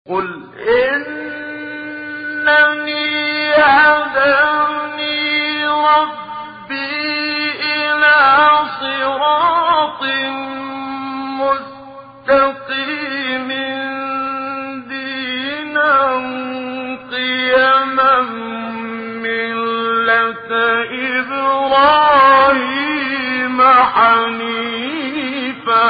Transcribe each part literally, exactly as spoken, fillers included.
قل إنني هداني ربي إلى صراط مستقيم دينا قيما ملة إبراهيم حنيفا.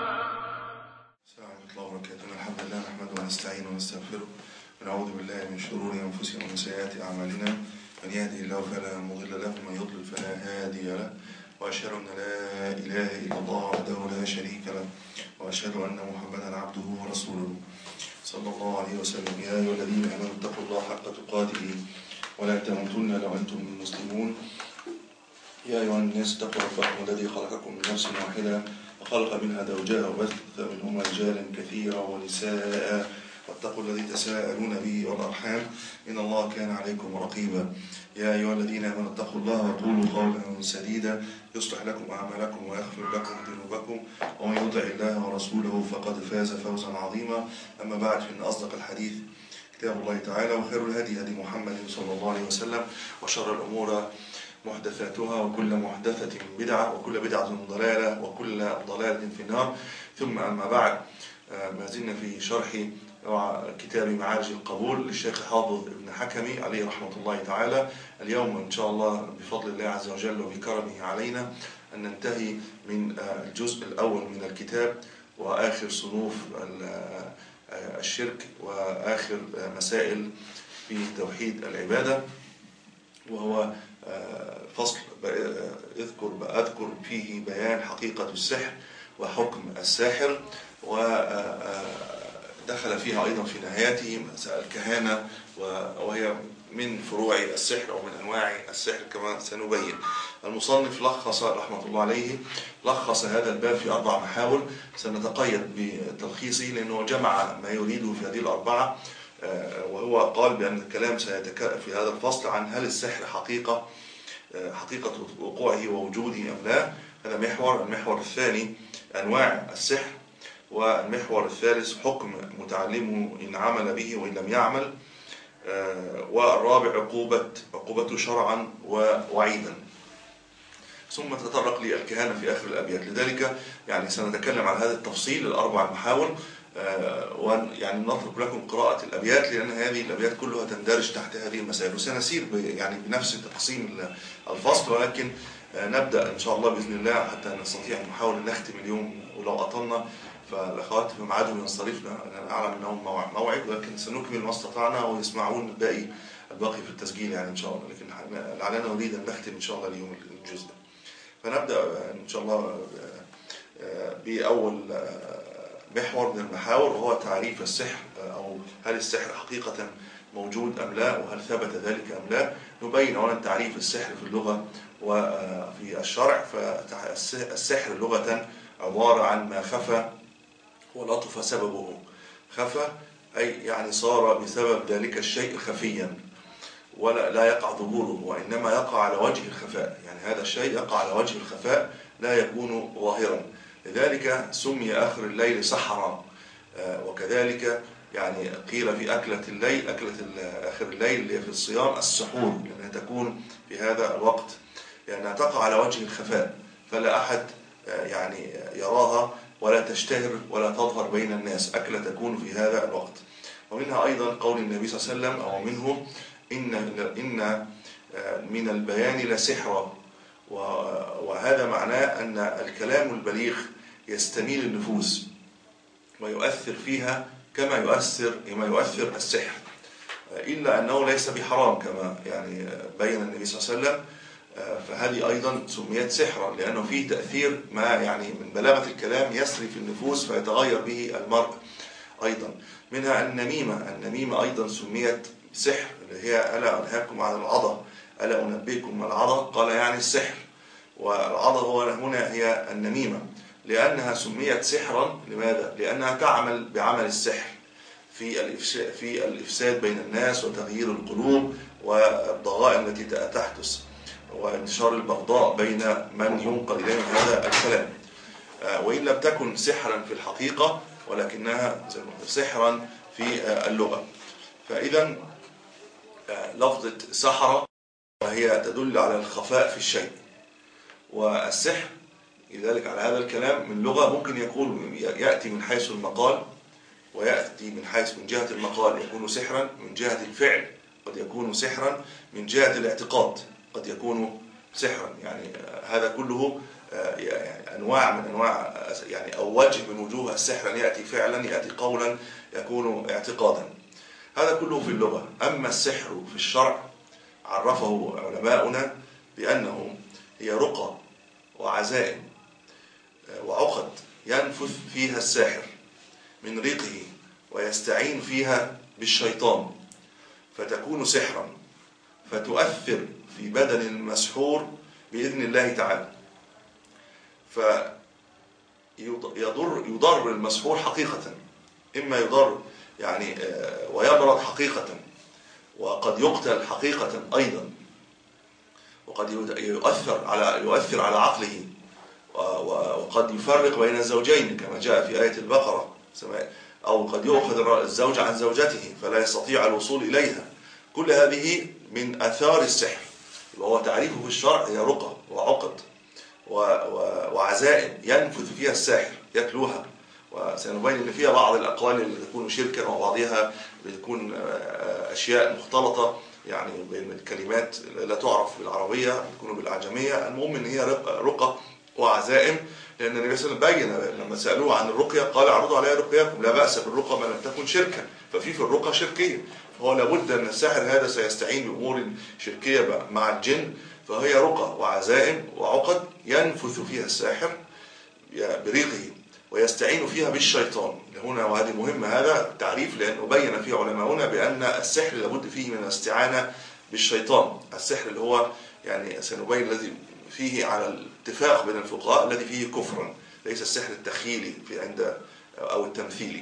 ونستعين ونستغفره ونعوذ بالله من شرور أنفسنا ومن سيئات أعمالنا، من يهده الله فلا مضل له ومن يضلل فلا هادي له، وأشهد أن لا إله إلا الله وحده لا شريك له، وأشهد أن محمدا عبده ورسوله صلى الله عليه وسلم. يا أيها الذين آمنوا اتقوا الله حق تقاته ولا تموتن إلا وأنتم مسلمون. يا أيها الناس اتقوا ربكم الذي خلقكم من نفس واحدة وخلق منها زوجها وبث منهما رجالا كثيرا ونساء، واتقوا الذي تساءلون به والأرحام إن الله كان عليكم رقيبا. يا أيها الذين آمنوا اتقوا الله وقولوا قولا سديدا يصلح لكم أعمالكم ويغفر لكم ذنوبكم، ومن يطع الله ورسوله فقد فاز فوزا عظيما. أما بعد، فإن أصدق الحديث كتاب الله تعالى، وخير الهدي هدي محمد صلى الله عليه وسلم، وشر الأمور محدثاتها، وكل محدثة بدعة، وكل بدعة ضلالة، وكل ضلالة في النار. ثم أما بعد، ما زلنا في شرح كتاب معارج القبول للشيخ حافظ ابن حكمي عليه رحمة الله تعالى. اليوم إن شاء الله بفضل الله عز وجل وبكرمه علينا أن ننتهي من الجزء الأول من الكتاب، وآخر صنوف الشرك وآخر مسائل في توحيد العبادة، وهو فصل اذكر أذكر فيه بيان حقيقة السحر وحكم الساحر، ودخل فيها أيضا في نهايته مسائل الكهانة، وهي من فروع السحر أو من أنواع السحر كما سنبين. المصنف لخص رحمة الله عليه لخص هذا الباب في أربع محاور، سنتقيد بتلخيصه لأنه جمع ما يريده في هذه الأربعة. وهو قال بأن الكلام سيتكلم في هذا الفصل عن هل السحر حقيقة حقيقة وقوعه ووجوده أم لا. هذا محور. المحور الثاني أنواع السحر، والمحور الثالث حكم متعلمه إن عمل به وإن لم يعمل، والرابع عقوبة عقوبته شرعا ووعيدا. ثم تطرق للكهانة في آخر الأبيات. لذلك يعني سنتكلم على هذا التفصيل الأربع محاور، ويعني نترك لكم قراءة الأبيات لأن هذه الأبيات كلها تندرج تحت هذه المسائل، وسنسير يعني بنفس تقسيم الفصل، ولكن نبدأ إن شاء الله بإذن الله حتى نستطيع أن نحاول نختم اليوم، ولو أطلنا فالأخوات في ميعادهم ينصرفنا، أنا أعلم أنهم موعد، ولكن سنكمل ما استطعنا ويسمعون الباقي الباقي في التسجيل يعني إن شاء الله، لكن لعلنا نريد أن نختم إن شاء الله اليوم الجزء. فنبدأ إن شاء الله بأول محور من المحاور، وهو تعريف السحر، أو هل السحر حقيقة موجود أم لا، وهل ثبت ذلك أم لا. نبين أولا تعريف السحر في اللغة وفي الشرع. فالسحر لغة عبارة عن ما خفى ولطف سببه. خفى أي يعني صار بسبب ذلك الشيء خفيا ولا لا يقع ظهوره، وإنما يقع على وجه الخفاء، يعني هذا الشيء يقع على وجه الخفاء لا يكون ظاهرا. لذلك سمي آخر الليل سحرا. وكذلك يعني قيل في أكلة الليل أكلة آخر الليل اللي في الصيام السحور، لأنها تكون في هذا الوقت لأنها تقع على وجه الخفاء، فلا أحد يعني يراها ولا تشتهر ولا تظهر بين الناس، أكلة تكون في هذا الوقت. ومنها أيضا قول النبي صلى الله عليه وسلم، أو منه إن, إن من البيان لسحرا. وهذا معناه أن الكلام البليغ يستميل النفوس ويؤثر فيها كما يؤثر كما يؤثر السحر، إلا أنه ليس بحرام كما يعني بين النبي صلى الله عليه وسلم. فهذه أيضا سميت سحرا لأنه فيه تأثير ما يعني من بلاغة الكلام يسري في النفوس فيتغير به المرء. أيضا منها النميمة. النميمة أيضا سميت سحر، اللي هي ألا أنهاكم عن العضة، ألا أنبئكم ما العضة، قال يعني السحر. والعضة هو هنا هي النميمة، لأنها سميت سحرا. لماذا؟ لأنها تعمل بعمل السحر في الإفساد, في الإفساد بين الناس وتغيير القلوب والضغائن التي تحدث وانتشار البغضاء بين من ينقل إليهم هذا الكلام. وإن لم تكن سحرا في الحقيقة، ولكنها سحرا في اللغة. فإذا لفظة سحرة وهي تدل على الخفاء في الشيء، والسحر لذلك على هذا الكلام من لغة ممكن يكون يأتي من حيث المقال، ويأتي من حيث من جهة المقال يكون سحرا، من جهة الفعل قد يكون سحرا، من جهة الاعتقاد قد يكون سحرا. يعني هذا كله يعني أنواع من أنواع يعني أو وجه من وجوه السحر، أن يأتي فعلا، يأتي قولا، يكون اعتقادا. هذا كله في اللغة. أما السحر في الشرع عرفه علماؤنا بأنه هي رقى وعزائم وعقد ينفث فيها الساحر من ريقه ويستعين فيها بالشيطان فتكون سحرا، فتؤثر في بدن المسحور بإذن الله تعالى، فيضر يضر المسحور حقيقة، إما يضر يعني ويمرض حقيقة، وقد يقتل حقيقة أيضا، وقد يؤثر على يؤثر على عقله، وقد يفرق بين الزوجين كما جاء في آية البقرة، أو قد يؤخذ الزوج عن زوجته فلا يستطيع الوصول إليها. كل هذه من آثار السحر، وهو تعريفه في الشرع هي رقى وعقد وعزائم ينفث فيها الساحر يتلوها، وسنبين ان فيها بعض الاقوال اللي تكون شركا وبعضها بتكون اشياء مختلطه، يعني بين كلمات لا تعرف بالعربيه تكون بالاعجميه. المهم ان هي رقى وعزائم، لان النبي صلى الله عليه وسلم بين لما سالوه عن الرقيه قال اعرضوا علي رقياكم، لا باس بالرقى ما لم تكن شركا، ففي في الرقى شركيه، فهو لابد ان الساحر هذا سيستعين بامور شركيه مع الجن، فهي رقى وعزائم وعقد ينفث فيها الساحر بريقه ويستعين فيها بالشيطان. هنا وهذه مهمة هذا التعريف، لأنه بين فيه علماؤنا بأن السحر لابد فيه من الاستعانة بالشيطان. السحر اللي هو يعني سنبين الذي فيه على الاتفاق بين الفقهاء الذي فيه كفرا، ليس السحر التخيلي في عند أو التمثيلي.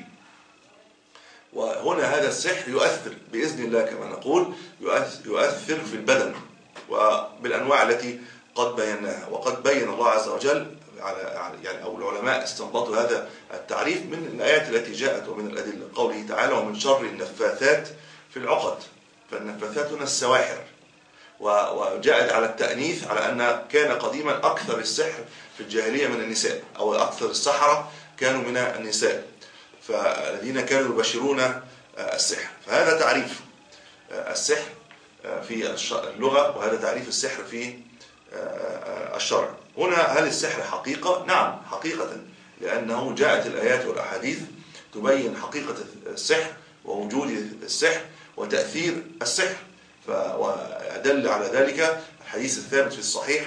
وهنا هذا السحر يؤثر بإذن الله كما نقول، يؤثر في البدن وبالأنواع التي قد بيناها. وقد بين الله عز وجل على يعني أو العلماء استنبطوا هذا التعريف من الآيات التي جاءت ومن الأدلة، قوله تعالى ومن شر النفاثات في العقد، فالنفاثات هنا السواحر، وجاءت على التأنيث على أن كان قديما أكثر السحر في الجاهلية من النساء، أو أكثر السحرة كانوا من النساء، فالذين كانوا يبشرون السحر. فهذا تعريف السحر في اللغة، وهذا تعريف السحر في الشرع. هنا هل السحر حقيقة؟ نعم حقيقة، لأنه جاءت الآيات والأحاديث تبين حقيقة السحر ووجود السحر وتأثير السحر، فدل على ذلك الحديث الثابت في الصحيح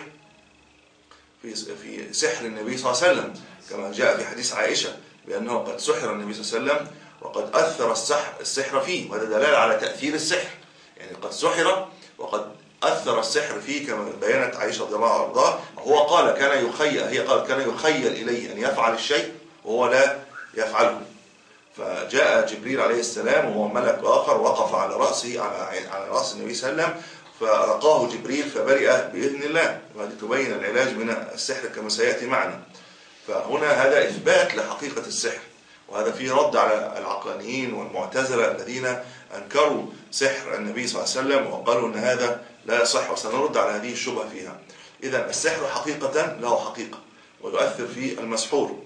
في في سحر النبي صلى الله عليه وسلم، كما جاء في حديث عائشة بأنه قد سحر النبي صلى الله عليه وسلم وقد أثر السحر السحر فيه، وهذا دلالة على تأثير السحر، يعني قد سحر وقد أثر السحر فيه كما بينت عائشة رضي الله عنها. هو قال كان يخيل هي قالت كان يخيل إليه أن يفعل الشيء وهو لا يفعله، فجاء جبريل عليه السلام وهو ملك آخر وقف على رأسه على على رأس النبي صلى الله عليه وسلم، فرقاه جبريل فبرئ بإذن الله، وهذه تبين العلاج من السحر كما سيأتي معنا. فهنا هذا إثبات لحقيقة السحر، وهذا فيه رد على العقلانيين والمعتزلة الذين أنكروا سحر النبي صلى الله عليه وسلم وقالوا أن هذا لا يصح، وسنرد على هذه الشبهة فيها. إذن السحر حقيقة له حقيقة ويؤثر في المسحور،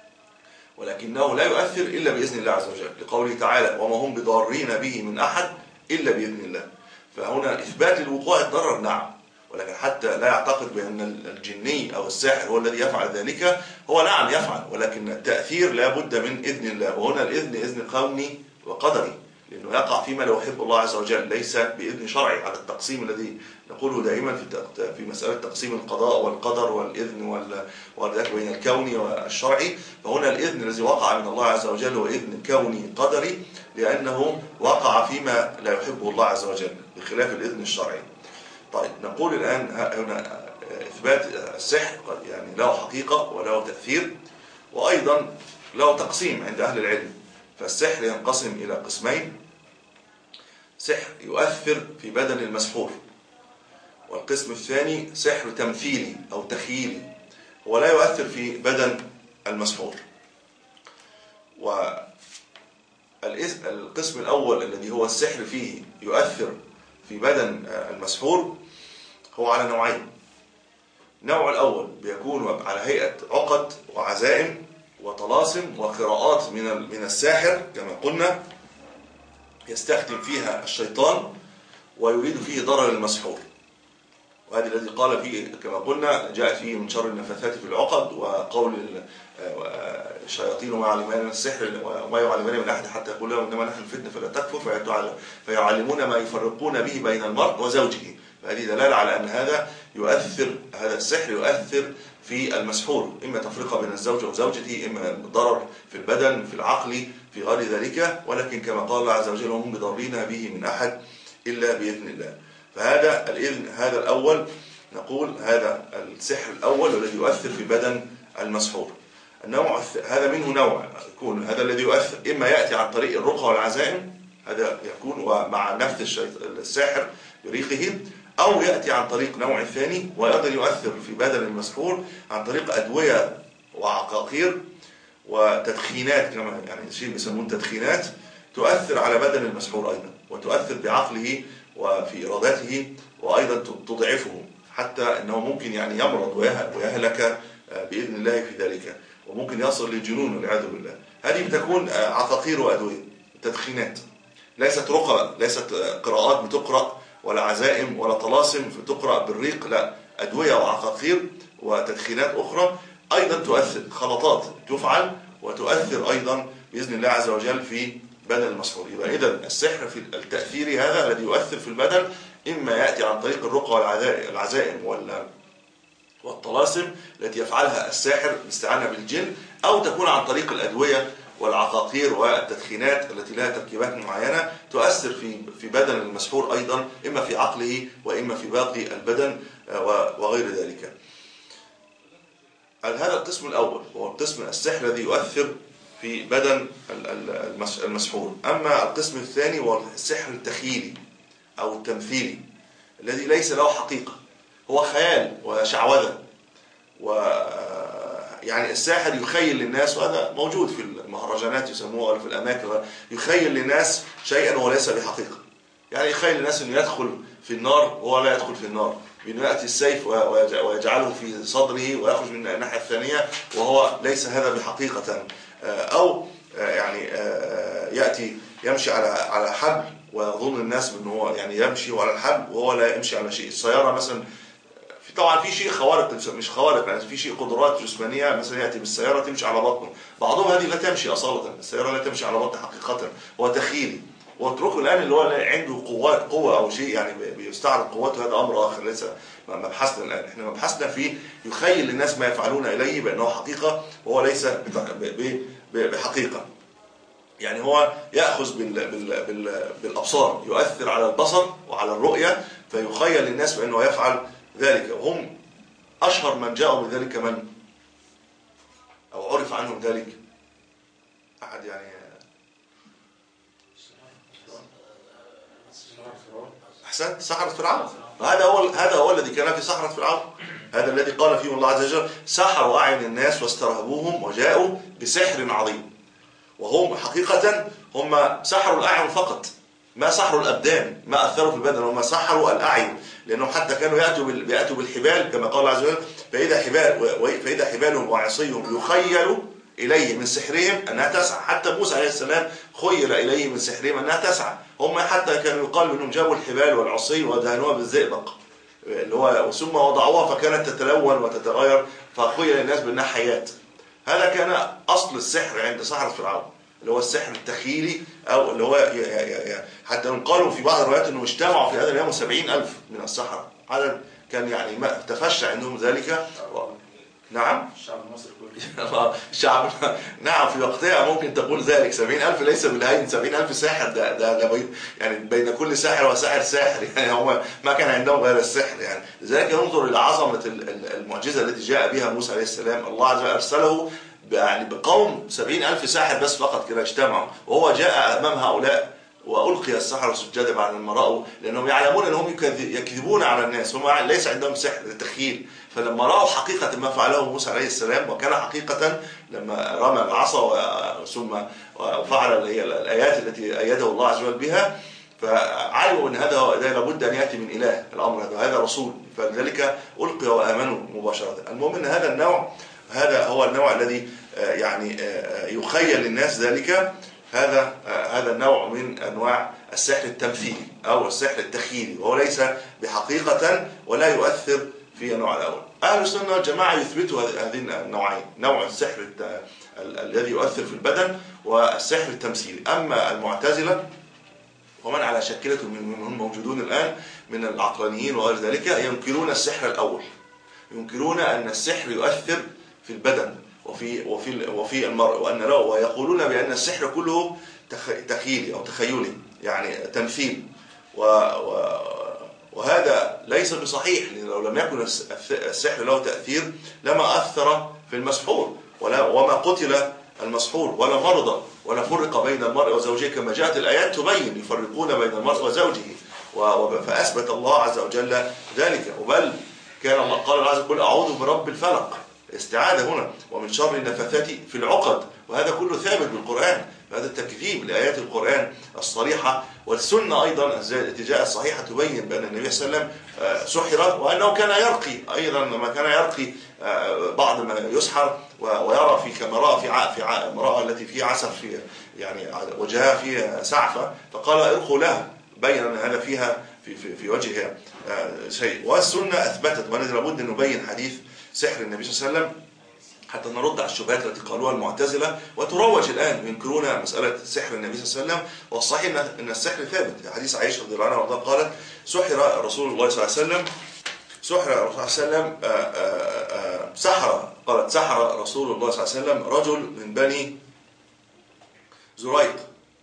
ولكنه لا يؤثر إلا بإذن الله عز وجل، لقوله تعالى وما هم بضارين به من أحد إلا بإذن الله. فهنا إثبات الوقوع الضرر نعم، ولكن حتى لا يعتقد بأن الجني أو الساحر هو الذي يفعل ذلك، هو نعم يفعل، ولكن التأثير لا بد من إذن الله، وهنا الإذن إذن كوني وقدري، لأنه يقع فيما لو يحب الله عز وجل، ليس بإذن شرعي على التقسيم الذي نقوله دائما في في مسألة تقسيم القضاء والقدر والإذن والذات بين الكوني والشرعي. فهنا الإذن الذي وقع من الله عز وجل هو إذن كوني قدري، لأنه وقع فيما لا يحبه الله عز وجل بخلاف الإذن الشرعي. طيب نقول الآن هنا إثبات السحر يعني له حقيقة وله تأثير، وأيضا له تقسيم عند أهل العلم. فالسحر ينقسم إلى قسمين: سحر يؤثر في بدن المسحور، والقسم الثاني سحر تمثيلي أو تخيلي، هو لا يؤثر في بدن المسحور. القسم الأول الذي هو السحر فيه يؤثر في بدن المسحور هو على نوعين. النوع الأول بيكون على هيئة عقد وعزائم وطلاسم وقراءات من من الساحر كما قلنا، يستخدم فيها الشيطان ويريد فيه ضرر المسحور. وهذا الذي قال فيه كما قلنا جاءت فيه من شر النفاثات في العقد، وقول الشياطين وما يعلمان من السحر وما يعلمان من أحد حتى يقول لهم إنما نحن الفتنة فلا تكفر، فيعلمون ما يفرقون به بين المرء وزوجه. فهذه دلالة على أن هذا يؤثر، هذا السحر يؤثر في المسحور، إما تفرقة بين الزوج وزوجته، إما ضرر في البدن في العقل في غير ذلك. ولكن كما قال الله عز وجل وهم بضارين به من أحد إلا بإذن الله. فهذا الإذن هذا الأول نقول هذا السحر الأول الذي يؤثر في بدن المسحور. النوع هذا منه نوع يكون هذا الذي يؤثر إما يأتي عن طريق الرقى والعزائم، هذا يكون ومع نفث الساحر بريقه، أو يأتي عن طريق نوع ثاني وأيضا يؤثر في بدن المسحور عن طريق أدوية وعقاقير وتدخينات، كما يعني شيء بيسمون تدخينات تؤثر على بدن المسحور أيضا، وتؤثر بعقله وفي إرادته، وأيضا تضعفه حتى أنه ممكن يعني يمرض ويهلك بإذن الله في ذلك، وممكن يصل للجنون والعياذ بالله. هذه بتكون عقاقير وأدوية تدخينات، ليست رقى، ليست قراءات بتقرأ ولا عزائم ولا طلاسم تقرأ بالريق، لا، أدوية وعقاقير وتدخينات أخرى أيضا تؤثر، خلطات تفعل وتؤثر أيضا بإذن الله عز وجل في بدن المسحور. يبقى إذن السحر في التأثير هذا الذي يؤثر في البدن إما يأتي عن طريق الرقى والعزائم والطلاسم التي يفعلها الساحر باستعانة بالجن، أو تكون عن طريق الأدوية والعقاقير والتدخينات التي لها تركيبات معينة تؤثر في في بدن المسحور أيضا، إما في عقله وإما في باقي البدن وغير ذلك. هذا القسم الأول هو القسم السحر الذي يؤثر في بدن المسحور. أما القسم الثاني هو السحر التخيلي أو التمثيلي الذي ليس له حقيقة، هو خيال وشعوذة، ويعني الساحر يخيل للناس، وهذا موجود في المهرجانات يسموها في الأماكن، يخيل للناس شيئا وليس بحقيقة. يعني يخيل للناس أنه يدخل في النار وهو لا يدخل في النار، بأنه يأتي السيف ويجعله في صدره ويخرج من الناحية الثانية وهو ليس هذا بحقيقة، أو يعني يأتي يمشي على على حبل ويظن الناس بأنه هو يعني يمشي على الحبل وهو لا يمشي على شيء. السيارة مثلا في طبعا في شيء خوارق، مش خوارق يعني في شيء قدرات جسمانية، مثلا يأتي بالسيارة تمشي على بطنه، بعضهم هذه لا تمشي أصالة، السيارة لا تمشي على بطن حقيقة، هو تخيلي. واتركوا الآن اللي هو عنده قوات قوة أو شيء يعني بيستعرض قوته، هذا أمر آخر ليس مبحثنا الآن. إحنا مبحثنا في يخيل للناس ما يفعلون إليه بأنه حقيقة وهو ليس بحقيقة. يعني هو يأخذ بال بال بال بالأبصار، يؤثر على البصر وعلى الرؤية، فيخيل للناس بأنه يفعل ذلك. وهم أشهر من جاءوا بذلك من أو عرف عنهم ذلك أحد يعني أحسن سحرة فرعون. هذا هو هذا هو الذي كان في سحرة فرعون، هذا الذي قال فيه الله عز وجل سحروا أعين الناس واسترهبوهم وجاءوا بسحر عظيم. وهم حقيقة هم سحروا الأعين فقط، ما سحروا الأبدان، ما أثروا في البدن، هم سحروا الأعين، لأنهم حتى كانوا يأتوا بيأتوا بالحبال كما قال الله عز وجل فإذا حبال فإذا حبالهم وعصيهم يخيل إليه من سحرهم أنها تسعى. حتى موسى عليه السلام خيل إليه من سحرهم أنها تسعى. هم حتى كانوا يقال أنهم جابوا الحبال والعصي ودهنوها بالزئبق اللي هو ثم وضعوها فكانت تتلون وتتغير فخيل الناس بأنها حيات. هذا كان أصل السحر عند سحرة فرعون اللي هو السحر التخيلي، أو اللي هو حتى قالوا في بعض الروايات أنه اجتمعوا في هذا اليوم سبعين ألف من السحرة. هذا كان يعني ما تفشى عندهم ذلك. نعم الشعب المصري كله الشعب نعم في وقتها ممكن تقول ذلك. سبعين ألف ليس بالهين، سبعين ألف ساحر، ده, ده, ده يعني بين كل ساحر وساحر ساحر، يعني هم ما كان عندهم غير السحر. يعني لذلك ينظر إلى عظمة المعجزة التي جاء بها موسى عليه السلام. الله عز وجل أرسله يعني بقوم سبعين ألف ساحر بس فقط كده اجتمعوا، وهو جاء أمام هؤلاء وألقي السحرة سجدا بعد ما رأوا، لأنهم يعلمون أنهم يكذبون على الناس، هم ليس عندهم سحر تخيل. فلما رأوا حقيقة ما فعله موسى عليه السلام، وكان حقيقة لما رمى العصا ثم وفعل الآيات التي أيده الله عز وجل بها، فعلموا أن هذا لابد أن يأتي من إله الأمر هذا، هذا رسول، فلذلك ألقي وآمنوا مباشرة. المهم أن هذا النوع هذا هو النوع الذي يعني يخيل للناس ذلك، هذا هذا النوع من أنواع السحر التمثيلي أو السحر التخيلي، وهو ليس بحقيقة ولا يؤثر في النوع الأول. أهل السنة والجماعة يثبتوا هذين النوعين، نوع السحر الذي يؤثر في البدن والسحر التمثيلي. أما المعتزلة ومن على شكلة منهم موجودون الآن من العقلانيين وغير ذلك، ينكرون السحر الأول، ينكرون أن السحر يؤثر في البدن وفي وفي وفي المرء، وأن لا، ويقولون بأن السحر كله تخيلي أو تخيلي، يعني تمثيل، و وهذا ليس بصحيح، لأن لو لم يكن السحر له تأثير لما أثر في المسحور، ولا وما قتل المسحور ولا مرض ولا فرق بين المرء وزوجه، كما جاءت الآيات تبين يفرقون بين المرء وزوجه، فأثبت الله عز وجل ذلك. وبل كان الله قال الله عز وجل أعوذ برب الفلق، استعاذة هنا، ومن شر النفاثات في العقد، وهذا كله ثابت بالقرآن. هذا التكذيب لآيات القرآن الصريحة، والسنة أيضا التي جاءت الصحيحة تبين بأن النبي صلى الله عليه وسلم سحر، وأنه كان يرقي أيضا، لما كان يرقي بعض ما يسحر ويرى في كما رأى في في امرأة التي في عسف في يعني وجهها فيها سعفة، فقال ارقوا لها، بين أن هذا فيها في في, في وجهها شيء. والسنة أثبتت، ولذا لابد أن نبين حديث سحر النبي صلى الله عليه وسلم حتى نرد على الشبهات التي قالوها المعتزلة وتروج الآن، ينكرون مسألة سحر النبي صلى الله عليه وسلم. والصحيح أن السحر ثابت. حديث عائشة رضي الله عنها وارضاها قالت سحر رسول الله صلى الله عليه وسلم، سحر الرسول صلى الله عليه وسلم سحر، قالت سحر رسول الله صلى الله عليه وسلم رجل من بني زريق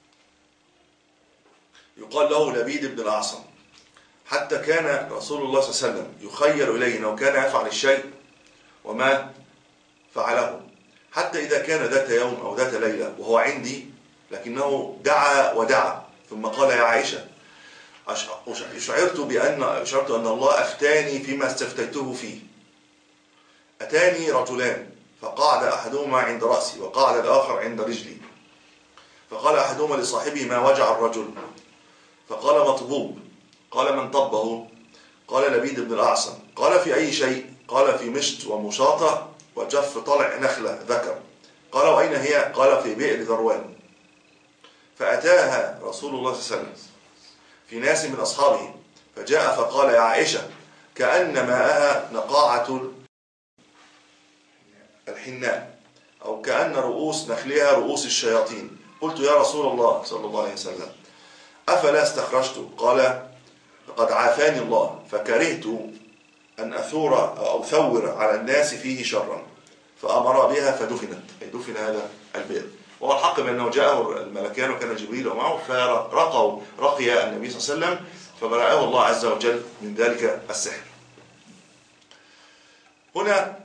يقال له لبيد بن الأعصم، حتى كان رسول الله صلى الله عليه وسلم يخير إليه أنه كان يفعل الشيء وما فعله، حتى إذا كان ذات يوم أو ذات ليلة وهو عندي، لكنه دعا ودعا ثم قال يا عائشة شعرت بأن شعرت أن الله أفتاني فيما استفتيته فيه. أتاني رجلان فقعد أحدهما عند رأسي وقعد الآخر عند رجلي، فقال أحدهما لصاحبه ما وجع الرجل؟ فقال مطبوب. قال من طبه؟ قال لبيد بن الأعصم. قال في أي شيء؟ قال في مشط ومشاطة وجف طلع نخلة ذكر. قال وأين هي؟ قال في بئر ذروان. فأتاها رسول الله صلى الله عليه وسلم في ناس من أصحابه، فجاء فقال يا عائشة كأن ماءها نقاعة الحناء، أو كأن رؤوس نخلها رؤوس الشياطين. قلت يا رسول الله صلى الله عليه وسلم أفلا استخرجت؟ قال لقد عافاني الله فكرهت أن أثور أو أثور على الناس فيه شرا، فأمر بها فدفنت، أي دفن هذا البئر. وهو الحق بأنه جاءه الملكان وكان جبريل ومعه، فرقوا رقي النبي صلى الله عليه وسلم فبرأه الله عز وجل من ذلك السحر. هنا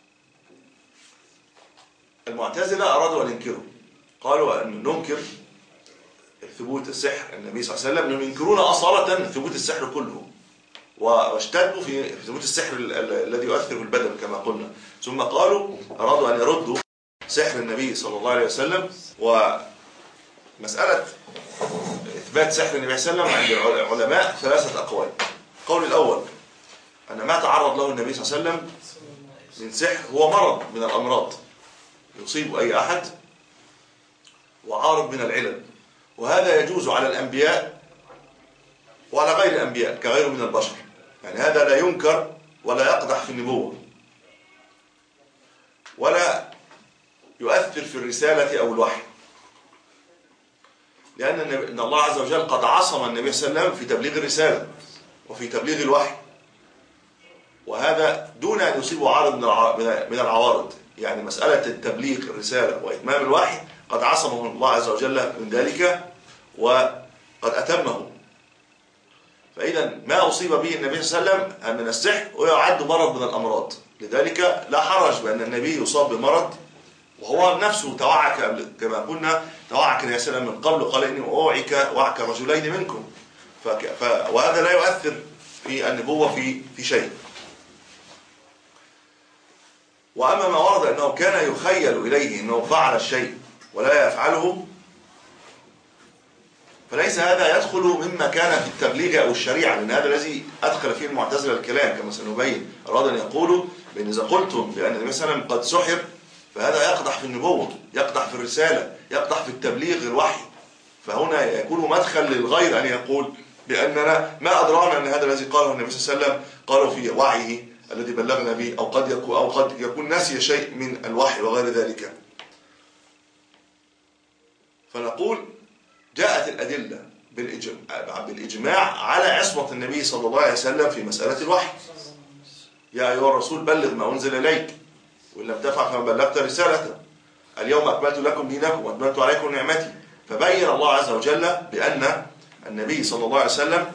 المعتزلة أرادوا أن ينكروا، قالوا أن ننكر ثبوت السحر النبي صلى الله عليه وسلم، أنهم ينكرون أصالة ثبوت السحر كله، واشتدوا في ثبوت السحر الذي يؤثر في البدن كما قلنا. ثم قالوا أرادوا أن يردوا سحر النبي صلى الله عليه وسلم. ومسألة إثبات سحر النبي صلى الله عليه وسلم عند العلماء ثلاثة أقوال. القول الأول أن ما تعرض له النبي صلى الله عليه وسلم من سحر هو مرض من الأمراض يصيب أي أحد وعارض من العلل، وهذا يجوز على الأنبياء وعلى غير الأنبياء كغيره من البشر، يعني هذا لا ينكر ولا يقدح في النبوة ولا يؤثر في الرسالة أو الوحي، لأن إن الله عز وجل قد عصم النبي صلى الله عليه وسلم في تبليغ الرسالة وفي تبليغ الوحي، وهذا دون أن يصيبه عارض من العوارض. يعني مسألة التبليغ الرسالة وإتمام الوحي قد عصمه الله عز وجل من ذلك وقد أتمه. فإذا ما أصيب به النبي صلى الله عليه وسلم من السحر ويعد مرض من الأمراض، لذلك لا حرج بأن النبي يصاب بمرض وهو نفسه توعك كما قلنا، توعك النبي صلى الله عليه وسلم من قبل، قال إني أوعك وعك رجلين منكم. فك... ف... وهذا لا يؤثر في النبوة في في شيء. وأما ما ورد أنه كان يخيل إليه أنه فعل الشيء ولا يفعله، فليس هذا يدخل مما كان في التبليغ أو الشريعة، لأن هذا الذي أدخل فيه المعتزلة الكلام كما سنبين. أراد أن يقولوا بأن إذا قلتم بأن النبي صلى الله عليه وسلم قد سحر فهذا يقدح في النبوة، يقدح في الرسالة، يقدح في التبليغ الوحي. فهنا يكون مدخل للغير أن يقول بأننا ما أدرانا أن هذا الذي قاله النبي صلى الله عليه وسلم قاله في وعيه الذي بلغنا به، أو قد يكون أو قد يكون نسي شيء من الوحي وغير ذلك. فنقول جاءت الأدلة بالإجماع على عصمة النبي صلى الله عليه وسلم في مسألة الوحي. يا أيها الرسول بلغ ما أنزل إليك وإن لم تفعل فما بلغت رسالته، اليوم أكملت لكم دينكم وأتممت عليكم نعمتي. فبين الله عز وجل بأن النبي صلى الله عليه وسلم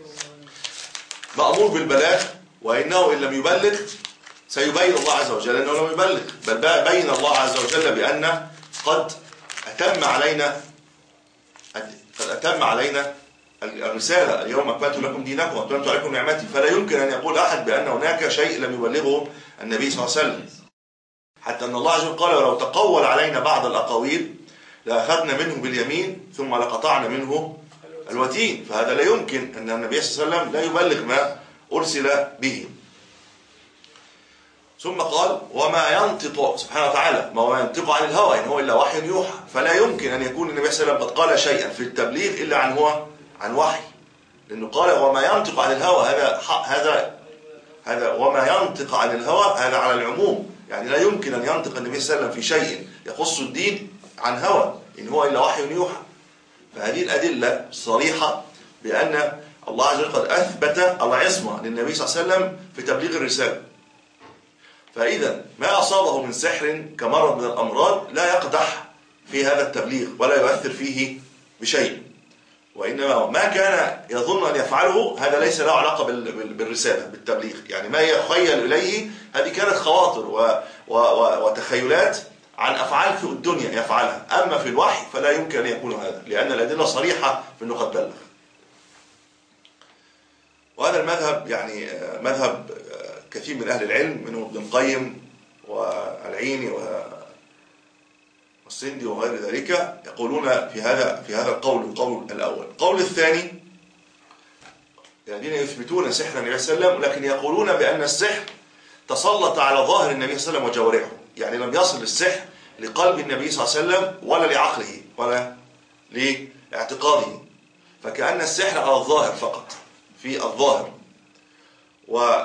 مأمور بالبلاغ، وإنه إن لم يبلغ سيبين الله عز وجل أنه لم يبلغ. بل بين الله عز وجل بأن قد أتم علينا قد أتم علينا الرسالة، اليوم أكملت لكم دينكم وأتممت عليكم نعمتي. فلا يمكن أن يقول أحد بأن هناك شيء لم يبلغه النبي صلى الله عليه وسلم، حتى أن الله عز وجل قال ولو تقول علينا بعض الأقاويل لأخذنا منه باليمين ثم لقطعنا منه الوتين. فهذا لا يمكن أن النبي صلى الله عليه وسلم لا يبلغ ما أرسل به. ثم قال وما ينطق سبحانه وتعالى، ما هو ينطق عن الهوى إن هو إلا وحي يوحى. فلا يمكن أن يكون النبي صلى الله عليه وسلم قد قال شيئا في التبليغ إلا عن هو عن وحي، لأنه قال وما ينطق عن الهوى. هذا هذا هذا وما ينطق عن الهوى هذا على العموم، يعني لا يمكن أن ينطق النبي صلى الله عليه وسلم في شيء يخص الدين عن هوى إن هو إلا وحي يوحى. فهذه الأدلة صريحة بأن الله عز وجل قد أثبت العصمة للنبي صلى الله عليه وسلم في تبليغ الرسالة. فإذا ما أصابه من سحر كمرض من الأمراض لا يقدح في هذا التبليغ ولا يؤثر فيه بشيء، وإنما ما كان يظن أن يفعله هذا ليس له علاقة بالرسالة بالتبليغ. يعني ما يخيل إليه هذه كانت خواطر و... و... و... وتخيلات عن أفعال في الدنيا يفعلها، أما في الوحي فلا يمكن أن يكون هذا، لأن الأدلة صريحة في أنه قد بلغ. وهذا المذهب يعني مذهب كثير من أهل العلم منهم ابن القيم والعيني والسندي وغير ذلك يقولون في هذا في هذا القول القول الأول. القول الثاني الذين يثبتون سحر النبي صلى الله عليه وسلم لكن يقولون بأن السحر تسلط على ظاهر النبي صلى الله عليه وسلم وجوارحه، يعني لم يصل السحر لقلب النبي صلى الله عليه وسلم ولا لعقله ولا لاعتقاده، فكأن السحر على الظاهر فقط في الظاهر. و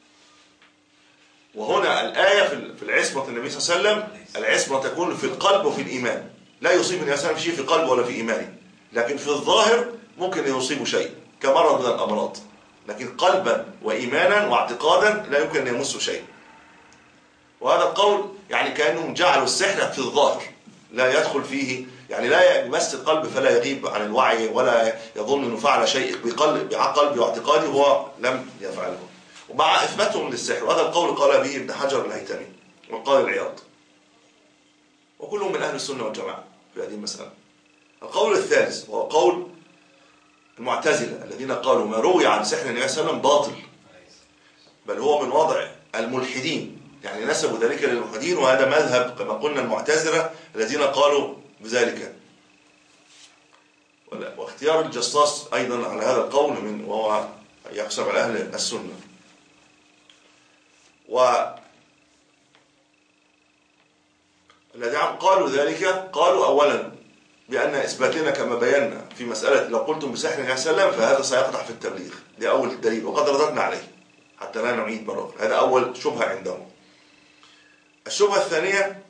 وهنا الآية في العصمة النبي صلى الله عليه وسلم، العصمة تكون في القلب وفي الإيمان، لا يصيب النبي صلى الله عليه وسلم شيء في قلبه ولا في إيمانه، لكن في الظاهر ممكن يصيب شيء كمرض من الأمراض، لكن قلبا وإيمانا واعتقادا لا يمكن أن يمسه شيء. وهذا القول يعني كأنهم جعلوا السحر في الظاهر لا يدخل فيه، يعني لا يمس القلب فلا يغيب عن الوعي ولا يظن أنه فعل شيء بقلب بعقل واعتقاده هو لم يفعله، ومع إثباتهم للسحر. وهذا القول قال به ابن حجر الهيثمي والقاضي العياض، وكلهم من أهل السنة والجماعة في هذه المسألة. القول الثالث وهو قول المعتزلة الذين قالوا ما روي عن سحر النبي صلى الله عليه وسلم باطل، بل هو من وضع الملحدين، يعني نسبوا ذلك للملحدين، وهذا مذهب كما قلنا المعتزلة الذين قالوا بذلك. واختيار الجصاص أيضا على هذا القول من وهو يحسب على أهل السنة. والذين قالوا ذلك قالوا أولا بأن إثباتنا كما بينا في مسألة لو قلتم بسحر النبي صلى الله عليه وسلم فهذا سيقطع في التبليغ، ده أول الدليل وقد رددنا عليه حتى لا نعيد مرة. هذا أول شبهة عندهم. الشبهة الثانية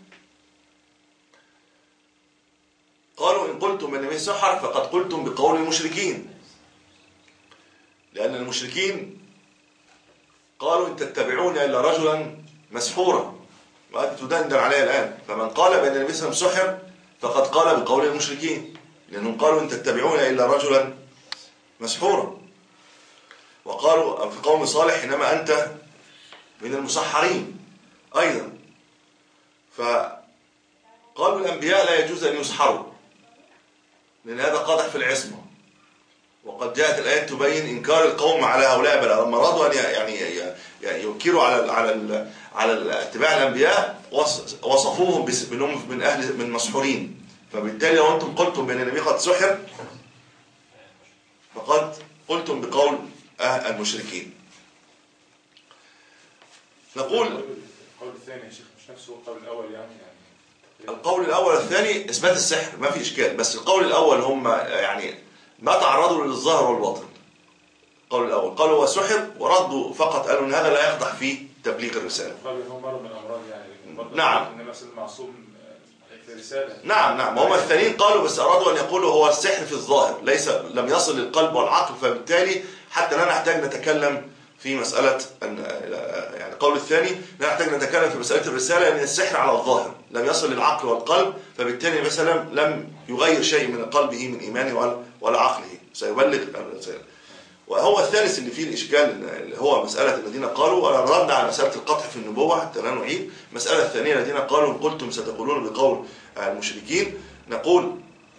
قالوا إن قلتم بأن النبي سحر فقد قلتم بقول المشركين، لأن المشركين قالوا إن تتبعون إلا رجلا مسحورا، وهذا تدندن عليه الآن. فمن قال بأن النبي صلى الله عليه وسلم سحر فقد قال بقول المشركين، لأنهم قالوا إن تتبعون إلا رجلا مسحورا. وقالوا في قوم صالح إنما أنت من المسحرين أيضا. ف قالوا الأنبياء لا يجوز أن يسحروا لأن هذا قادح في العصمة، وقد جاءت الآيات تبين إنكار القوم على هؤلاء، بل لما أرادوا أن يعني يعني ينكروا على على على اتباع الأنبياء وصفوهم بأنهم من أهل من مسحورين. فبالتالي لو أنتم قلتم بأن النبي قد سحر فقد قلتم بقول أهل المشركين. نقول القول الثاني يا شيخ مش نفسه القول الأول يعني يعني القول الأول والثاني إثبات السحر ما في إشكال، بس القول الأول هم يعني ما تعرضوا للظاهر والباطن. القول الأول قالوا هو سحر وردوا فقط قالوا إن هذا لا يقدح في تبليغ الرسالة. قالوا هو مرض من الأمراض يعني نعم النبي معصوم في الرسالة. نعم نعم هم الثانيين قالوا بس أرادوا أن يقولوا هو السحر في الظاهر ليس لم يصل للقلب والعقل، فبالتالي حتى لا نحتاج نتكلم في مسألة يعني القول الثاني لا نحتاج نتكلم في مسألة الرسالة لأن السحر على الظاهر لم يصل للعقل والقلب، فبالتالي مثلا لم يغير شيء من قلبه من إيمانه ولا عقله، سيبلغ الرسالة. وهو الثالث اللي فيه الإشكال اللي هو مسألة الذين قالوا، ولا ردنا على مسألة القطع في النبوة حتى لا نعيد. مسألة الثانية الذين قالوا قلتم ستقولون بقول المشركين، نقول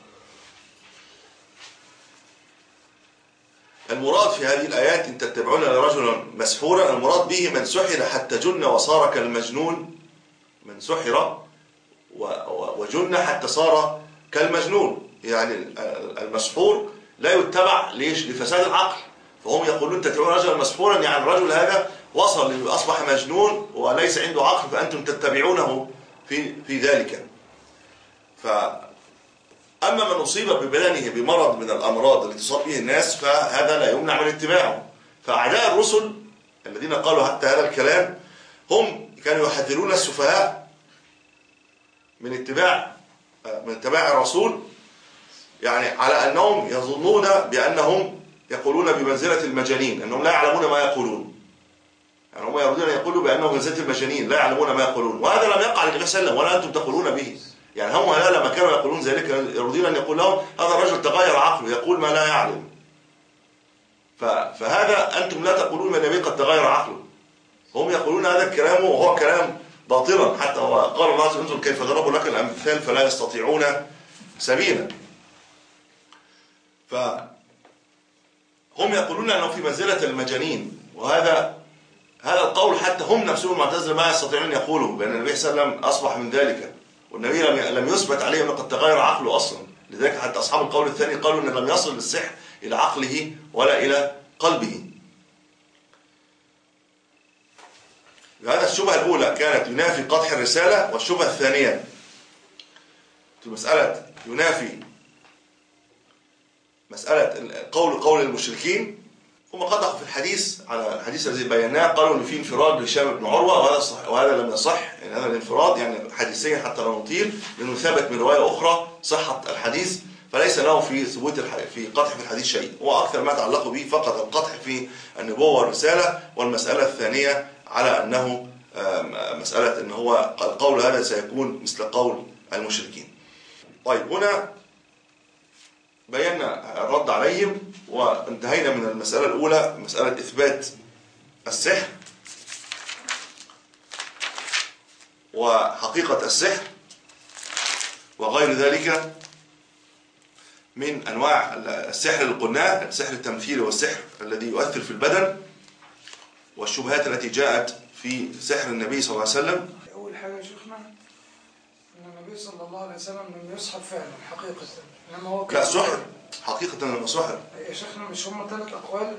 المراد في هذه الآيات إن تتبعون لرجلا مسحورا، المراد به من سحر حتى جن وصار كالمجنون، من سحر وجن حتى صار كالمجنون، يعني المسحور لا يتبع ليش؟ لفساد العقل، فهم يقولون تتبعون رجلا مسحورا يعني الرجل هذا وصل أصبح مجنون وليس عنده عقل فأنتم تتبعونه في في ذلك. ف أما من أصيب ببدنه بمرض من الأمراض التي تصاب به الناس فهذا لا يمنع من اتباعه. فأعداء الرسل الذين قالوا حتى هذا الكلام هم كانوا يحذرون السفهاء من اتباع من اتباع الرسول، يعني على أنهم يظنون بأنهم يقولون بمنزلة المجانين، أنهم لا يعلمون ما يقولون، يعني هم يريدون أن يقولوا بأنهم بمنزلة المجانين لا يعلمون ما يقولون، وهذا لم يقع للنبي صلى الله عليه وسلم ولا أنتم تقولون به. يعني هم لا لما كانوا يقولون ذلك يريدون أن يقول لهم هذا الرجل تغير عقله يقول ما لا يعلم، فهذا أنتم لا تقولون من النبي قد تغير عقله، هم يقولون هذا الكلام وهو كلام باطلا. حتى هو قال الله عز وجل كيف ضربوا لك الأمثال فلا يستطيعون سبيلا. فهم يقولون أنه في منزلة المجانين، وهذا هذا القول حتى هم نفسهم المعتزلة ما يستطيعون يقولوا بأن النبي صلى الله عليه وسلم أصبح من ذلك، والنبي لم يثبت عليه أنه قد تغير عقله أصلا. لذلك حتى أصحاب القول الثاني قالوا أنه لم يصل بالسحر إلى عقله ولا إلى قلبه. هذا الشبهة الأولى كانت ينافي قدح الرسالة، والشبهة الثانية في مسألة ينافي مسألة قول قول المشركين. هم قدحوا في الحديث على الحديث الذي بيناه، قالوا ان في انفراد لهشام بن عروه وهذا صح وهذا لم يصح، يعني هذا الانفراد يعني حديثيا حتى لا نطيل لانه ثابت من روايه اخرى صحه الحديث، فليس له في ثبوت في قدح في الحديث شيء، هو اكثر ما تعلق به فقط القدح في النبوه والرساله. والمساله الثانيه على انه مساله ان هو القول هذا سيكون مثل قول المشركين. طيب هنا بينا الرد عليهم وانتهينا من المسألة الأولى مسألة إثبات السحر وحقيقة السحر وغير ذلك من أنواع السحر اللي قلناه، السحر التمثيلي والسحر الذي يؤثر في البدن، والشبهات التي جاءت في سحر النبي صلى الله عليه وسلم. أول حاجة يا شيخنا أن النبي صلى الله عليه وسلم لم يسحر فعلا حقيقة، إنما هو لا سحر حقيقة لما سحر يا شيخنا مش هم ثلاث أقوال؟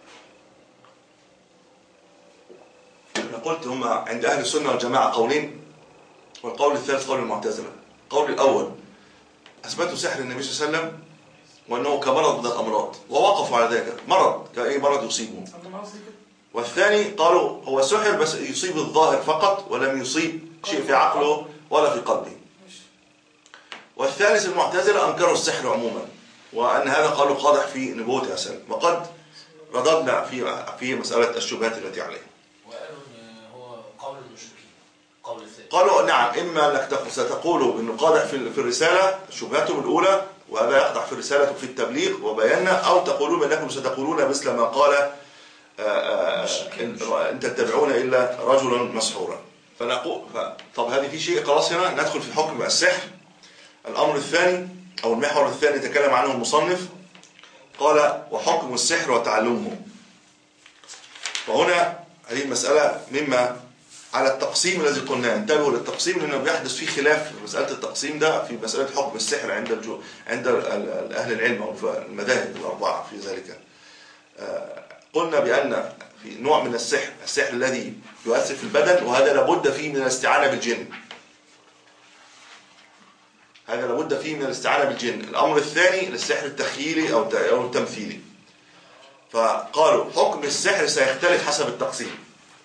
أنا قلت هم عند أهل السنة والجماعة قولين، والقول الثالث قول المعتزلة. القول الأول أثبتوا سحر النبي صلى الله عليه وسلم وأنه كمرض من الأمراض ووقفوا على ذلك، مرض كأي مرض يصيبه. والثاني قالوا هو سحر بس يصيب الظاهر فقط ولم يصيب شيء في عقله ولا في قلبه. والثالث المعتزلة أنكروا السحر عموما وأن هذا قالوا قادح في نبوة عيسى، وقد رددنا في في مسألة الشبهات التي عليه. وقالوا إن هو قول المشركين قول الثاني. قالوا نعم، إما أنك ستقولوا إنه قادح في في الرسالة شبهتهم الأولى وهذا يقدح في الرسالة في التبليغ وبياننا، أو تقولون بأنكم ستقولون مثل ما قال إن تتبعون إلا رجلا مسحورا. فنقول ف... طب هذه في شيء خلاص هنا ندخل في حكم السحر. الأمر الثاني أو المحور الثاني تكلم عنه المصنف، قال وحكم السحر وتعلمه. وهنا هذه المسألة مما على التقسيم الذي قلناه، انتبهوا للتقسيم لأنه بيحدث فيه خلاف في مسألة التقسيم ده في مسألة حكم السحر عند الجو عند أهل العلم أو في المذاهب الأربعة في ذلك. قلنا بأن في نوع من السحر، السحر الذي يؤثر في البدن، وهذا لابد فيه من الاستعانة بالجن، هذا لابد فيه من الاستعانة بالجن. الأمر الثاني للسحر التخيلي أو التمثيلي. فقالوا حكم السحر سيختلف حسب التقسيم.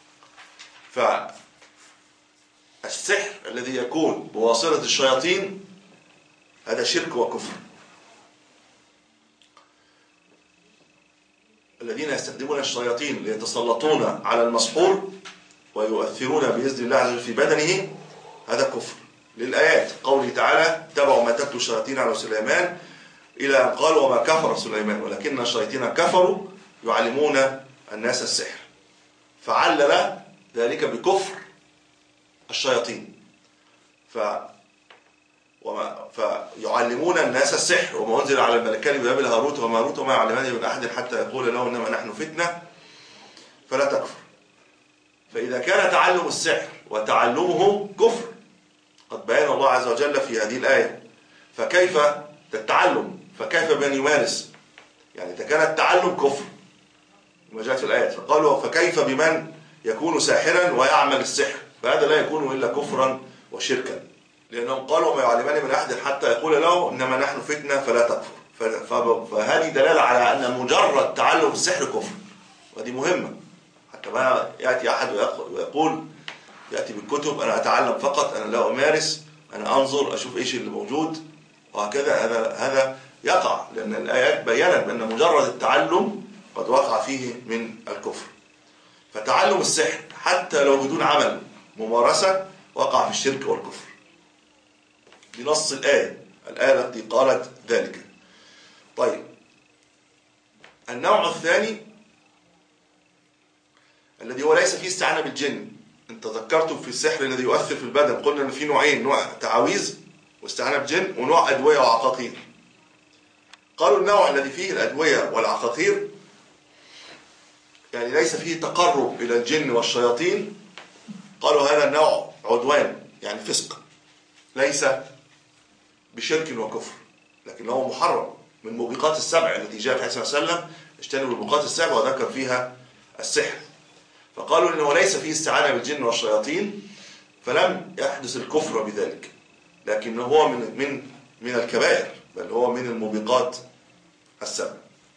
فالسحر الذي يكون بواسطة الشياطين هذا شرك وكفر. الذين يستخدمون الشياطين ليتسلطون على المسحور ويؤثرون بإذن الله عز وجل في بدنه هذا كفر. للآيات قوله تعالى اتبعوا ما تتلو الشياطين على سليمان إلى أن قال وما كفر سليمان ولكن الشياطين كفروا يعلمون الناس السحر، فعلل ذلك بكفر الشياطين. ف وما فيعلمون الناس السحر وما أنزل على الملكين ببابل هاروت وماروت وما يعلمان من أحد حتى يقول له إنما نحن فتنة فلا تكفر. فإذا كان تعلم السحر وتعلمه كفر قد بيان الله عز وجل في هذه الآية، فكيف التعلم؟ فكيف بمن يمارس؟ يعني إذا كان التعلم كفر ما جاءت في الآيات، فقالوا فكيف بمن يكون ساحرا ويعمل السحر؟ فهذا لا يكون إلا كفرا وشركا، لأنهم قالوا ما يعلمان من أحد حتى يقول له إنما نحن فتنة فلا تكفر. فهذه دلالة على أن مجرد تعلم السحر كفر، وهذه مهمة. حتى ما يأتي أحد ويقول يأتي بالكتب أنا أتعلم فقط، أنا لا أمارس، أنا أنظر أشوف إيش اللي موجود وهكذا، هذا هذا يقع، لأن الآيات بيّنت بأن مجرد التعلم قد وقع فيه من الكفر. فتعلم السحر حتى لو بدون عمل ممارسة وقع في الشرك والكفر بنص الآية الآية التي قالت ذلك. طيب النوع الثاني الذي هو ليس فيه استعانة بالجن. انت ذكرتم في السحر الذي يؤثر في البدن قلنا ان في نوعين، نوع تعاويذ واستعانة بالجن ونوع أدوية وعقاقير. قالوا النوع الذي فيه الأدوية والعقاقير يعني ليس فيه تقرب إلى الجن والشياطين، قالوا هذا النوع عدوان يعني فسق، ليس بشرك وكفر، لكن هو محرم من موبقات السبع التي جاء في حديث صلى الله عليه وسلم اجتنبوا الموبقات السبع وذكر فيها السحر. فقالوا انه ليس فيه استعانة بالجن والشياطين فلم يحدث الكفر بذلك، لكنه هو من من من الكبائر، بل هو من الموبقات السبع.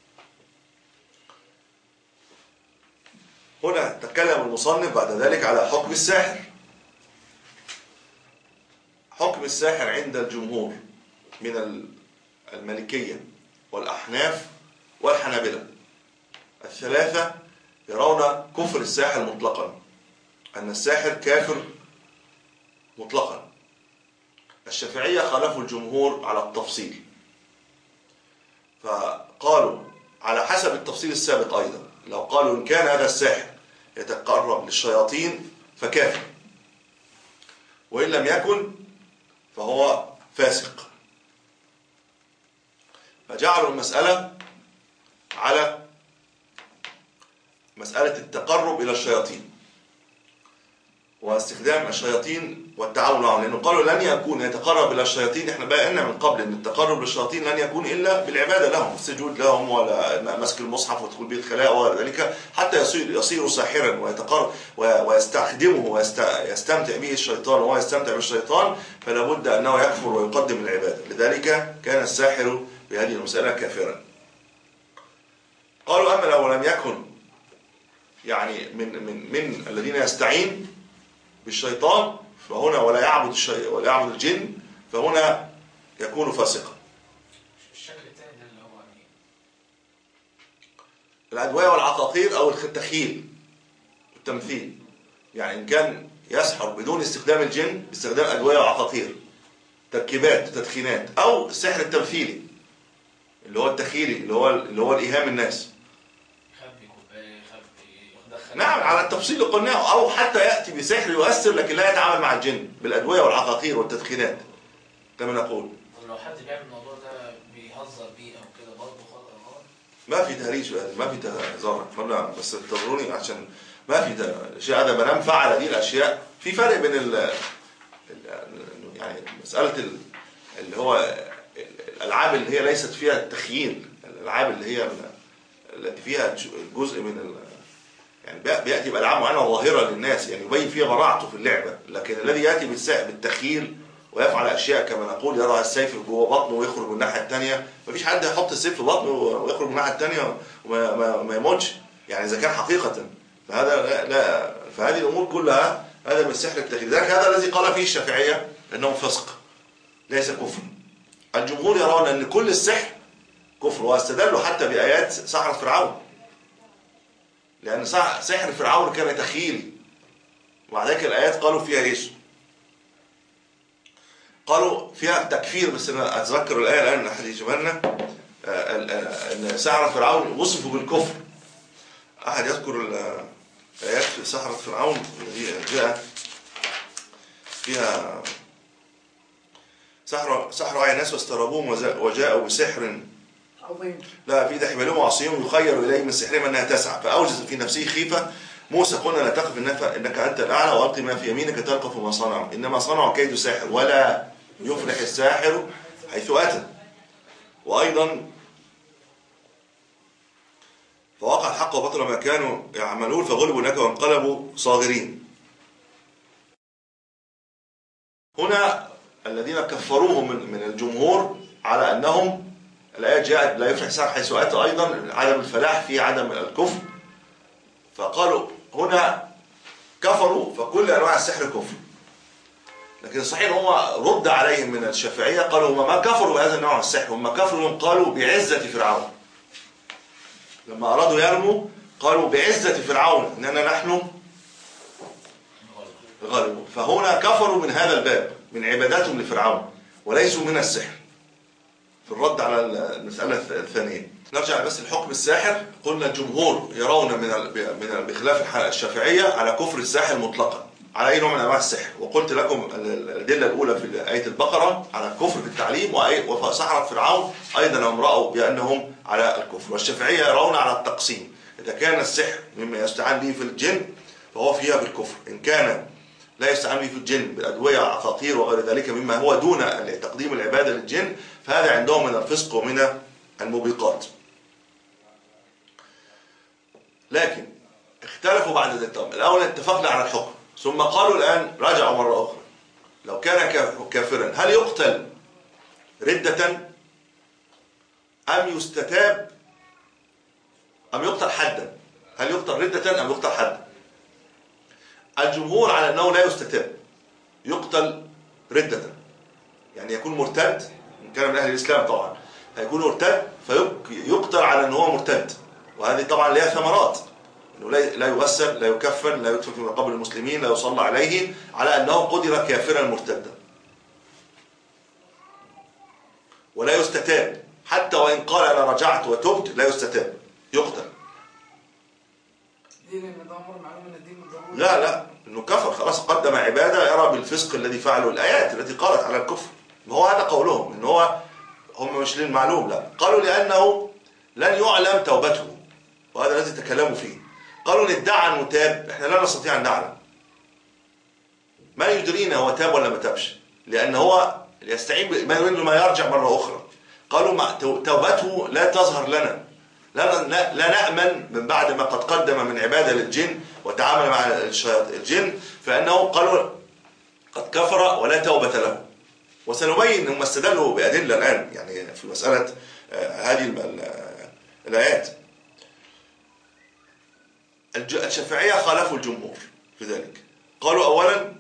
هنا تكلم المصنف بعد ذلك على حكم الساحر. حكم الساحر عند الجمهور من المالكية والأحناف والحنابلة الثلاثة يرون كفر الساحر مطلقا، أن الساحر كافر مطلقا. الشافعية خالفوا الجمهور على التفصيل، فقالوا على حسب التفصيل السابق أيضا، لو قالوا إن كان هذا الساحر يتقرب للشياطين فكافر، وإن لم يكن فهو فاسق. فجعلوا المسألة على مسألة التقرب إلى الشياطين واستخدام الشياطين والتعاون معهم، لأنه قالوا لن يكون يتقرب إلى الشياطين. احنا بقينا من قبل أن التقرب للشياطين لن يكون إلا بالعبادة لهم، السجود لهم ولا مسك المصحف ودخول به الخلاء وذلك، حتى يصير يصير ساحرا ويتقرب ويستخدمه ويستمتع به الشيطان وهو يستمتع بالشيطان، فلا بد أنه يكفر ويقدم العبادة. لذلك كان الساحر في هذه المسألة كافرا. قالوا أما لو لم يكن يعني من من من الذين يستعين بالشيطان فهنا ولا يعبد الشي... ولا يعبد الجن فهنا يكون فاسقا. الشكل الثاني ده اللي هو ايه؟ الأدوية والعقاقير أو التخيل والتمثيل، يعني إن كان يسحر بدون استخدام الجن باستخدام أدوية وعقاقير تركيبات وتدخينات، أو السحر التمثيلي اللي هو التخيلي اللي هو اللي هو الإيهام الناس، يخبي كوبايه، يخبي يدخل نعم على التفصيل اللي قلناه، أو حتى يأتي بسحر يؤثر لكن لا يتعامل مع الجن بالأدوية والعقاقير والتدخينات كما نقول. لو حد بيعمل الموضوع ده بيهزر بيه أو كده برضه غلط؟ ما في تهريج، ما في هزار، بس انتظروني عشان ما في الاشياء هذا ما دام فعل هذه الاشياء. في فرق بين ال يعني مساله اللي هو الالعاب اللي هي ليست فيها التخييل، الالعاب اللي هي التي فيها جزء من ال يعني بياتي بالعاب معينه ظاهره للناس يعني يبين فيها براعته في اللعبه، لكن الذي ياتي بالتخييل ويفعل اشياء كما نقول يضع السيف جوه بطنه ويخرج من الناحيه الثانيه، مفيش حد يحط السيف في بطنه ويخرج من الناحيه الثانيه وما ما, ما يموتش يعني اذا كان حقيقه، فهذا لا, لا فهذه الامور كلها هذا من سحر التخيل. ذلك هذا الذي قال فيه الشافعيه انه فسق ليس كفر. الجمهور يرون ان كل السحر كفر، واستدلوا حتى بايات سحرة فرعون، لان سحر فرعون كان تخيلي، ومع ذلك الايات قالوا فيها ايش؟ قالوا فيها تكفير، بس انا اتذكر الايه الان احد يجيبها لنا ان سحرة فرعون وصفوا بالكفر. احد يذكر الايات في سحرة فرعون التي جاءت فيها سحر سحر على الناس واسترهبوهم وجاءوا بسحر عظيم لا في حبالهم وعصيهم يخير اليه من سحرهم انها تسعى فاوجس في نفسه خيفه موسى قلنا لا تخف انك انت الاعلى والق ما في يمينك تلقف ما صنعوا انما صنعوا كيد ساحر ولا يفلح الساحر حيث اتى. وايضا فوقع الحق وبطل ما كانوا يعملون فغلبوا هناك وانقلبوا صاغرين. هنا الذين كفروهم من من الجمهور على انهم الايه جاءت لا يفلح الساحر حيث اتى، ايضا عدم الفلاح في عدم الكفر، فقالوا هنا كفروا فكل انواع السحر كفر. لكن الصحيح هو رد عليهم من الشافعيه قالوا هم ما كفروا بهذا النوع السحر، هم كفروا قالوا بعزه فرعون. لما ارادوا يرموا قالوا بعزه فرعون اننا نحن غالبون، فهنا كفروا من هذا الباب من عباداتهم لفرعون وليسوا من السحر. في الرد على المساله الثانيه نرجع بس لحكم الساحر. قلنا الجمهور يرون من من بخلاف الشافعيه على كفر الساحر مطلقا على اي نوع من انواع السحر، وقلت لكم الادله الاولى في ايه البقره على الكفر بالتعليم، وسحرة فرعون ايضا هم راوا بانهم على الكفر. والشافعيه يرون على التقسيم، اذا كان السحر مما يستعان به في الجن فهو فيها بالكفر، ان كان لا يستعان به في الجن بالادويه عقاقير وغير ذلك مما هو دون تقديم العباده للجن فهذا عندهم من الفسق ومن الموبقات. لكن اختلفوا بعد ذلك. الاول اتفقنا على الحكم ثم قالوا الان رجعوا مره اخرى لو كان كافرا هل يقتل ردة ام يستتاب ام يقتل حدا؟ هل يقتل ردة ام يقتل حدا؟ الجمهور على انه لا يستتاب، يقتل ردة، يعني يكون مرتد ان كان من اهل الاسلام طبعا هيكون مرتد فيقتل على انه هو مرتد، وهذه طبعا لها ثمرات انه لا يغسل لا يكفن لا يدفن في مقابر المسلمين لا يصلى عليه على انه قدر كافرا مرتدا. ولا يستتاب حتى وان قال انا رجعت وتبت لا يستتاب، يقتل. دين ان ده امر معلوم من الدين بالضروره. لا لا انه كفر خلاص قدم عباده يرى بالفسق الذي فعله الايات التي قالت على الكفر. ما هو هذا قولهم ان هو هم مش للمعلوم، لا قالوا لانه لن يعلم توبته، وهذا الذي تكلموا فيه. قالوا ان ادعى انه تاب احنا لا نستطيع ان نعلم، ما يدرينا هو تاب ولا ما تابش، لان هو يستعين ما يريد ما يرجع مره اخرى. قالوا توبته لا تظهر لنا، لا, لا, لا نأمن من بعد ما قد قدم من عبادة للجن وتعامل مع الجن، فانه قالوا قد كفر ولا توبة له. وسنبين هم استدلوا بأدلة الآن يعني في مسألة هذه الآيات. الشافعية خالفوا الجمهور في ذلك، قالوا أولا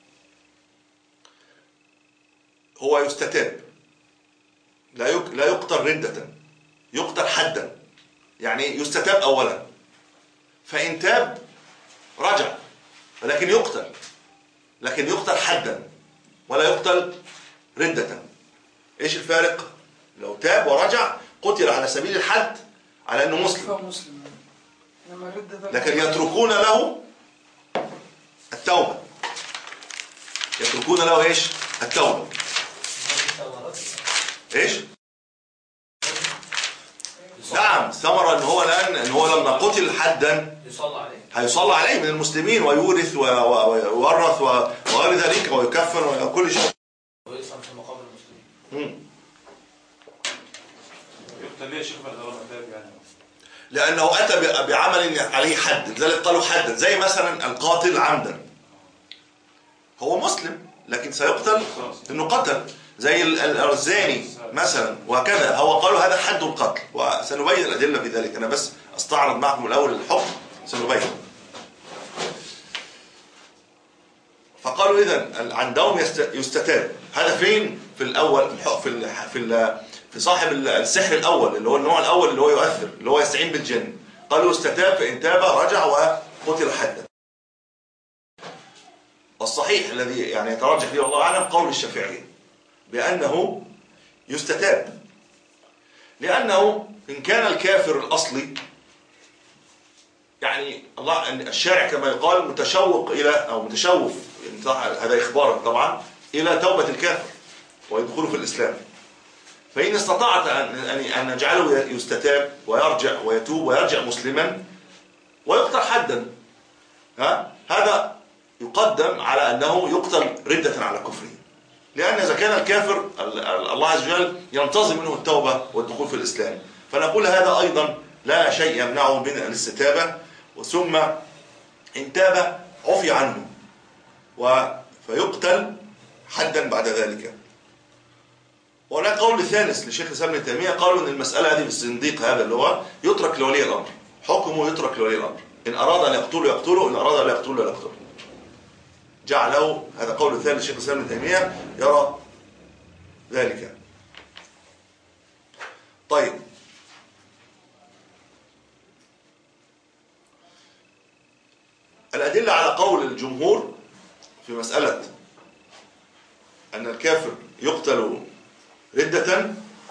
هو يستتاب لا لا يقتل ردة، يقتل حدا، يعني يستتاب أولا فإن تاب رجع ولكن يقتل، لكن يقتل حدا ولا يقتل ردة. ايش الفارق؟ لو تاب ورجع قتل على سبيل الحد على انه مسلم، إنما ردة لكن يتركون له التوبة، يتركون له ايش؟ التوبة. ايش؟ نعم، ثمرة ان هو الان ان هو لما قتل حدا يصلى عليه، هيصلى عليه من المسلمين ويورث ويورث وغير ذلك ويكفن وكل شيء. ويصلى في مقابر المسلمين. يقتل ليه يا شيخ بعد الله تاب يعني؟ لانه اتى بعمل عليه حد، لذلك قالوا حدا، زي مثلا القاتل عمدا هو مسلم لكن سيقتل انه قتل، زي الزاني مثلا وهكذا، هو قالوا هذا حد القتل، وسنبين الادله في ذلك. انا بس استعرض معكم الاول الحكم سنبين. فقالوا اذا عندهم يستتاب. هذا فين؟ في الاول في ال في ال في صاحب السحر الاول اللي هو النوع الاول اللي هو يؤثر، اللي هو يستعين بالجن. قالوا استتاب، فان تاب رجع وقتل حدا. والصحيح الذي يعني يترجح فيه والله اعلم قول الشافعي بانه يستتاب، لانه ان كان الكافر الاصلي يعني الله الشارع كما يقال متشوق الى او متشوف، هذا اخبارا طبعا، الى توبه الكافر ويدخله في الاسلام. فان استطعت ان ان نجعله يستتاب ويرجع ويتوب ويرجع مسلما ويقتل حدا، ها هذا يقدم على انه يقتل رده على كفره، لان اذا كان الكافر الله عز وجل ينتظم منه التوبه والدخول في الاسلام، فنقول هذا ايضا لا شيء يمنعه من الاستتابه، ثم ان تاب عفي عنه فيقتل حدا بعد ذلك. وهناك قول ثالث لشيخ الاسلام ابن تيميه، قالوا ان المساله هذه في الزنديق هذا اللي هو يترك لولي الامر، حكمه يترك لولي الامر، ان اراد ان يقتله يقتله، ان اراد ان لا يقتله لا يقتله. جعله هذا قول ثالث لشيخ الاسلام ابن تيميه يرى ذلك. طيب الأدلة على قول الجمهور في مسألة أن الكافر يقتل ردة،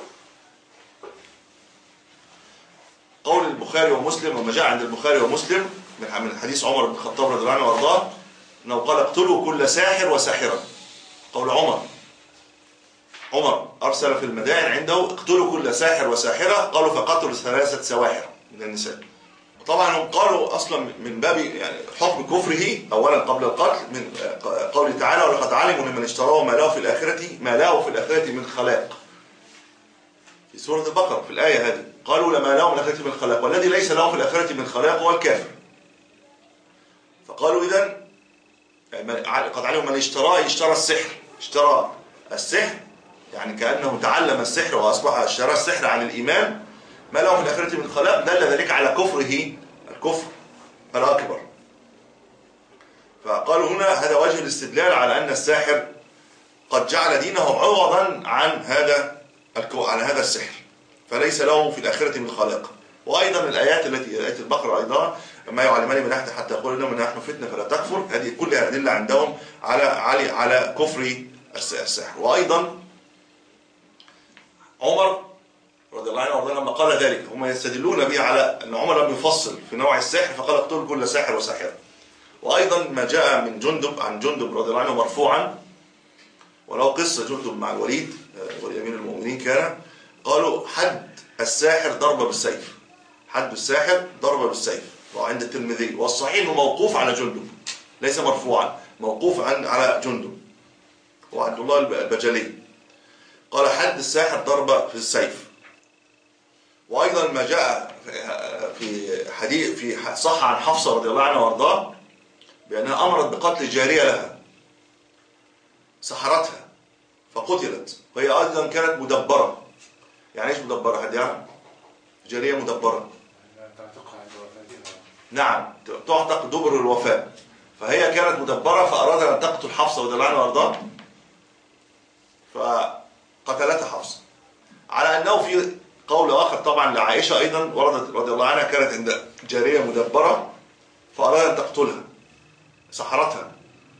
قول البخاري ومسلم، وما جاء عند البخاري ومسلم من حديث عمر بن الخطاب رضي الله عنه وارضاه أنه قال اقتلوا كل ساحر وساحرة. قول عمر، عمر أرسل في المدائن عنده اقتلوا كل ساحر وساحرة، قالوا فقتلوا ثلاثة سواحر من النساء. طبعا هم قالوا اصلا من باب يعني حكم كفره اولا قبل القتل، من قوله تعالى ولقد علموا لمن اشتراه ما له في الاخره ما له في الاخره من خلاق، في سوره البقره في الايه هذه قالوا لما له من الاخره من خلاق، والذي ليس له في الاخره من خلاق هو الكافر. فقالوا اذا قد علموا من اشتراه اشترى السحر، اشترى السحر يعني كانه تعلم السحر واصبح اشترى السحر عن الايمان، ما له في الآخرة من خلاق، دل ذلك على كفره الكفر الأكبر. فقالوا هنا هذا وجه الاستدلال على أن الساحر قد جعل دينه عوضا عن هذا عن هذا السحر، فليس له في الآخرة من خلاق. وأيضا الآيات التي آية البقرة أيضا ما يعلمان من أحد حتى يقول لهم نحن فتنة فلا تكفر، هذه كلها أدلة عندهم على على على كفر الساحر. وأيضا عمر رضي الله عنه وارضاه لما قال ذلك هم يستدلون به على ان عمر لم يفصل في نوع السحر فقال اقتلوا كل ساحر وساحره. وايضا ما جاء من جندب عن جندب رضي الله عنه مرفوعا، ولو قصه جندب مع الوليد ولي امير المؤمنين كان، قالوا حد الساحر ضرب بالسيف، حد الساحر ضرب بالسيف، وعند الترمذي، والصحيح انه موقوف على جندب ليس مرفوعا، موقوف عن على جندب وعبد الله البجلي، قال حد الساحر ضرب في السيف. وايضا ما جاء في حديث في صح عن حفصه رضي الله عنها وارضاه بانها امرت بقتل جاريه لها سحرتها فقتلت، وهي ايضا كانت مدبره. يعني ايش مدبره؟ حد يعرف؟ جاريه مدبره نعم تعتق دبر الوفاه، فهي كانت مدبره فارادت ان تقتل حفصه رضي الله عنها وارضاه فقتلتها حفصه. على انه في قول آخر طبعا لعائشة أيضا وردت رضي الله عنها كانت عند جارية مدبرة فأرادت أن تقتلها سحرتها،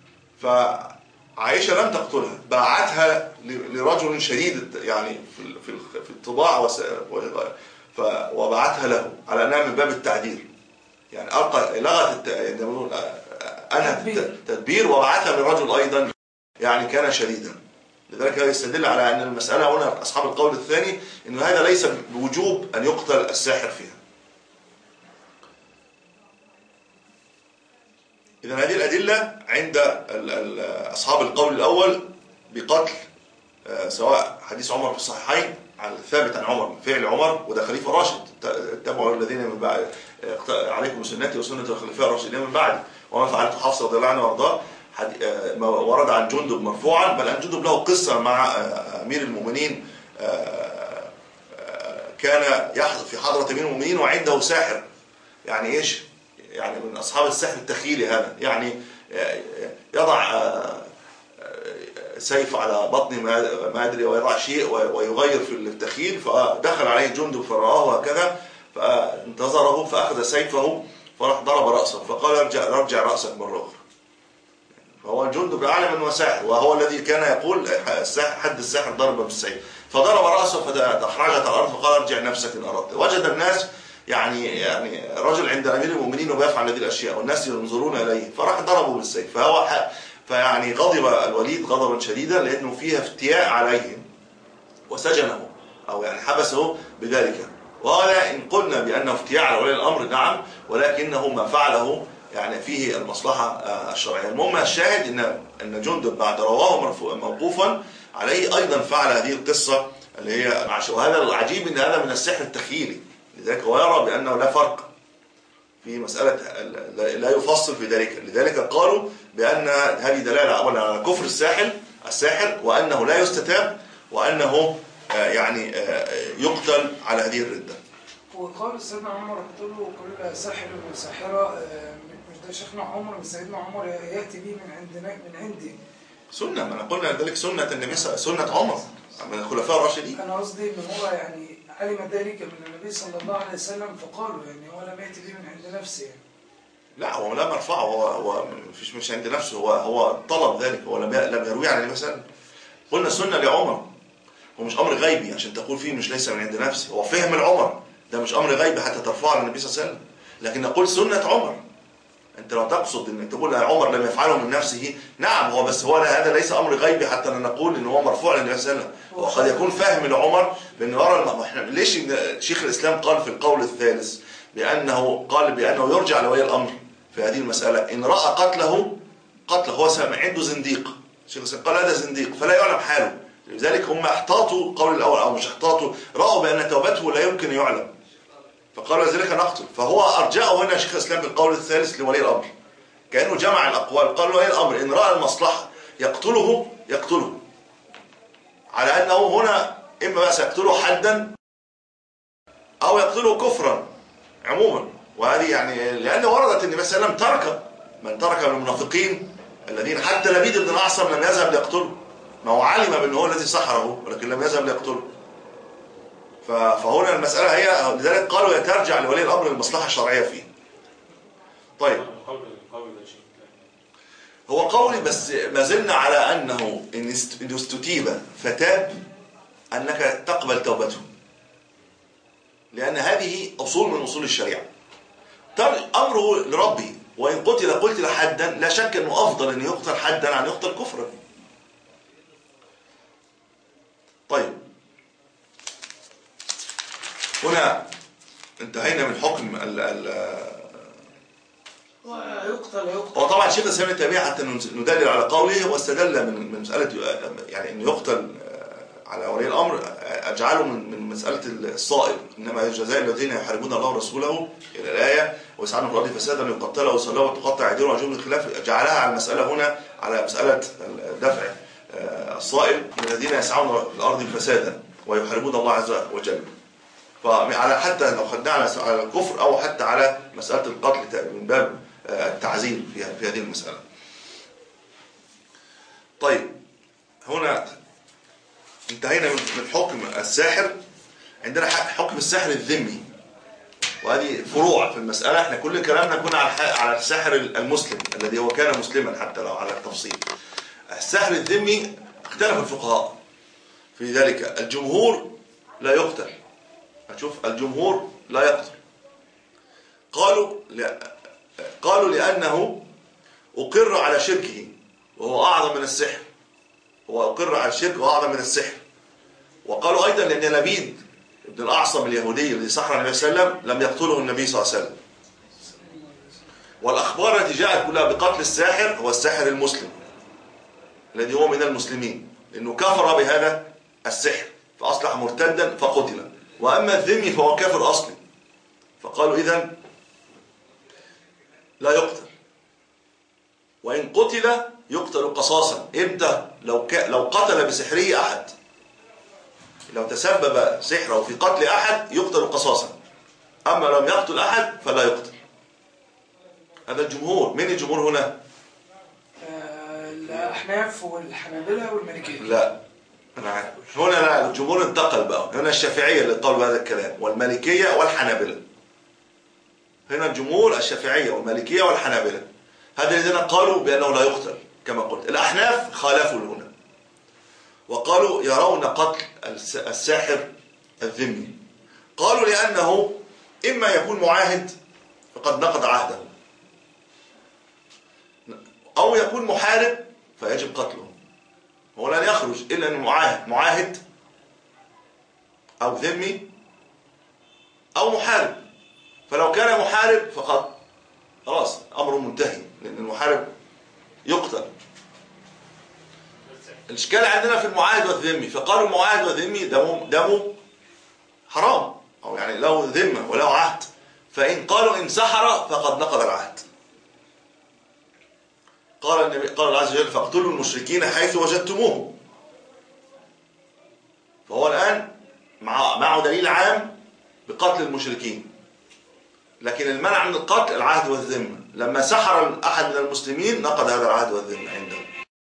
فعائشة لم تقتلها، باعتها لرجل شديد يعني في في الطباع وباعتها له على أنها من باب التعديل. يعني ألقى لغت أنهى التدبير وبعثها للرجل أيضا يعني كان شديدا. لذلك يستدل على أن المسألة هنا أصحاب القول الثاني أن هذا ليس بوجوب أن يقتل الساحر فيها. إذن هذه الأدلة عند أصحاب القول الأول بقتل، سواء حديث عمر في الصحيحين عن الثابت عن عمر فعل عمر، وده خليفة راشد، اتبعوا الذين من بعد عليكم سنتي وسنة الخلفاء الراشدين من بعد وما فعلت حفصة رضي الله عنها وارضاه، ورد عن جندب مرفوعا، بل أن جندب له قصة مع أمير المؤمنين، كان يحضر في حضرة أمير المؤمنين وعنده ساحر. يعني إيش؟ يعني من أصحاب السحر التخيلي هذا، يعني يضع سيف على بطن ما أدري ويضع شيء ويغير في التخيل، فدخل عليه جندب فرآه وهكذا فانتظره فأخذ سيفه فراح ضرب رأسه فقال ارجع, رجع رأسك مرة أخرى. فهو الجندب أعلم أنه ساحر، وهو الذي كان يقول حد الساحر ضرب بالسيف، فضرب رأسه فأحرجت الأرض فقال ارجع نفسك إن أردت. وجد الناس يعني يعني رجل عند أمير المؤمنين وبيفعل هذه الأشياء والناس ينظرون إليه، فراح ضربه بالسيف. فهو فيعني غضب الوليد غضبا شديدا لأنه فيها افتياء عليه وسجنه أو يعني حبسه بذلك. وهذا إن قلنا بأنه افتياء على ولي الأمر نعم، ولكنه ما فعله يعني فيه المصلحة الشرعية. المهم الشاهد إن أن جندب بعد رواه موقوفا عليه أيضا فعل هذه القصة اللي هي، وهذا العجيب أن هذا من السحر التخيلي، لذلك هو يرى بأنه لا فرق في مسألة، لا يفصل في ذلك. لذلك قالوا بأن هذه دلالة أولا على كفر الساحر الساحر وأنه لا يستتاب وأنه يعني يقتل على هذه الردة. وقال سيدنا عمر اقتلوا كل ساحر وساحرة، مش ده شيخنا عمر من سيدنا عمر يأتي به من عندنا من عندي سنة، ما قلنا ذلك سنة النبي سنة عمر من الخلفاء الراشدين. أنا قصدي إن هو يعني علم ذلك من النبي صلى الله عليه وسلم فقالوا يعني هو لم يأتي به من عند نفسه يعني. لا هو لم يرفعه، هو هو مش مش عند نفسه، هو هو طلب ذلك، هو لم لم يروي عن النبي صلى الله عليه وسلم. قلنا سنة لعمر، هو مش أمر غيبي عشان تقول فيه مش ليس من عند نفسه، هو فهم العمر ده مش أمر غيبي حتى ترفعه على النبي صلى الله عليه وسلم، لكن نقول سنة عمر. أنت لو تقصد إنك تقول عمر لم يفعله من نفسه، نعم هو بس هو هذا ليس أمر غيبي حتى نقول إن هو مرفوع للنبي صلى الله عليه وسلم. وقد يكون فهم العمر بأن يرى احنا ليش شيخ الإسلام قال في القول الثالث بأنه قال بأنه يرجع لولي الأمر في هذه المسألة إن رأى قتله قتله هو سامع عنده زنديق، شيخ الإسلام قال هذا زنديق فلا يعلم حاله، لذلك هم احتاطوا القول الأول أو مش احتاطوا، رأوا بأن توبته لا يمكن أن يعلم فقالوا ذلك نقتل. فهو أرجعه هنا شيخ الإسلام بالقول الثالث لولي الأمر، كأنه جمع الأقوال. قال ولي الأمر إن رأى المصلحة يقتله يقتله، على أنه هنا إما بس يقتله حدا أو يقتله كفرا عموما. وهذه يعني لأن وردت النبي صلى الله عليه وسلم ترك من ترك من المنافقين الذين حتى لبيد بن الأعصم لم يذهب ليقتله، ما هو علم بأنه هو الذي سحره ولكن لم يذهب ليقتله. فهنا المسألة هي لذلك قالوا يترجع لولي الأمر المصلحة الشرعية فيه. طيب هو قولي بس ما زلنا على أنه إن استتيب فتاب أنك تقبل توبته، لأن هذه أصول من أصول الشريعة. أمره لربي، وإن قتل قتل حدا لا شك أنه أفضل أن يقتل حدا عن يقتل كفرا. طيب هنا انتهينا من حكم ال ال ويقتل يقتل هو طبعا شيخ الإسلام ابن تيمية حتى ندلل على قوله واستدل من من مسألة يعني انه يقتل على ولي الأمر، أجعله من من مسألة الصائل إنما الجزاء الذين يحاربون الله ورسوله إلى الآية ويسعون في الأرض فسادا يقتلوا ويصلوا وتقطع أيديهم وأرجلهم الخلاف، جعلها على المسألة هنا على مسألة دفع الصائل من الذين يسعون في الأرض فسادا ويحاربون الله عز وجل. فعلى حتى لو خدناه على الكفر أو حتى على مسألة القتل من باب التعزير في في هذه المسألة. طيب هنا انتهينا من حكم الساحر. عندنا حكم الساحر الذمي، وهذه فروع في المسألة. احنا كل كلامنا كنا على على الساحر المسلم الذي هو كان مسلما حتى لو على التفصيل. الساحر الذمي اختلف الفقهاء في ذلك. الجمهور لا يقتل، هتشوف الجمهور لا يقتل، قالوا لا قالوا لأنه أقر على شركه وهو أعظم من السحر، هو أقر على الشرك وهو أعظم من السحر. وقالوا أيضا لأن لبيد ابن الأعصم اليهودي الذي سحر النبي صلى الله عليه وسلم لم يقتله النبي صلى الله عليه وسلم. والأخبار التي جاءت كلها بقتل الساحر هو الساحر المسلم الذي هو من المسلمين، لأنه كفر بهذا السحر فأصبح مرتدا فقتل. وأما الذمي فهو كافر أصلي، فقالوا إذن لا يقتل، وإن قتل يقتل قصاصا. إمتى؟ لو, ك... لو قتل بسحره أحد، لو تسبب سحره في قتل أحد يقتل قصاصا، أما لم يقتل أحد فلا يقتل. هذا الجمهور. من الجمهور هنا؟ آه، الأحناف والحنابلة والمالكية. لا أنا عارف. هنا لا، الجمهور انتقل بقى، هنا الشافعية اللي قالوا بهذا الكلام والمالكية والحنابلة. هنا الجمهور الشافعية والمالكية والحنابلة، هذا الذين قالوا بأنه لا يقتل كما قلت. الأحناف خالفوا هنا وقالوا يرون قتل الساحر الذمي. قالوا لأنه إما يكون معاهد فقد نقض عهده، أو يكون محارب فيجب قتله. هو لن يخرج إلا أنه معاهد معاهد أو ذمي أو محارب. فلو كان محارب فقد خلاص أمره منتهي، لأن المحارب يقتل. الإشكال عندنا في المعاهد والذمي، فقالوا المعاهد والذمي دمه دمه حرام، أو يعني له ذمة وله عهد، فإن قالوا إن سحر فقد نقض العهد. قال النبي قال الله عز وجل فاقتلوا المشركين حيث وجدتموهم. فهو الآن مع معه دليل عام بقتل المشركين، لكن المنع من القتل العهد والذمة. لما سحر أحد من المسلمين نقض هذا العهد والذمة عندهم.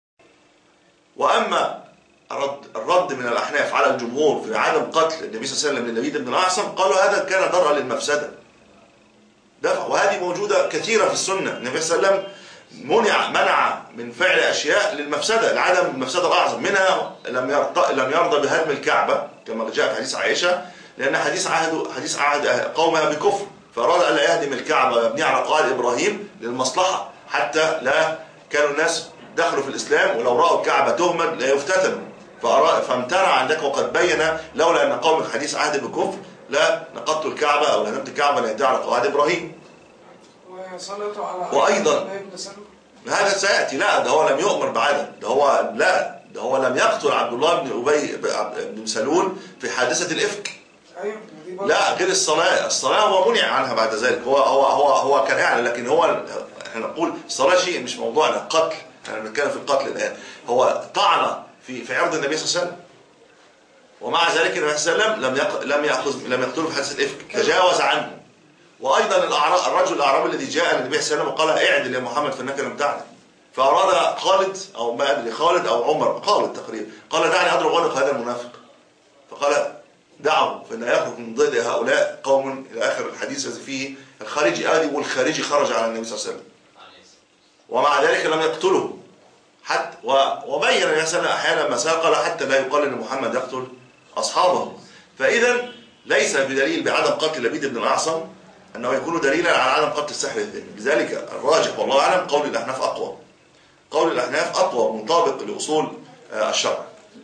وأما الرد, الرد من الأحناف على الجمهور في عدم قتل النبي صلى الله عليه وسلم للبيد بن الأعصم، قالوا هذا كان ضرا للمفسدة دفع، وهذه موجودة كثيرة في السنة. النبي صلى الله عليه وسلم منع منع من فعل أشياء للمفسدة، لعدم المفسدة الأعظم. منها لم يرضى لم يرضى بهدم الكعبة كما جاء في حديث عائشة، لأن حديث عهد حديث عهد قومها بكفر، فأراد أن لا يهدم الكعبة ويبنيها على قواعد إبراهيم للمصلحة، حتى لا كانوا الناس دخلوا في الإسلام ولو رأوا الكعبة تهمد لا يفتتنوا، فامتنع عندك. وقد بين لولا أن قوم حديث عهد بكفر لا نقضت الكعبة أو هدمت الكعبة ليهدها على قواعد إبراهيم. وصلته على وأيضا هذا سيأتي. لا ده هو لم يؤمر بعدم، ده هو لا ده هو لم يقتل عبد الله بن أبي بن سلول في حادثة الإفك. لا غير الصلاة، الصلاة هو منع عنها بعد ذلك. هو هو هو هو كان يعني، لكن هو احنا نقول الصلاة شيء مش موضوعنا. القتل احنا بنتكلم في القتل الآن. هو طعن في في عرض النبي صلى الله عليه وسلم، ومع ذلك النبي صلى الله عليه وسلم لم يق... لم يأخذ لم يقتله في حادثة الإفك، تجاوز عنه. وأيضا الأعراب الرجل الأعرابي الذي جاء للنبي صلى الله عليه وسلم وقال اعدل يا محمد فإنك لم تعدل، فأراد خالد أو ما أدري خالد أو عمر خالد تقريبا قال دعني أضرب عنق هذا المنافق، فقال دعه فإن يخرج من ضد هؤلاء قوم إلى آخر الحديث الذي فيه الخارجي آدي، والخارجي خرج على النبي صلى الله عليه وسلم، ومع ذلك لم يقتله حتى. وبين النبي صلى الله عليه وسلم أحيانا ما ساقل حتى لا يقال أن محمد يقتل أصحابه. فإذا ليس بدليل بعدم قتل لبيد بن الأعصم أنه يكون دليلا على عدم قتل السحر الذمي. لذلك الراجح والله أعلم قول الأحناف أقوى، قول الأحناف أقوى مطابق لأصول الشرع.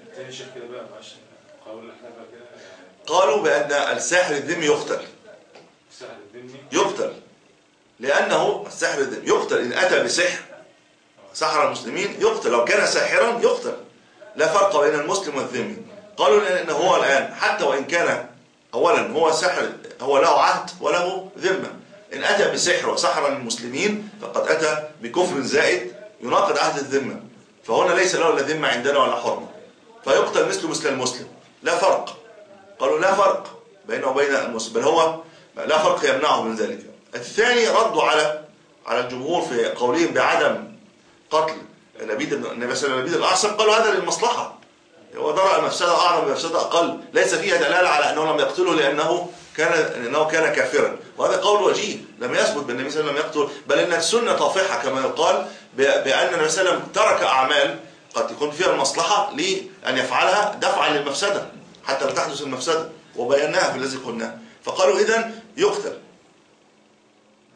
قالوا بأن الساحر الذمي يقتل، يقتل لأنه الساحر الذمي يقتل إن أتى بسحر سحر المسلمين يقتل، لو كان ساحرا يقتل، لا فرق بين المسلم والذمي. قالوا لأنه هو الآن حتى وإن كان أولا هو سحر، هو له عهد وله ذمة، إن أتى بسحر وسحر المسلمين فقد أتى بكفر زائد يناقض عهد الذمة، فهنا ليس له لا ذمة عندنا ولا حرمة، فيقتل مثل مثل المسلم، لا فرق. قالوا لا فرق بينه وبين المسلم، بل هو لا فرق يمنعه من ذلك. الثاني ردوا على على الجمهور في قولهم بعدم قتل لبيد النبي صلى الله عليه وسلم الأعصم، قالوا هذا للمصلحة، هو درى المفسدة أعظم مفسدة أقل، ليس فيها دلالة على أنه لم يقتله لأنه كان أنه كان كافرا، وهذا قول وجيه لم يثبت بالنبي صلى الله عليه وسلم لم يقتل، بل إن السنة طافحة كما يقال بأن النبي صلى الله عليه وسلم ترك أعمال قد يكون فيها المصلحة لأن يفعلها دفعا للمفسدة حتى لا تحدث المفسدة، وبيناها في الذي قلناه. فقالوا إذن يقتل.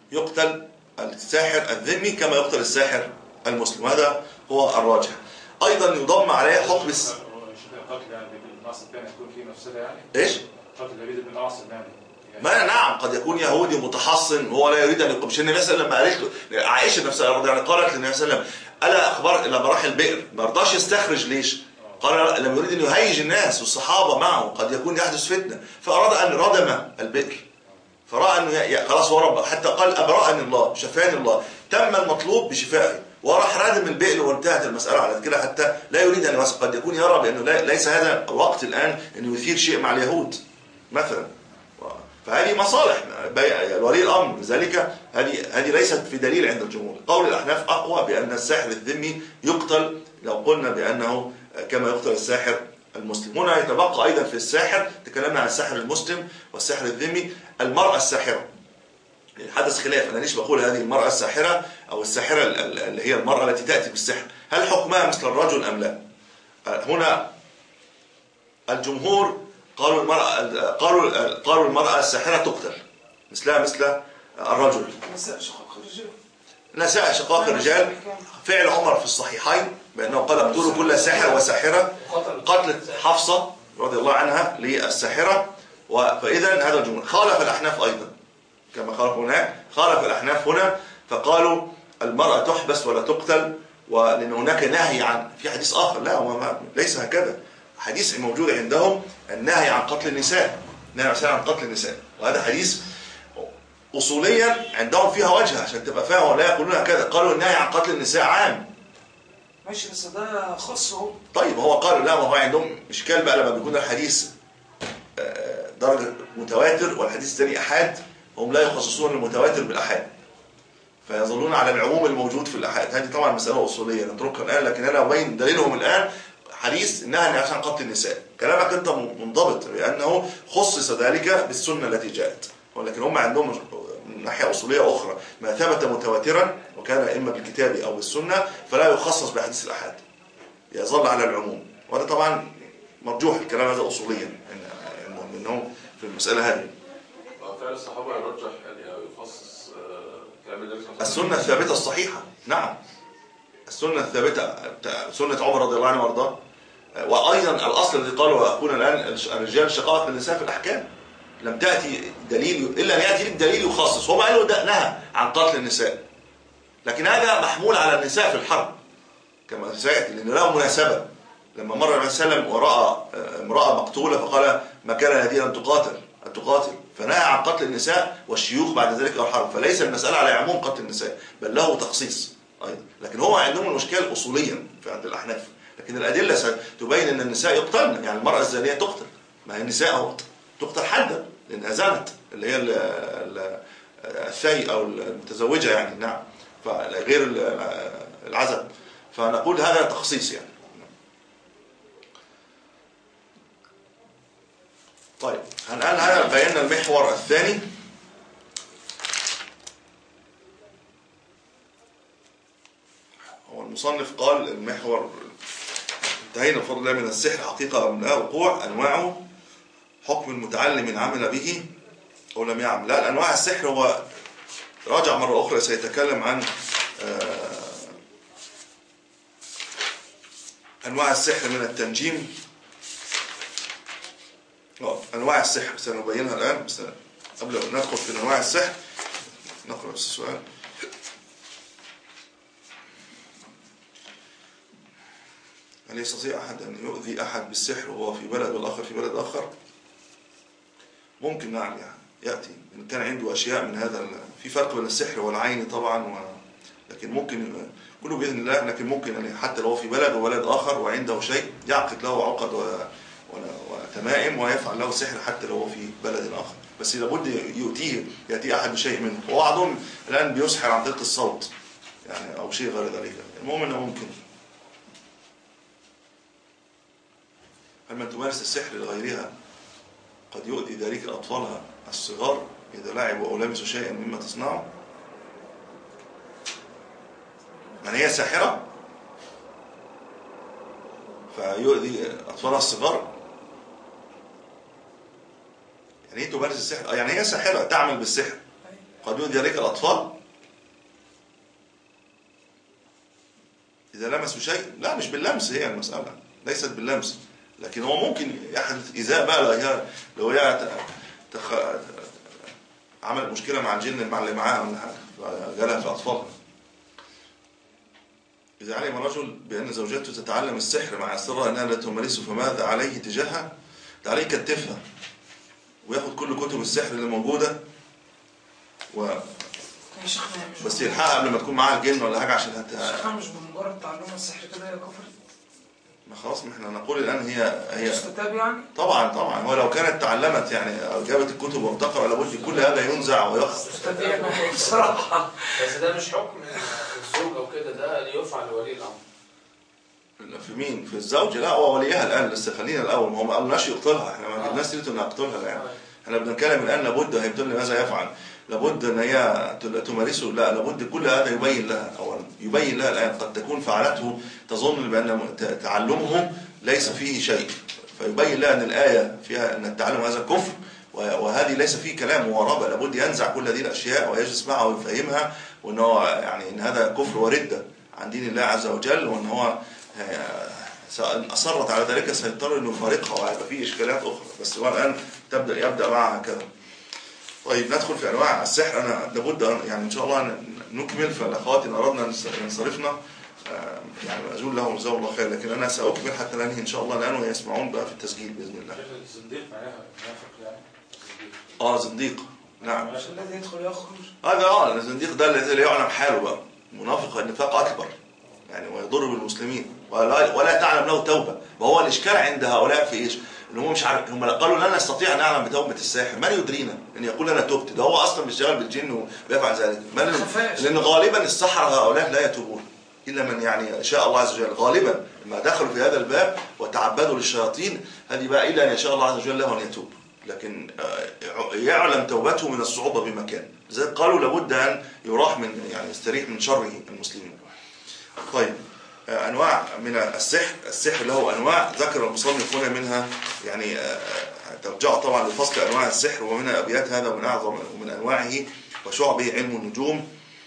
يقتل الساحر الذمي كما يقتل الساحر المسلم، وهذا هو الراجح. أيضا يضم عليه حكم الس... القتل يعني بالنص الثاني يكون فيه مفسدة يعني؟ إيش؟ قتل لبيد بن العاص يعني. ما نعم، قد يكون يهودي متحصن وهو لا يريد ان يقوم. مش النبي صلى الله عليه وسلم قالت له، عائشه نفسها رضي الله عنها قالت للنبي صلى الله عليه وسلم الا اخبر لما راح البئر ما رضاش يستخرج، ليش؟ قال لم يريد ان يهيج الناس والصحابه معه، قد يكون يحدث فتنه، فاراد ان ردم البئر، فراى انه خلاص هو رب، حتى قال ابرأني الله شفاني الله، تم المطلوب بشفائه وراح ردم البئر وانتهت المساله على كده، حتى لا يريد ان يوسع. قد يكون يرى بانه ليس هذا الوقت الان انه يثير شيء مع اليهود مثلا، فهذه مصالح ولي الامر، لذلك هذه هذه ليست في دليل عند الجمهور. قول الاحناف اقوى بان الساحر الذمي يقتل لو قلنا بانه كما يقتل الساحر المسلم. هنا يتبقى ايضا في الساحر، تكلمنا عن الساحر المسلم والساحر الذمي، المراه الساحره. حدث خلاف، انا ليش بقول هذه المراه الساحره او الساحره اللي هي المراه التي تاتي بالسحر، هل حكمها مثل الرجل ام لا؟ هنا الجمهور قالوا المرأة قالوا قالوا المرأة الساحرة تقتل مثلها مثل الرجل. نساء شقاق الرجال. نساء شقاق الرجال فعل عمر في الصحيحين بأنه قال اقتلوا كل ساحر وساحرة، قتلت حفصة رضي الله عنها للساحرة. فإذا هذا الجمهور. خالف الأحناف أيضا كما خالف هناك، خالف الأحناف هنا فقالوا المرأة تحبس ولا تقتل، ولأن هناك نهي عن، في حديث آخر لا هو ليس هكذا، حديث موجود عندهم النهي عن قتل النساء، نهي عن قتل النساء، وهذا حديث أصوليا عندهم فيها وجه عشان تبقى فاهم، ولا يقولون هكذا، قالوا النهي عن قتل النساء عام. ماشي بس ده خاص اهو. طيب هو قالوا لا، ما هو عندهم إشكال بقى لما بيكون الحديث درجة متواتر والحديث الثاني أحاد، هم لا يخصصون المتواتر بالأحاد، فيظلون على العموم الموجود في الأحاد. هذه طبعا مسألة أصولية نتركها الآن، لكن أنا أبين دليلهم الآن حديث النهي عن قتل النساء. كلامك انت منضبط بانه خصص ذلك بالسنه التي جاءت، ولكن هم عندهم ناحيه اصوليه اخرى، ما ثبت متواترا وكان اما بالكتاب او بالسنه فلا يخصص بحديث الاحاد، يظل على العموم. وهذا طبعا مرجوح الكلام هذا اصوليا انه في المساله هذه. فعل الصحابه يرجح يعني يخصص كلام النبي صلى الله عليه وسلم. السنه الثابته الصحيحه، نعم السنه الثابته، سنه عمر رضي الله عنه وارضاه. وأيضا الأصل الذي قالوا أخونا الآن الرجال شقاق النساء في الأحكام، لم تأتي دليل إلا أن يأتي لك دليل يخصص. هو قالوا ده نهى عن قتل النساء، لكن هذا محمول على النساء في الحرب كما سيأتي، لأن له مناسبة. لما مر النبي صلى الله عليه وسلم ورأى امرأة مقتولة فقال ما كان هذه أن تقاتل أن تقاتل فنهى عن قتل النساء والشيوخ بعد ذلك الحرب. فليس المسألة على عموم قتل النساء بل له تخصيص أيضا، لكن هو عندهم المشكلة أصوليا في عند الأحناف. لكن الأدلة ستبين أن النساء يقتلن، يعني المرأة الزانية تقتل، ما هي النساء تقتل حدا لأنها زانت، اللي هي الثي أو المتزوجة يعني، نعم، فغير العزب. فنقول هذا تخصيص يعني. طيب الآن هذا بينا المحور الثاني. هو المصنف قال المحور انتهينا بفضل الله من السحر حقيقة من وقوع أنواعه، حكم المتعلم إن عمل به أو لم يعمل. لا، أنواع السحر هو راجع مرة أخرى سيتكلم عن أنواع السحر من التنجيم. أنواع السحر سنبينها الآن، بس قبل أن ندخل في أنواع السحر نقرأ بس السؤال. هل يستطيع أحد أن يؤذي أحد بالسحر وهو في بلد والآخر في بلد آخر؟ ممكن، نعم، يعني يأتي إن كان عنده أشياء من هذا. في فرق بين السحر والعين طبعا، و... لكن ممكن كله بإذن الله، لكن ممكن يعني حتى لو في بلد وبلد آخر وعنده شيء يعقد له عقد و... وتمائم ويفعل له سحر حتى لو في بلد آخر، بس لابد يؤتيه يأتي أحد بشيء منه. وبعضهم الآن بيسحر عن طريق الصوت يعني أو شيء غير ذلك. المهم أنه ممكن. هل من تمارس السحر لغيرها قد يؤذي ذلك أطفالها الصغار إذا لعبوا أو لمسوا شيئا مما تصنعه؟ يعني هي ساحرة فيؤذي أطفالها الصغار؟ يعني هي تمارس السحر، يعني هي ساحرة تعمل بالسحر، قد يؤذي ذلك الأطفال إذا لمسوا شيء. لا مش باللمس، هي المسألة ليست باللمس، لكن هو ممكن يحدث إيذاء بقى لو هي لو هي تخ... عمل مشكلة مع الجن مع اللي معاها ولا حاجة فجالها في أطفالها. إذا علم رجل بأن زوجته تتعلم السحر مع إصرارها أنها لا تمارسه فماذا عليه تجاهها؟ ده عليه يكتفها وياخد كل كتب السحر اللي موجودة و بس يلحقها قبل ما تكون معاها الجن ولا حاجة عشان هت... شيخنا مش بمجرد تعلم السحر كده هي كفر؟ ما خلاص ما احنا نقول الآن هي هي تستتاب يعني؟ طبعا طبعا. هو لو كانت تعلمت يعني جابت الكتب وابتقر لابد كل هذا ينزع ويخرج. تستتاب يعني بصراحة. بس ده مش حكم الزوج او كده، ده اللي يفعل لولي الامر. في مين؟ في الزوج؟ لا هو وليها الآن لسه. خلينا الأول، ما هو ما قالناش يقتلها، احنا ما جبناش سيرته انها تقتلها الآن. احنا بنتكلم الآن لابد هيبتل ماذا يفعل؟ لابد ان هي تمارسه؟ لا، لابد كل هذا يبين لها اولا، يبين لها الآن قد تكون فعلته تظن بأن تعلمه ليس فيه شيء، فيبين لها ان الآية فيها ان التعلم هذا كفر وهذه ليس فيه كلام ومرابة. لابد ينزع كل هذه الأشياء ويجلس معها ويفهمها وان هو يعني ان هذا كفر وردة عن دين الله عز وجل، وان هو أصرت على ذلك سيضطر انه يفارقها وهيبقى فيه اشكالات اخرى. بس هو الآن تبدأ يبدأ معها كذا. طيب ندخل في انواع السحر. انا لابد يعني ان شاء الله نكمل، فالاخوات ان اردنا نصرفنا يعني ازول لهم جزاهم الله خير، لكن انا ساكمل حتى ننهي ان شاء الله الان ويسمعون بقى في التسجيل باذن الله. الزنديق معناها منافق يعني؟ اه زنديق نعم. الذي يدخل يخرج هذا اه الزنديق ده الذي لا يعلم حاله بقى، منافق النفاق اكبر يعني ويضر بالمسلمين ولا, ولا تعلم له توبه. وهو الاشكال عند هؤلاء في ايش؟ ان هم مش عارف، هم قالوا لن نستطيع ان نعلم بتوبه الساحر، من يدرينا ان يقول انا تبت؟ ده هو اصلا بيشتغل بالجن وبيفعل ذلك. من لان غالبا السحره هؤلاء لا يتوبون الا من يعني شاء الله عز وجل. غالبا لما دخلوا في هذا الباب وتعبدوا للشياطين هذه بقى الا ان يشاء الله عز وجل له ان يتوب، لكن يعلم توبته من الصعوبه بمكان. لذلك قالوا لابد ان يراح من يعني يستريح من شره المسلمين. طيب أنواع من السحر. السحر له أنواع ذكر المصنف هنا منها يعني ترجع طبعا لفصل أنواع السحر، ومن أبيات هذا ومن أعظم ومن أنواعه وشعبه علم النجوم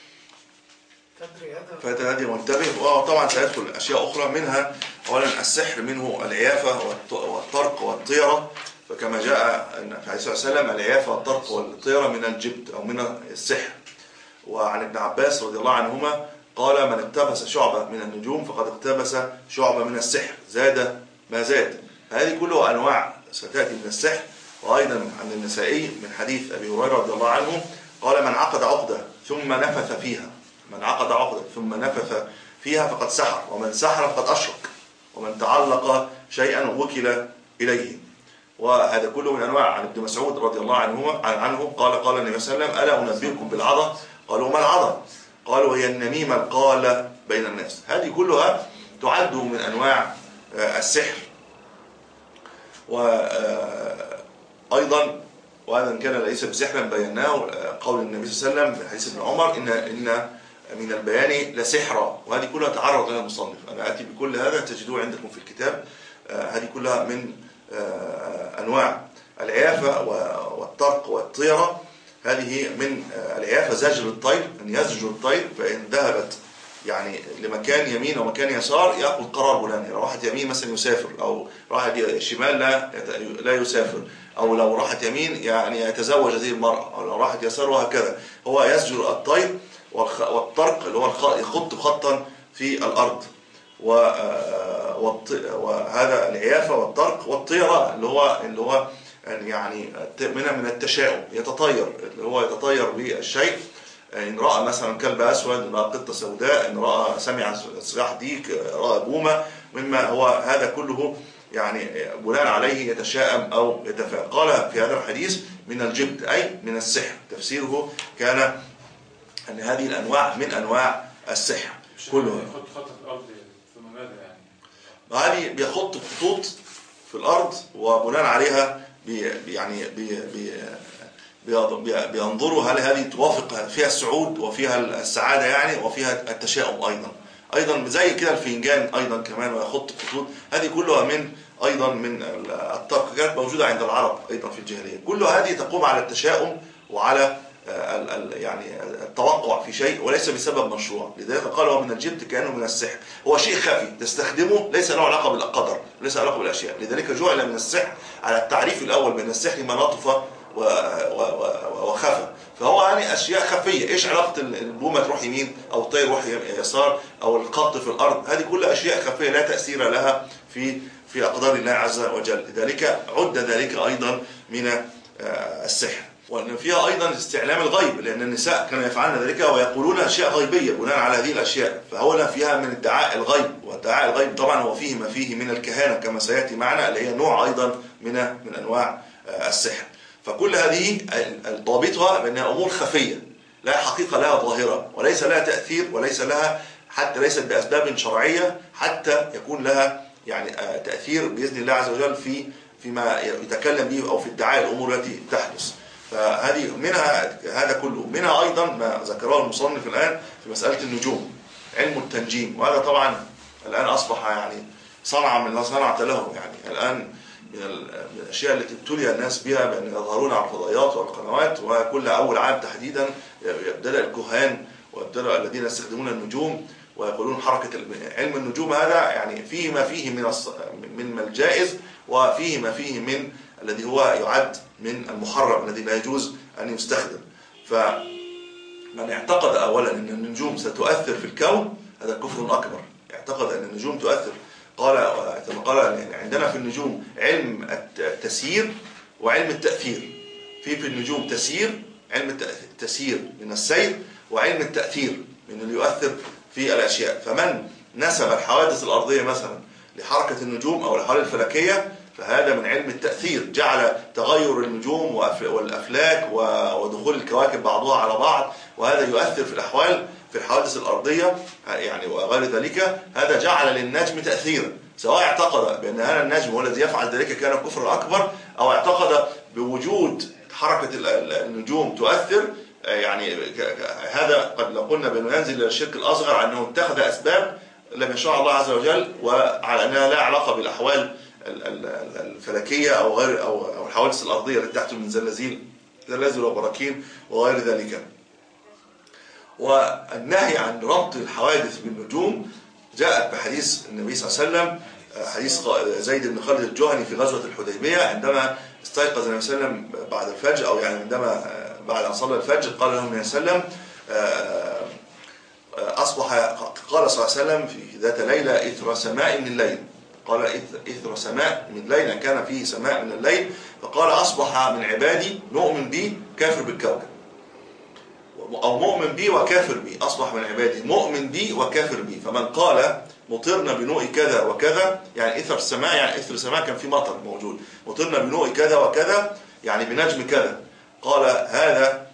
فهذه منتبه. وطبعا سيدخل أشياء أخرى منها أولا السحر منه العيافة والطرق والطيرة، فكما جاء في عليه الصلاة والسلام العيافة والطرق والطيرة من الجبت أو من السحر. وعن ابن عباس رضي الله عنهما قال من اقتبس شعبة من النجوم فقد اقتبس شعبة من السحر زاد ما زاد. هذه كلها أنواع ستأتي من السحر. وأيضا عن النسائي من حديث أبي هريرة رضي الله عنه قال من عقد عقدة ثم نفث فيها من عقد عقدة ثم نفث فيها فقد سحر، ومن سحر فقد أشرك، ومن تعلق شيئا وكل إليه. وهذا كله من أنواع. عن ابن مسعود رضي الله عنه عنه قال قال النبي صلى الله عليه وسلم ألا أنبئكم بالعظى؟ قالوا ما العظى؟ قالوا هي النميمة القالة بين الناس. هذه كلها تعد من أنواع السحر. وأيضا وهذا كان ليس بسحرا بيناه قول النبي صلى الله عليه وسلم في حديث ابن عمر إن إن من البيان لسحرا. وهذه كلها تعرض لها المصنف. أنا آتي بكل هذا تجدوه عندكم في الكتاب. هذه كلها من أنواع العيافة والطرق والطيرة. هذه من العيافة زجر الطير، أن يزجر الطير فإن ذهبت يعني لمكان يمين أو مكان يسار يأخذ قرار بلان. لو راحت يمين مثلا يسافر، أو راحت شمال لا لا يسافر، أو لو راحت يمين يعني يتزوج هذه المرأة، أو لو راحت يسار وهكذا. هو يزجر الطير والطرق اللي هو يخط خطا في الأرض. وهذا العيافة والطرق والطيرة اللي هو اللي هو يعني منها من التشاؤم، يتطير اللي هو يتطير بالشيء. إن رأى مثلا كلب أسود، إن رأى قطة سوداء، إن رأى سمع صياح ديك، رأى بومة، مما هو هذا كله يعني بناء عليه يتشاءم أو يتفاءل. قال في هذا الحديث من الجبت أي من السحر. تفسيره كان أن هذه الأنواع من أنواع السحر كلها. يخط خط في الأرض ثم ماذا يعني؟ هذه بيخط خطوط في الأرض وبناء عليها بي يعني بي بي بينظروا هل هذه توافق فيها السعود وفيها السعادة يعني وفيها التشاؤم أيضا. أيضا زي كده الفنجان أيضا كمان ويخط خطوط. هذه كلها من أيضا من الطرق كانت موجودة عند العرب أيضا في الجاهلية. كل هذه تقوم على التشاؤم وعلى ال ال يعني التوقع في شيء وليس بسبب مشروع. لذلك قال هو من الجبت كأنه من السحر، هو شيء خفي تستخدمه ليس له علاقة بالقدر، ليس له علاقة بالأشياء. لذلك جعل من السحر على التعريف الأول بين السحر ما لطف وخفى، فهو يعني أشياء خفية. إيش علاقة البومة تروح يمين أو الطير يروح يسار أو القط في الأرض؟ هذه كلها أشياء خفية لا تأثير لها في في أقدار الله عز وجل. لذلك عد ذلك أيضا من السحر، وأن فيها أيضا استعلام الغيب، لأن النساء كانوا يفعلن ذلك ويقولون أشياء غيبية بناء على هذه الأشياء، فهو فيها من ادعاء الغيب. وادعاء الغيب طبعا هو فيه ما فيه من الكهانة كما سيأتي معنا، اللي هي نوع أيضا من من أنواع السحر. فكل هذه ضابطها بأنها أمور خفية لا حقيقة لها ظاهرة، وليس لها تأثير، وليس لها حتى ليست بأسباب شرعية حتى يكون لها يعني تأثير بإذن الله عز وجل في فيما يتكلم به أو في ادعاء الأمور التي تحدث. فهذه منها هذا كله. منها أيضا ما ذكره المصنف الآن في مسألة النجوم، علم التنجيم، وهذا طبعا الآن أصبح يعني صنعة من لا صنعة لهم. يعني الآن من الأشياء التي ابتلي الناس بها بأن يظهرون على الفضائيات والقنوات، وكل أول عام تحديدا يبدأ الكهان ويبدأ الذين يستخدمون النجوم ويقولون حركة علم النجوم هذا يعني فيه ما فيه من من الجائز، وفيه ما فيه من الذي هو يعد من المحرم الذي لا يجوز أن يستخدم. فمن اعتقد أولا أن النجوم ستؤثر في الكون هذا كفر أكبر. اعتقد أن النجوم تؤثر. قال قال يعني عندنا في النجوم علم التسيير وعلم التأثير. في في النجوم تسيير، علم التسيير من السير، وعلم التأثير من اللي يؤثر في الأشياء. فمن نسب الحوادث الأرضية مثلا لحركة النجوم أو الحوادث الفلكية فهذا من علم التأثير، جعل تغير النجوم والأفلاك ودخول الكواكب بعضها على بعض، وهذا يؤثر في الأحوال في الحوادث الأرضية يعني وغير ذلك. هذا جعل للنجم تأثيرا، سواء اعتقد بأن هذا النجم هو الذي يفعل ذلك كان كفر أكبر، أو اعتقد بوجود حركة النجوم تؤثر. يعني هذا قد لو قلنا بأنه ينزل إلى الشرك الأصغر أنه اتخذ أسباب لم يشاء الله عز وجل، وعلى أنها لا علاقة بالأحوال الفلكية أو غير أو الحوادث الأرضية التي تحت من زلازل زلازل وبراكين وغير ذلك. والنهي عن ربط الحوادث بالنجوم جاءت بحديث النبي صلى الله عليه وسلم، حديث زيد بن خالد الجهني في غزوة الحديبية عندما استيقظ النبي صلى الله عليه وسلم بعد الفجر، أو يعني عندما بعد أن صلى الفجر قال لهم النبي صلى الله عليه وسلم أصبح قال صلى الله عليه وسلم في ذات ليلة إثر سماء من الليل، قال إثر سماء من الليل، كان فيه سماء من الليل، فقال أصبح من عبادي مؤمن بي كافر بالكوكب، أو مؤمن بي وكافر بي. أصبح من عبادي مؤمن بي وكافر بي. فمن قال مطرنا بنوء كذا وكذا، يعني إثر السماء يعني إثر السماء كان في مطر موجود، مطرنا بنوء كذا وكذا يعني بنجم كذا، قال هذا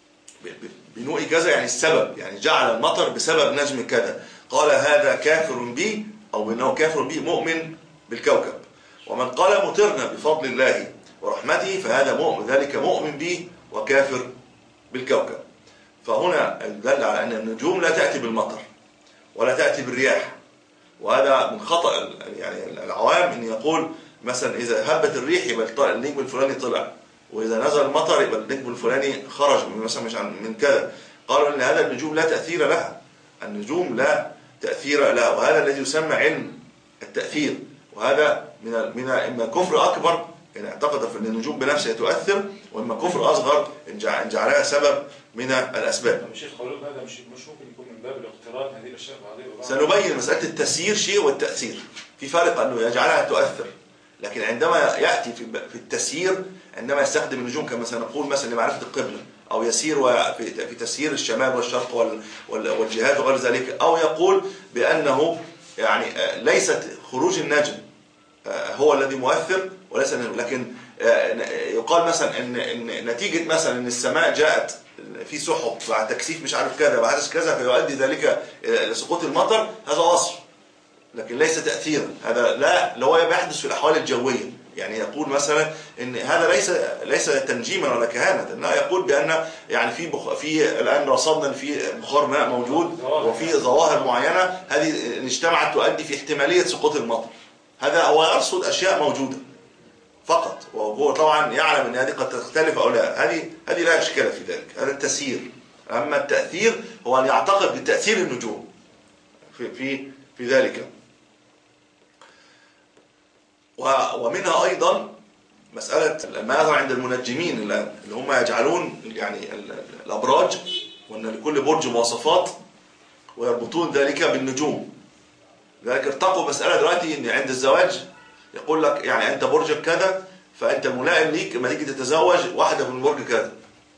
بنوء كذا يعني السبب، يعني جعل المطر بسبب نجم كذا، قال هذا كافر بي، أو بأنه كافر بي مؤمن بالكوكب. ومن قال مطرنا بفضل الله ورحمته فهذا مؤمن ذلك مؤمن بي وكافر بالكوكب. فهنا دل على أن النجوم لا تأتي بالمطر ولا تأتي بالرياح، وهذا من خطأ يعني العوام أن يقول مثلا إذا هبت الريح يبقى النجم الفلاني طلع، وإذا نزل المطر يبقى النجم الفلاني خرج مثلا مش من كذا. قالوا أن هذا النجوم لا تأثير لها، النجوم لا تأثير لها، وهذا الذي يسمى علم التأثير. وهذا من من إما كفر أكبر إن اعتقد في أن النجوم بنفسها تؤثر، وإما كفر أصغر إن جعلها سبب من الأسباب. الشيخ قالوا هذا مش مش ممكن يكون من باب الاقتران هذه الأشياء بعضها. سنبين مسألة التسيير شيء والتأثير، في فرق أنه يجعلها تؤثر، لكن عندما يأتي في في التسيير عندما يستخدم النجوم كما سنقول مثلا لمعرفة القبلة، أو يسير في تسيير الشمال والشرق والجهات وغير ذلك، أو يقول بأنه يعني ليست خروج النجم هو الذي مؤثر وليس النجم، لكن يقال مثلا إن إن نتيجة مثلا إن السماء جاءت في سحب بعد تكثيف مش عارف كذا بعد كذا فيؤدي ذلك لسقوط المطر، هذا وصف لكن ليس تأثيرا. هذا لا اللي هو بيحدث في الأحوال الجوية، يعني يقول مثلا ان هذا ليس ليس تنجيما ولا كهانة، انه يقول بان يعني في بخ... في الان رصدنا في بخار ماء موجود وفي ظواهر معينه هذه اجتمعت تؤدي في احتماليه سقوط المطر. هذا هو يرصد اشياء موجوده، فقط، وهو طبعا يعلم ان هذه قد تختلف او لا، هذه هذه لا اشكال في ذلك، هذا التسيير. اما التاثير هو ان يعتقد بتاثير النجوم في في في ذلك. ومنها ايضا مساله ما يظهر عند المنجمين الان، اللي هم يجعلون يعني الابراج وان لكل برج مواصفات ويربطون ذلك بالنجوم. لذلك ارتقوا مساله دلوقتي ان عند الزواج يقول لك يعني انت برجك كذا، فانت الملائم ليك لما تيجي تتزوج واحده من برج كذا.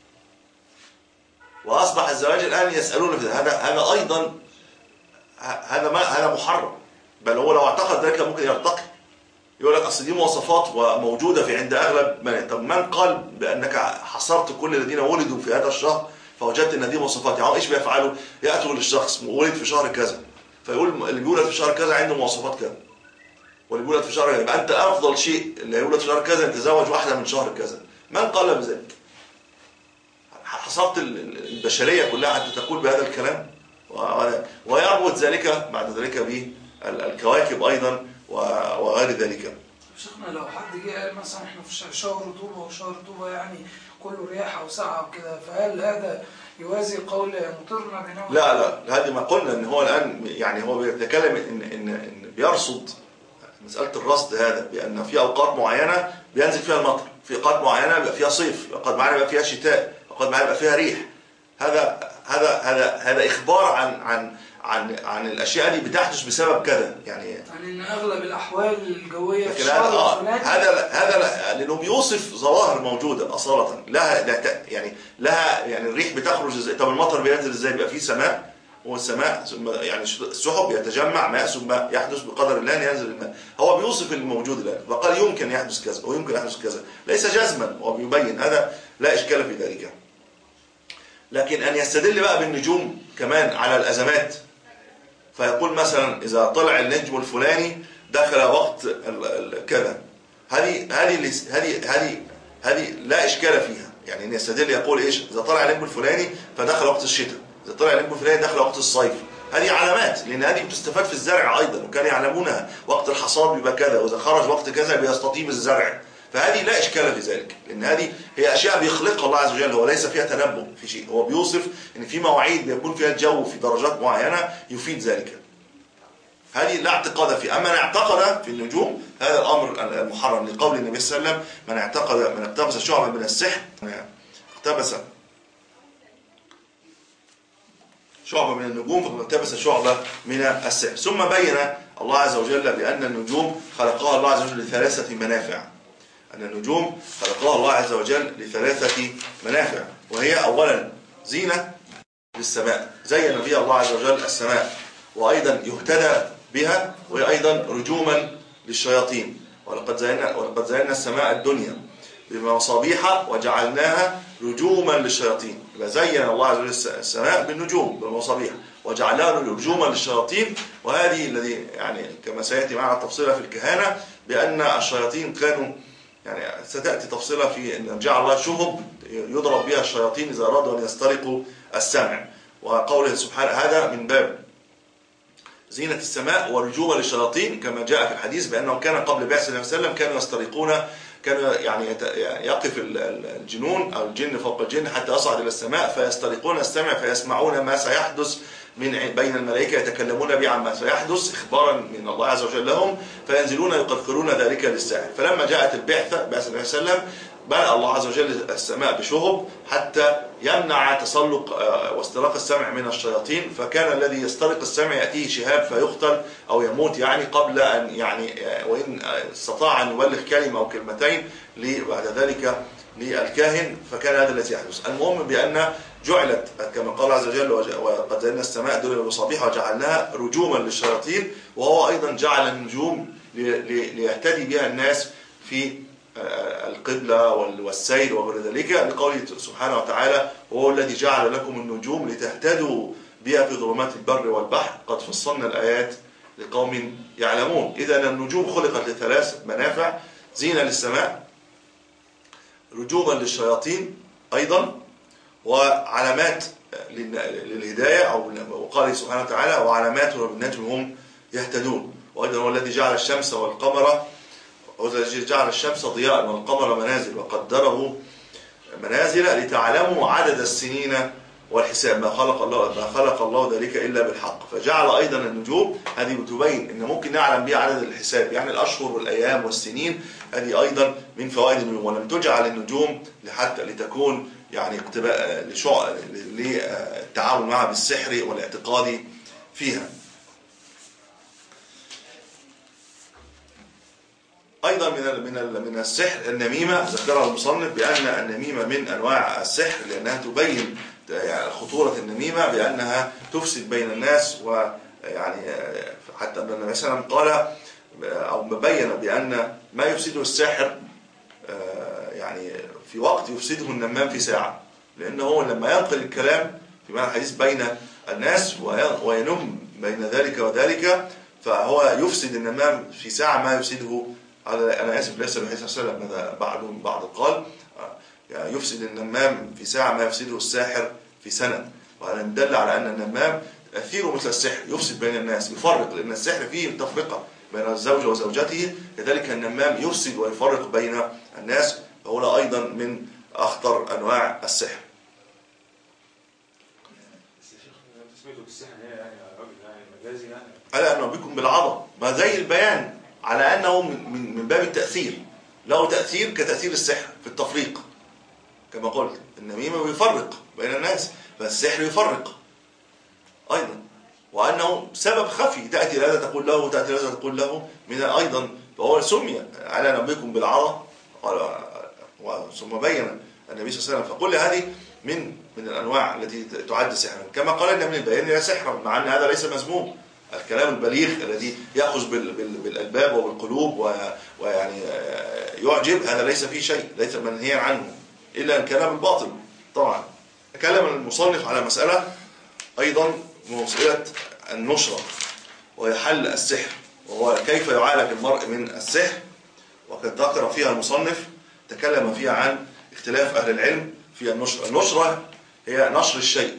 واصبح الزواج الان يسالون في هذا، هذا ايضا هذا ما هذا محرم، بل هو لو اعتقد ذلك ممكن يرتقي. يقول لك اصل دي مواصفات وموجوده في عند اغلب من. طب من قال بانك حصرت كل الذين ولدوا في هذا الشهر فوجدت ان دي مواصفات؟ يعني ايش بيفعلوا؟ ياتوا للشخص ولد في شهر كذا، فيقول اللي بيولد في شهر كذا عنده مواصفات كذا، واللي بيولد في شهر كذا، يبقى انت افضل شيء اللي يولد في شهر كذا يتزوج واحده من شهر كذا. من قال بذلك؟ حصرت البشريه كلها حتى تقول بهذا الكلام؟ ويربط ذلك بعد ذلك بالكواكب ايضا وغير ذلك. شيخنا لو حد جه قال مثلا احنا في شهر رطوبه وشهر رطوبه يعني كله رياح او ساعه وكده، فهل هذا يوازي قول مطرنا بنوع؟ لا لا، هذه ما قلنا ان هو الان يعني هو بيتكلم ان ان ان بيرصد مساله الرصد هذا، بان في اوقات معينه بينزل فيها المطر، في اوقات معينه بيبقى فيها صيف، في اوقات معينه بيبقى فيها شتاء، اوقات معينه بيبقى فيها ريح. هذا هذا هذا هذا اخبار عن عن عن عن الاشياء دي بتحدث بسبب كذا، يعني يعني ان اغلب الاحوال الجويه في هذا الشهر آه هذا هذا لانه بيوصف ظواهر موجوده اصاله لها يعني لها يعني الريح بتخرج ازاي؟ طب المطر بينزل ازاي؟ بيبقى فيه سماء، والسماء يعني السحب يتجمع ماء ثم يحدث بقدر الله ان ينزل الماء. هو بيوصف الموجود الان فقال يمكن يحدث كذا ويمكن يحدث كذا، ليس جزما، وبيبين هذا لا اشكال في ذلك. لكن ان يستدل بقى بالنجوم كمان على الازمات، فيقول مثلا اذا طلع النجم الفلاني دخل وقت كذا، هذه هذه هذه هذه هذه لا اشكال فيها. يعني ان يستدل يقول ايش؟ اذا طلع النجم الفلاني فدخل وقت الشتاء، اذا طلع النجم الفلاني دخل وقت الصيف. هذه علامات، لان هذه بتستفاد في الزرع ايضا، وكانوا يعلمونها وقت الحصاد بيبقى كذا، واذا خرج وقت كذا بيستطيب الزرع. فهذه لا اشكال في ذلك، لان هذه هي اشياء بيخلقها الله عز وجل، هو ليس فيها تنبؤ في شيء، هو بيوصف ان في مواعيد بيكون فيها الجو في درجات معينه يفيد ذلك. هذه لا اعتقاد فيه. اما من اعتقد في النجوم هذا الامر المحرم، لقول النبي صلى الله عليه وسلم من اعتقد من اقتبس شعبه من السحر، اقتبس شعبه من النجوم فقد اقتبس شعبه من السحر. ثم بين الله عز وجل بان النجوم خلقها الله عز وجل لثلاثه منافع. أن النجوم خلقها الله عز وجل لثلاثة منافع، وهي أولا زينة للسماء، زين بها الله عز وجل السماء، وأيضا يهتدى بها، وهي أيضا رجوما للشياطين. ولقد زينا ولقد زينا السماء الدنيا بمصابيح وجعلناها رجوما للشياطين. زين الله عز وجل السماء بالنجوم بالمصابيح وجعلها رجوما للشياطين. وهذه الذي يعني كما سيأتي معنا التفصيل في الكهانة بأن الشياطين كانوا يعني ستأتي تفصيلها في أن جعل الله شهب يضرب بها الشياطين إذا أرادوا أن يسترقوا السمع. وقوله سبحانه هذا من باب زينة السماء ورجوما للشياطين، كما جاء في الحديث بأنه كان قبل بعثة النبي صلى الله عليه وسلم كانوا يسترقون، كانوا يعني يقف الجنون أو الجن فوق الجن حتى يصعد إلى السماء فيسترقون السمع فيسمعون ما سيحدث من بين الملائكة يتكلمون به عما سيحدث إخبارا من الله عز وجل لهم، فينزلون يقرقرون ذلك للساحر. فلما جاءت البعثة بعثة النبي صلى الله عليه وسلم بنى الله عز وجل السماء بشهب حتى يمنع تسلق واستراق السمع من الشياطين، فكان الذي يسترق السمع يأتيه شهاب فيقتل أو يموت يعني قبل أن يعني وإن استطاع أن يبلغ كلمة أو كلمتين بعد ذلك للكاهن، فكان هذا الذي يحدث. المهم بأن جعلت كما قال عز وجل وقد زينا السماء الدنيا بمصابيح وجعلناها رجوما للشياطين، وهو أيضا جعل النجوم ليهتدي بها الناس في القبلة والسير وغير ذلك، لقوله سبحانه وتعالى وهو الذي جعل لكم النجوم لتهتدوا بها في ظلمات البر والبحر قد فصلنا الآيات لقوم يعلمون. إذا النجوم خلقت لثلاث منافع: زينة للسماء، رجوما للشياطين أيضا، وعلامات للهداية، أو وقال سبحانه وتعالى وعلامات وبالنجم هم يهتدون. وأيضا هو الذي جعل الشمس والقمر هو الذي جعل الشمس ضياء والقمر منازل وقدره منازل لتعلموا عدد السنين والحساب ما خلق الله ما خلق الله ذلك إلا بالحق. فجعل أيضا النجوم، هذه بتبين إن ممكن نعلم بها عدد الحساب، يعني الأشهر والأيام والسنين، هذه أيضا من فوائد النجوم. ولم تجعل النجوم لحتى لتكون يعني اقتباء للتعامل معها بالسحر والاعتقاد فيها. أيضا من من من السحر النميمة، ذكرها المصنف بأن النميمة من أنواع السحر، لأنها تبين يعني خطورة النميمة بأنها تفسد بين الناس. ويعني حتى أن النبي صلى الله عليه وسلم قال أو بين بأن ما يفسده الساحر يعني في وقت يفسده النمام في ساعة، لأنه لما ينقل الكلام في معنى الحديث بين الناس وينم بين ذلك وذلك، فهو يفسد النمام في ساعة ما يفسده على أنا آسف ليس النبي صلى الله عليه وسلم، ماذا بعض بعض قال يعني يفسد النمام في ساعة ما يفسده الساحر في سنة. وهذا يدل على أن النمام تأثيره مثل السحر، يفسد بين الناس، يفرق، لأن السحر فيه تفرقة بين الزوج وزوجته، كذلك النمام يفسد ويفرق بين الناس، فهو أيضا من أخطر أنواع السحر. تسميته بالسحر هي يعني راجل يعني مجازي يعني ألا أنه بكم بالعظم، ما زي البيان على أنه من من باب التأثير، له تأثير كتأثير السحر في التفريق كما قلت. النميمة يفرق بين الناس، فالسحر يفرق أيضا، وأنه سبب خفي، تأتي لهذا تقول له وتأتي لهذا تقول له من أيضا، فهو سمي على نبيكم بالعظم ثم بين النبي صلى الله عليه وسلم. فكل هذه من من الأنواع التي تعد سحرا، كما قال إن من البيان لا سحرا، مع أن هذا ليس مذموم. الكلام البليغ الذي يأخذ بالألباب وبالقلوب ويعني يعجب، هذا ليس فيه شيء، ليس منهيا عنه، إلا الكلام الباطل. طبعا تكلم المصنف على مسألة أيضا مسألة النشرة، وهي حل السحر، وهو كيف يعالج المرء من السحر. وقد ذكر فيها المصنف تكلم فيها عن اختلاف أهل العلم في النشرة. النشرة هي نشر الشيء،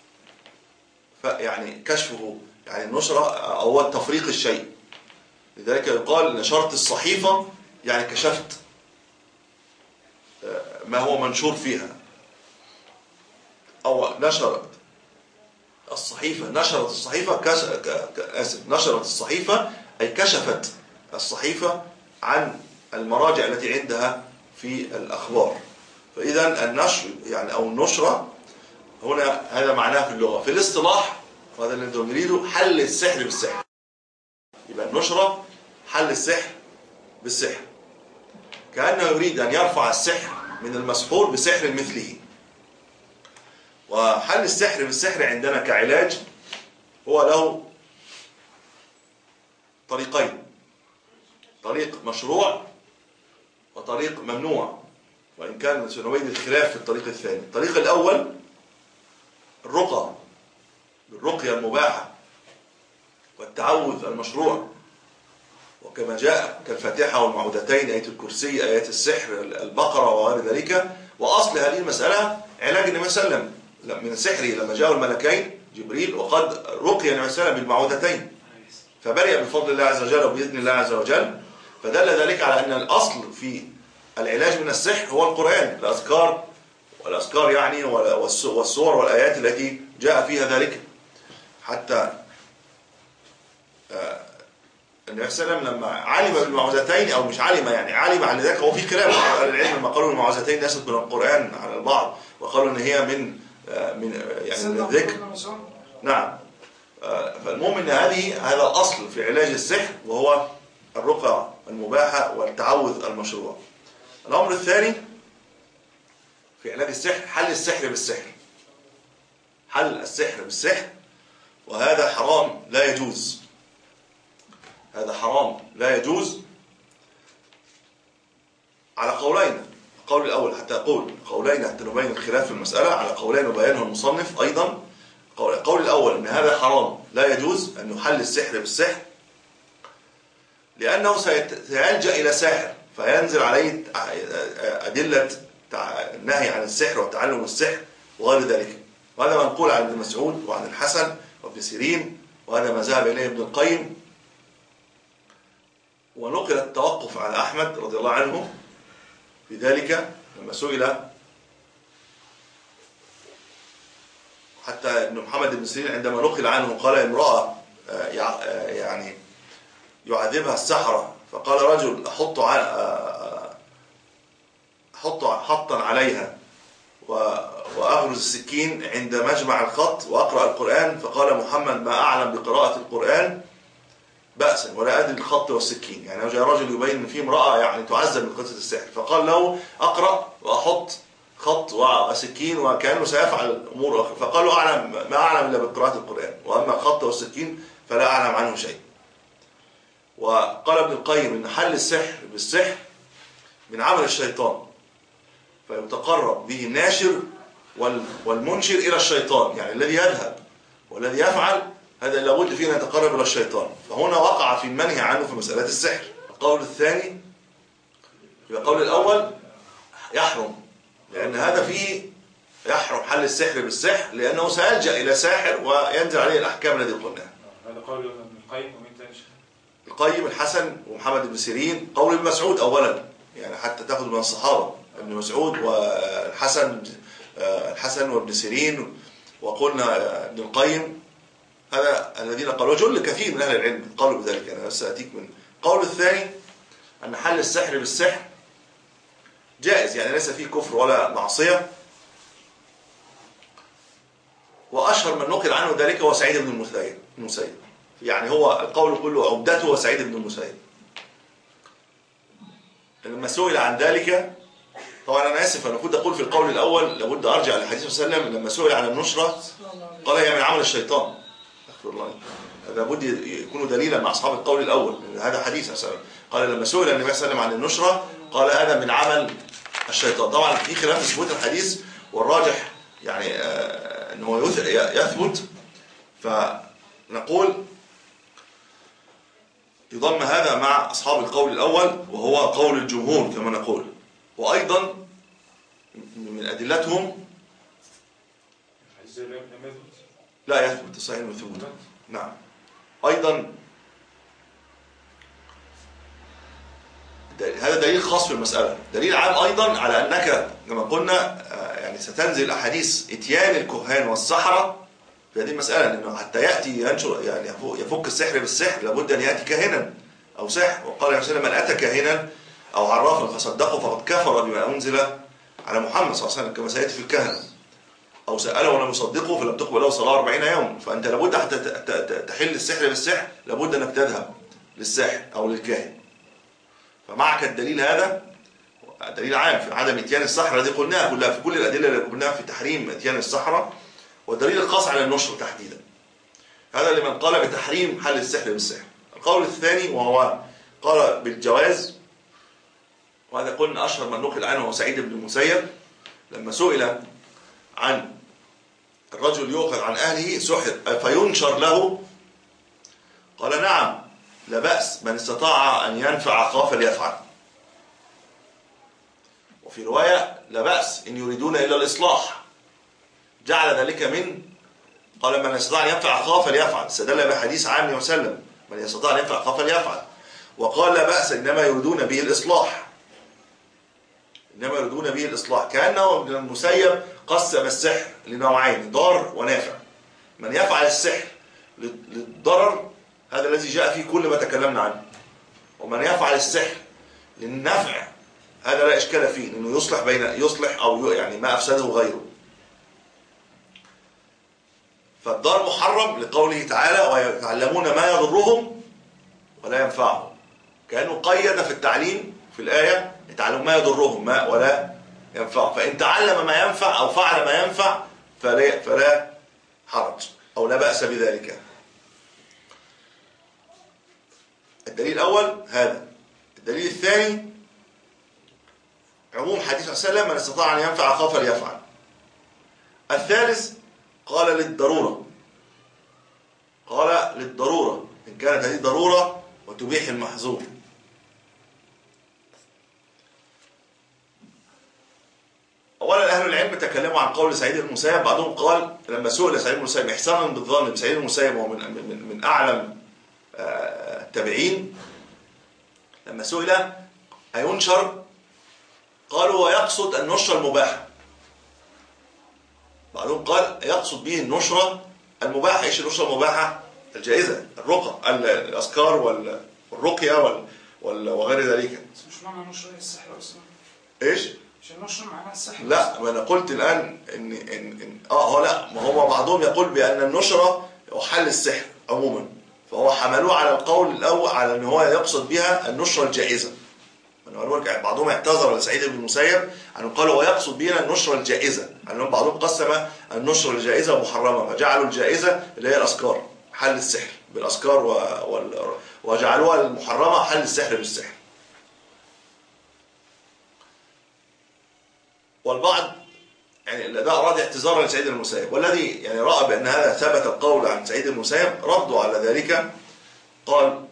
يعني كشفه، يعني النشرة هو تفريق الشيء. لذلك يقال نشرت الصحيفة يعني كشفت ما هو منشور فيها، أو نشرت الصحيفة نشرت الصحيفة كش... آسف نشرت الصحيفة أي كشفت الصحيفة عن المراجع التي عندها في الأخبار. فإذا النشر يعني أو النشرة هنا هذا معناه في اللغة. في الاصطلاح وهذا اللي نريده حل السحر بالسحر، يبقى النشرة حل السحر بالسحر، كأنه يريد أن يرفع السحر من المسحور بسحر مثله. وحل السحر بالسحر عندنا كعلاج هو له طريقين، طريق مشروع وطريق ممنوع، وإن كان سنويد الخلاف في الطريق الثاني. الطريق الأول الرقى بالرقية المباحة والتعوذ المشروع، وكما جاء كالفاتحة والمعوذتين، آية الكرسي، آيات السحر، البقرة وغير ذلك. وأصل هذه المسألة علاج النبي صلى الله عليه وسلم من سحره لما جاءوا الملكين جبريل وقد رقي النبي صلى الله عليه وسلم بالمعوذتين، فبرئ بفضل الله عز وجل وبإذن الله عز وجل. فدل ذلك على أن الأصل في العلاج من السحر هو القرآن، الأذكار والأذكار يعني والسور والآيات التي جاء فيها ذلك. حتى النبي صلى الله عليه وسلم لما علم بالمعوذتين، أو مش علم يعني علم عن ذلك، هو في كلام على العلم لما قالوا المعوذتين ليست من القرآن على البعض، وقالوا ان هي من من يعني من الذكر. نعم. فالمهم ان هذه هذا الاصل في علاج السحر، وهو الرقى المباحة والتعوذ المشروع. الامر الثاني في علاج السحر حل السحر بالسحر، حل السحر بالسحر، وهذا حرام لا يجوز، هذا حرام لا يجوز على قولين. القول الأول حتى أقول قولين حتى نبين الخلاف في المسألة، على قولين وبيانه المصنف أيضا. القول الأول أن هذا حرام لا يجوز أن يحل السحر بالسحر، لأنه سيلجأ إلى ساحر فينزل عليه أدلة النهي عن السحر وتعلم السحر وغير ذلك. وهذا منقول عن ابن مسعود وعن الحسن وابن سيرين، وهذا ما ذهب إليه ابن القيم ونقل التوقف على أحمد رضي الله عنه في ذلك لما سئل، حتى ابن محمد بن سيرين عندما نقل عنه قال امرأة يعني يعذبها السحرة، فقال رجل أحط أحط حطا عليها وأغرز السكين عند مجمع الخط وأقرأ القرآن، فقال محمد ما أعلم بقراءة القرآن بأسا ولا أدري الخط والسكين. يعني جاء رجل يبين أن في امرأة يعني تعذب من قصة السحر، فقال له أقرأ وأحط خط وسكين وكأنه سيفعل أمور أخرى، فقال له أعلم ما أعلم إلا بقراءة القرآن، وأما الخط والسكين فلا أعلم عنه شيء. وقال ابن القيم إن حل السحر بالسحر من عمل الشيطان، فيتقرب به الناشر والمنشر إلى الشيطان، يعني الذي يذهب والذي يفعل هذا لابد فيه أن يتقرب إلى الشيطان، فهنا وقع في المنهي عنه في مسألة السحر. القول الثاني في القول الأول يحرم، لأن هذا فيه يحرم حل السحر بالسحر، لأنه سيلجأ إلى ساحر وينزل عليه الأحكام الذي قلناها. هذا قول ابن القيم ومين تاني؟ القيم الحسن ومحمد بن سيرين. قول ابن مسعود أولا، يعني حتى تأخذ من الصحابة ابن مسعود والحسن الحسن وابن سيرين، وقلنا ابن القيم، هذا الذين قالوا، وجل كثير من أهل العلم قالوا بذلك، أنا بس أتيك من القول الثاني أن حل السحر بالسحر جائز، يعني ليس فيه كفر ولا معصية. وأشهر من نقل عنه ذلك هو سعيد بن المسيب، يعني هو القول كله عمدته هو سعيد بن المسيب. لما سئل عن ذلك، طبعا أنا آسف أنا كنت أقول في القول الأول لابد أرجع للحديث صلى الله عليه وسلم، لما سئل عن النشرة قال هي من عمل الشيطان. أستغفر الله، لابد يكون دليلا مع أصحاب القول الأول، هذا حديث أسأل. قال لما سئل النبي صلى الله عليه وسلم عن النشرة قال هذا من عمل الشيطان. طبعا في خلاف في ثبوت الحديث، والراجح يعني آه أنه يثبت، فنقول يضم هذا مع أصحاب القول الأول وهو قول الجمهور كما نقول. وأيضا من أدلتهم لا يثبت صحيح وثبوت. نعم. أيضا هذا دليل خاص في المسألة. دليل عام أيضا على أنك كما قلنا يعني ستنزل أحاديث إتيان الكهان والسحرة في هذه المسألة، لأنه حتى يأتي ينشر يعني يفك السحر بالسحر لابد أن يأتي كاهنا أو سحر. وقال عليه وسلم من أتى كاهنا أو عرافا فصدقه فقد كفر بما أنزل على محمد صلى الله عليه وسلم، كما سيأتي في الكهنة. أو سأله ولم يصدقه فلم تقبل له صلاة أربعين يوم. فأنت لابد حتى تحل السحر بالسحر لابد أنك تذهب للساحر أو للكاهن. فمعك الدليل هذا دليل عام في عدم اتيان السحرة الذي قلناها كلها في كل الأدلة اللي قلناها في تحريم اتيان السحرة، والدليل الخاص على النشر تحديدا. هذا لمن قال بتحريم حل السحر بالسحر. القول الثاني وهو قال بالجواز، وهذا قلنا أشهر من نقل عنه هو سعيد بن المسيب، لما سئل عن الرجل يؤخذ عن أهله سحر فينشر له قال نعم لا بأس من استطاع أن ينفع أخاه فليفعل. وفي رواية لا بأس إن يريدون إلا الإصلاح، جعل ذلك من قال من يستطاع أن ينفع أخاه فليفعل، استدل بحديث عام وسلم من يستطاع أن ينفع أخاه فليفعل. وقال لا بأس إنما يريدون به الإصلاح، إنما يريدون به الإصلاح، كأنه ابن المسيب قسم السحر لنوعين ضار ونافع. من يفعل السحر للضرر هذا الذي جاء فيه كل ما تكلمنا عنه، ومن يفعل السحر للنفع هذا لا إشكال فيه، إنه يصلح بين يصلح أو يعني ما أفسده غيره. فالضار محرم لقوله تعالى ويتعلمون ما يضرهم ولا ينفعهم، كأنه قيد في التعليم في الآية يتعلم ما يضرهم ما ولا ينفع. فإن تعلم ما ينفع أو فعل ما ينفع فلا, فلا حرج أو لا بأس بذلك. الدليل الأول هذا. الدليل الثاني عموم حديث صلى الله عليه وسلم من استطاع أن ينفع أخاه فليفعل. الثالث قال للضرورة، قال للضرورة إن كانت هذه ضرورة وتبيح المحظور. أولا أهل العلم تكلموا عن قول سعيد بن المسيب، بعضهم قال لما سئل سعيد بن المسيب إحسانا بالظن بسعيد بن المسيب وهو من, من, من أعلم التابعين لما سئل أينشر قالوا هو يقصد النشرة المباحة. بعضهم قال يقصد به النشرة المباحة. ايش النشرة المباحة؟ الجائزة، الرقى، الأذكار والرقية وغير ذلك. مش معنى نشر السحر أصلا. ايش؟ مش النشر معناها السحر. لا، ما انا قلت الآن ان ان, إن اه هو لا، ما هو بعضهم يقول بأن النشرة حل السحر عموما، فهو حملوه على القول الأول على ان هو يقصد بها النشرة الجائزة. بعضهم اعتذر لسعيد بن المسيب أنه قال هو يقصد بنا النشرة الجائزة، أنهم بعضهم قسم النشرة الجائزة ومحرمة، فجعلوا الجائزة اللي هي الأذكار حل السحر بالأذكار و... و... وجعلوها المحرمة حل السحر بالسحر. والبعض يعني ده أراد اعتذارا لسعيد بن المسيب، والذي يعني رأى بأن هذا ثبت القول عن سعيد بن المسيب ردوا على ذلك، قال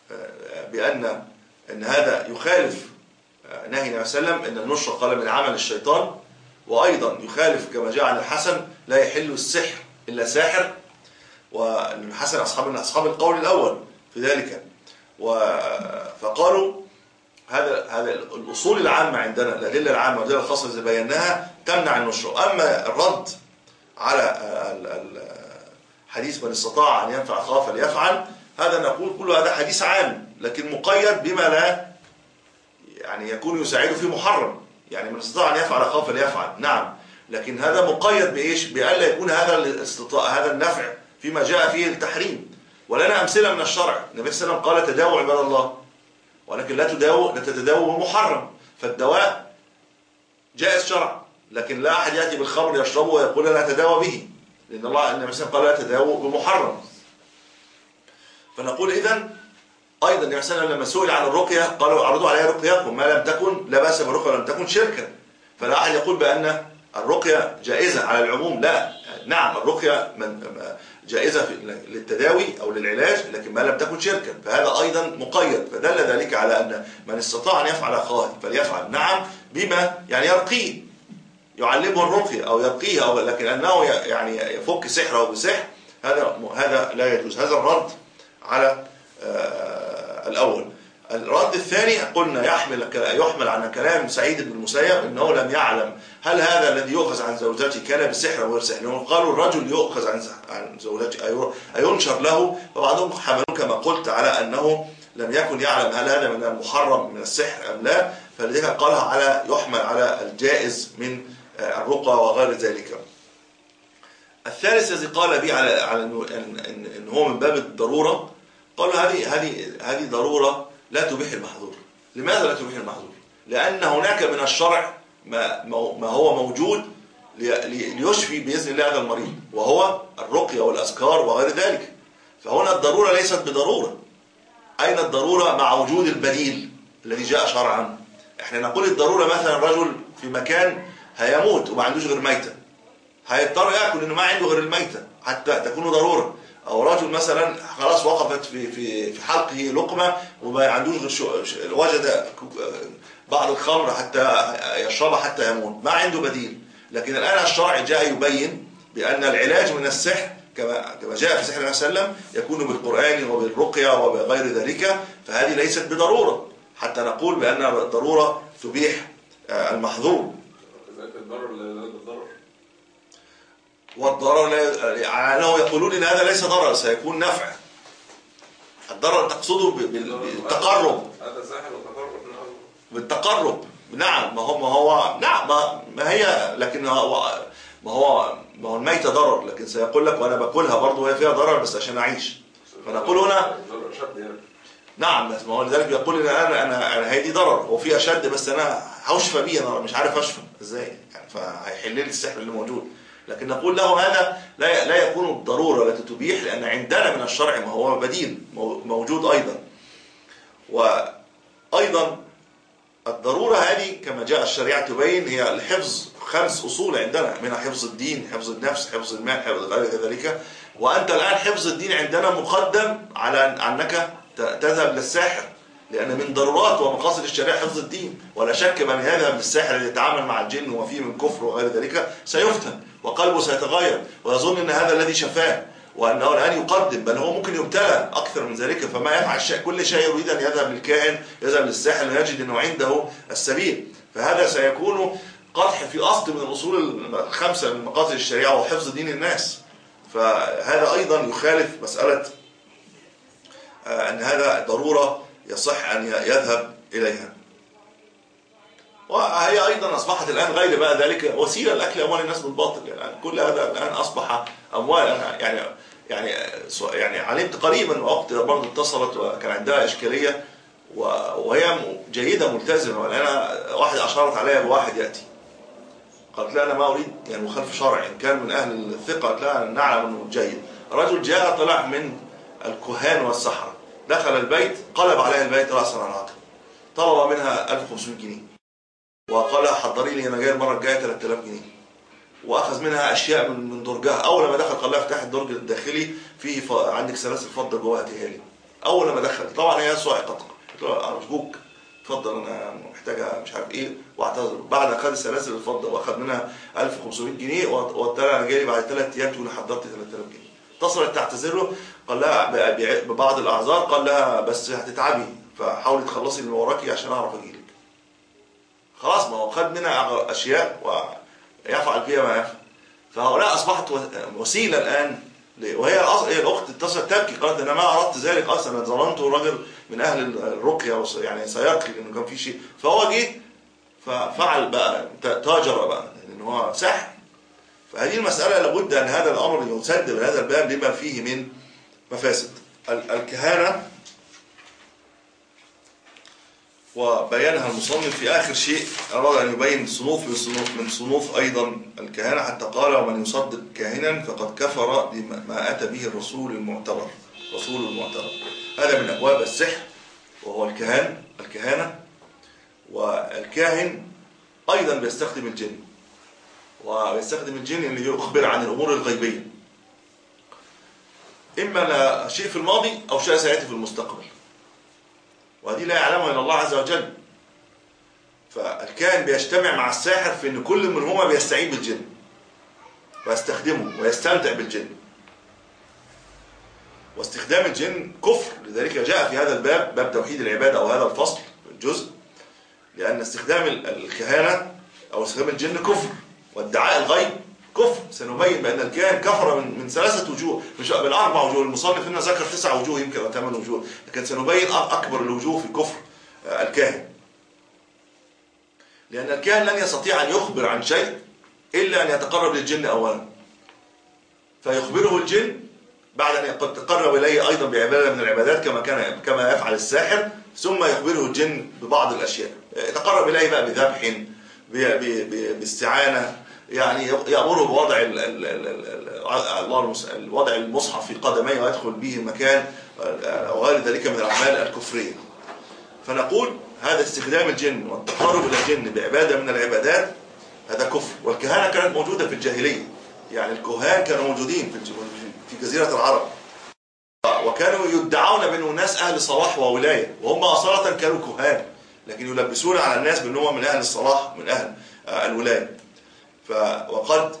بأن ان هذا يخالف نهي النبي صلى الله عليه وسلم ان النشر قال من عمل الشيطان، وايضا يخالف كما جاء عن الحسن لا يحل السحر الا ساحر، والحسن اصحاب من اصحاب القول الاول في ذلك. فقالوا هذا هذا الاصول العامه عندنا، الادله العامه والادله الخاصه التي بيناها تمنع النشر. اما الرد على حديث من استطاع ان ينفع اخاه فليفعل، هذا نقول كل هذا حديث عام لكن مقيد بما لا يعني يكون يساعده في محرم. يعني من استطاع ان يفعل اخاه فليفعل، نعم، لكن هذا مقيد بايش؟ بألا يكون هذا الاستطاع هذا النفع فيما جاء فيه التحريم. ولنا امثله من الشرع، النبي صلى الله عليه وسلم قال تداووا عباد الله، ولكن لا تداووا لا تتداووا بمحرم. فالدواء جائز شرع، لكن لا احد ياتي بالخمر يشربه ويقول لا تداوى به، لان الله النبي صلى الله عليه وسلم قال لا تداووا بمحرم. فنقول إذن أيضا النبي صلى الله عليه وسلم لما سئل عن الرقية قالوا عرضوا عليها رقياكم ما لم تكن لا بأس بالرقية ولم تكن شركا. فلا أحد يقول بأن الرقية جائزة على العموم، لا، نعم الرقية جائزة للتداوي أو للعلاج لكن ما لم تكن شركا، فهذا أيضا مقيد. فدل ذلك على أن من استطاع أن يفعل أخاه فليفعل، نعم، بما يعني يرقيه، يعلمه الرقية أو يرقيه، أو لكن أنه يعني يفك سحره بسحر، هذا هذا لا يجوز. هذا الرد على آه الأول. الرد الثاني قلنا يحمل يحمل عن كلام سعيد بن المسيب انه لم يعلم هل هذا الذي يؤخذ عن زوجته كان بسحر او غير سحر. قالوا الرجل يؤخذ عن عن زوجته اينشر له، فبعضهم حملوا كما قلت على انه لم يكن يعلم هل هذا من المحرم من السحر ام لا، فلذلك قالها على يحمل على الجائز من الرقى وغير ذلك. الثالث الذي قال به على على ان هو من باب الضروره، قالوا هذه هذه هذه ضروره لا تبيح المحظور. لماذا لا تبيح المحظور؟ لأن هناك من الشرع ما ما هو موجود ليشفي بإذن الله هذا المريض، وهو الرقية والأذكار وغير ذلك. فهنا الضرورة ليست بضرورة. أين الضرورة مع وجود البديل الذي جاء شرعا؟ احنا نقول الضرورة مثلا رجل في مكان هيموت وما عندوش غير ميتة، هيضطر يأكل إنه ما عنده غير الميتة حتى تكون ضرورة. أو رجل مثلا خلاص وقفت في في في حلقه لقمة وما عندوش غير وجد بعض الخمر حتى يشربها حتى يموت، ما عنده بديل. لكن الآن الشرع جاء يبين بأن العلاج من السحر كما كما جاء في سحر النبي صلى الله عليه وسلم يكون بالقرآن وبالرقية وبغير ذلك، فهذه ليست بضرورة حتى نقول بأن الضرورة تبيح المحظور. الضرر لا بالضرر، والضرر لا أنه يقولون إن هذا ليس ضرر سيكون نفع. الضرر تقصده بالتقرب، هذا ساحر وتقرب بالتقرب، نعم. ما هو ما هو نعم ما, ما هي لكن هو ما هو ما هو الميتة ضرر، لكن سيقول لك وأنا باكلها برضه وهي فيها ضرر بس عشان أعيش. فنقول هنا نعم، ما هو لذلك بيقول إن أنا أنا أنا هي دي ضرر وفي أشد بس أنا هشفى بيه، أنا مش عارف أشفى إزاي يعني، فهيحل لي السحر اللي موجود. لكن نقول له هذا لا لا يكون الضرورة التي تبيح، لأن عندنا من الشرع ما هو بديل موجود أيضا. وأيضا الضرورة هذه كما جاء الشريعة تبين هي الحفظ، خمس أصول عندنا منها حفظ الدين، حفظ النفس، حفظ المال، حفظ غير ذلك. وأنت الآن حفظ الدين عندنا مقدم على أنك تذهب للساحر، لأن من ضرورات ومقاصد الشريعة حفظ الدين. ولا شك من يذهب للساحر اللي يتعامل مع الجن وفيه من كفر وغير ذلك سيفتن وقلبه سيتغير ويظن أن هذا الذي شفاه، وأنه الآن يقدم، بل هو ممكن يبتلى أكثر من ذلك، فما يفعل شيء كل شيء يريد أن يذهب للكاهن، يذهب للساحر ليجد أنه عنده السبيل. فهذا سيكون قدح في أصل من الأصول الخمسة من مقاصد الشريعة وحفظ دين الناس. فهذا أيضا يخالف مسألة أن هذا ضرورة يصح أن يذهب إليها. وهي أيضا أصبحت الآن غير بقى ذلك وسيلة لأكل أموال الناس بالباطل. يعني كل هذا الآن أصبح أموال. يعني يعني يعني علمت قريبا وقت برضه اتصلت وكان عندها إشكالية وهي جيدة ملتزمة، والآن واحد أشارت عليها بواحد يأتي قالت لا أنا ما أريد يعني مخالف شرعي، إن كان من أهل الثقة قالت لا نعلم أنه جيد. رجل جاء طلع من الكهان والسحرة، دخل البيت قلب عليها البيت رأسا على عقب، طلب منها ألف وخمسمائة جنيه وقال حضري لي أنا جاي المرة الجاية ثلاثة آلاف جنيه، وأخذ منها أشياء من من درجها. أول ما دخل قال لها افتح الدرج الداخلي فيه ف... عندك سلاسل فضة جوه هاتيها لي. أول ما دخل طبعا هي صاعقة، قلت له أرجوك اتفضل أنا محتاجة مش عارف إيه واعتذر. بعد أخذ السلاسل الفضة وأخذ منها ألف وخمسمائة جنيه وقلت لها أنا جاي لي بعد ثلاث أيام تقول حضرت ثلاثة آلاف جنيه. اتصلت تعتذر له قال لها ببعض الأعذار، قال لها بس هتتعبي فحاولي تخلصي اللي وراكي عشان أعرف أجيلك. خلاص ما هو خد منها أشياء ويفعل فيها ما يفعل. فهؤلاء أصبحت وسيلة الآن، وهي الأخت اتصلت تبكي قالت أنا ما أردت ذلك أصلا، أنا ظننته رجل من أهل الرقية يعني سيرقي لأنه كان في شيء، فهو جه ففعل بقى تاجر بقى لأن هو سحر. فهذه المسألة لابد أن هذا الأمر يسد من هذا الباب لما فيه من مفاسد. الكهانة وبيانها المصنف في آخر شيء أراد أن يبين صنوف من صنوف, من صنوف أيضا الكهانة، حتى قال ومن يصدق كاهنا فقد كفر بما أتى به الرسول المعتبر. رسول المعتبر هذا من أبواب السحر وهو الكهان الكهانة. والكاهن أيضا بيستخدم الجن، ويستخدم الجن اللي يخبر عن الأمور الغيبية، إما شيء في الماضي أو شيء سيأتي في المستقبل، وهذه لا يعلمها إلا الله عز وجل. فالكاهن بيجتمع مع الساحر في أن كل منهما بيستعين بالجن ويستخدمه ويستمتع بالجن. واستخدام الجن كفر، لذلك جاء في هذا الباب باب توحيد العبادة أو هذا الفصل الجزء، لأن استخدام الكهانة أو استخدام الجن كفر، وادعاء الغيب كفر. سنبين بأن الكاهن كفر من من ثلاثة وجوه، مش من أربع وجوه. المصنف هنا ذكر تسع وجوه يمكن أو ثمان وجوه، لكن سنبين أكبر الوجوه في كفر الكاهن. لأن الكاهن لن يستطيع أن يخبر عن شيء إلا أن يتقرب للجن أولا، فيخبره الجن بعد أن يتقرب إليه أيضا بعبادة من العبادات كما كان كما يفعل الساحر، ثم يخبره الجن ببعض الأشياء، يتقرب إليه بقى بذبح باستعانة، يعني يأمره بوضع وضع المصحف في قدميه ويدخل به مكان وغير ذلك من الأعمال الكفرية. فنقول هذا استخدام الجن والتقرب إلى الجن بعبادة من العبادات هذا كفر. والكهانة كانت موجودة في الجاهلية، يعني الكهان كانوا موجودين في جزيرة العرب، وكانوا يدعون بأنهم ناس أهل صلاح وولاية، وهم أصالة كانوا كهان، لكن يلبسون على الناس بأنهم من أهل الصلاح من أهل الولاية. وقد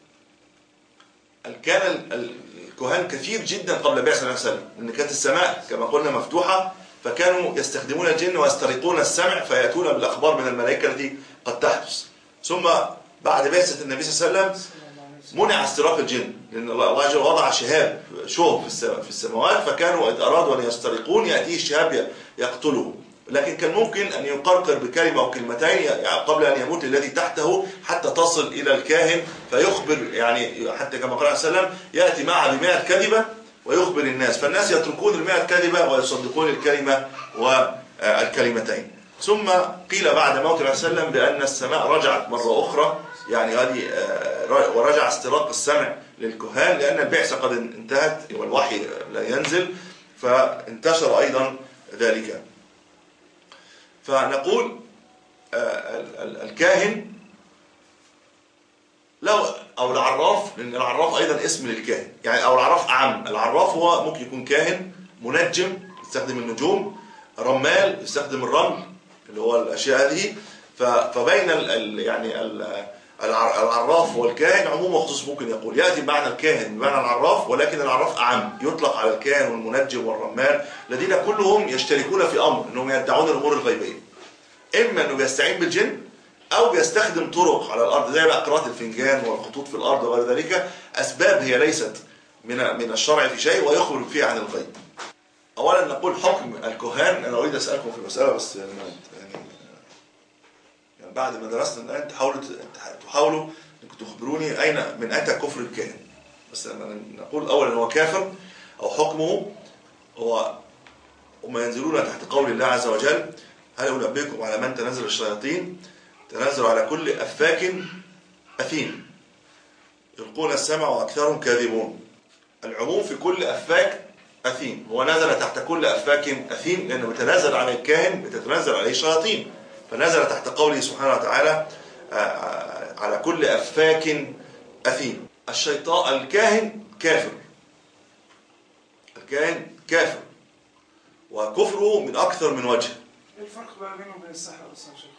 كان الكهان كثير جدا قبل بعثة النبي صلى الله عليه وسلم، لأن كانت السماء كما قلنا مفتوحة، فكانوا يستخدمون الجن ويسترقون السمع فيأتون بالأخبار من الملائكة التي قد تحدث. ثم بعد بعثة النبي صلى الله عليه وسلم منع استراق الجن، لأن الله عز وجل وضع شهاب شهب في السماوات، فكانوا إذا أرادوا أن يسترقون يأتيه الشهاب يقتله، لكن كان ممكن أن يقرقر بكلمة أو كلمتين قبل أن يموت الذي تحته حتى تصل إلى الكاهن فيخبر، يعني حتى كما قال عليه السلام يأتي معها بمئة كذبة ويخبر الناس، فالناس يتركون المئة كذبة ويصدقون الكلمة والكلمتين. ثم قيل بعد موت عليه السلام بأن السماء رجعت مرة أخرى، يعني هذه ورجع استراق السمع للكهان لأن البعثة قد انتهت والوحي لا ينزل، فانتشر أيضا ذلك. فنقول الكاهن لو أو العراف، لأن العراف أيضا اسم للكاهن، يعني أو العراف أعم. العراف هو ممكن يكون كاهن، منجم يستخدم النجوم، رمال يستخدم الرمل اللي هو الأشياء هذه. فبين ال يعني ال العراف والكاهن عموم وخصوص ممكن يقول، يأتي بمعنى الكاهن بمعنى العراف، ولكن العراف أعم، يطلق على الكاهن والمنجم والرمال الذين كلهم يشتركون في أمر أنهم يدعون الأمور الغيبية، إما أنه بيستعين بالجن أو بيستخدم طرق على الأرض زي بقى قراءة الفنجان والخطوط في الأرض وغير ذلك، أسباب هي ليست من من الشرع في شيء ويخبر فيها عن الغيب. أولا نقول حكم الكهان. أنا أريد أسألكم في مسألة بس يعني يعني بعد ما درسنا الآن تحاولوا تحاولوا أنكم تخبروني أين من أتى كفر الكاهن. بس نقول أولا هو كافر أو حكمه هو وما ينزلون تحت قول الله عز وجل: هل أنبئكم على من تنزل الشياطين؟ تنزل على كل أفاك أثيم يلقون السمع وأكثرهم كاذبون. العموم في كل أفاك أثيم، هو نزل تحت كل أفاك أثيم لأنه بتنزل على الكاهن بتتنزل عليه الشياطين، فنزل تحت قوله سبحانه وتعالى على كل أفاك أثيم. الشيطان الكاهن كافر، الكاهن كافر وكفره من أكثر من وجه. ايه الفرق بقى بينه وبين السحر اصلا يا شيخ؟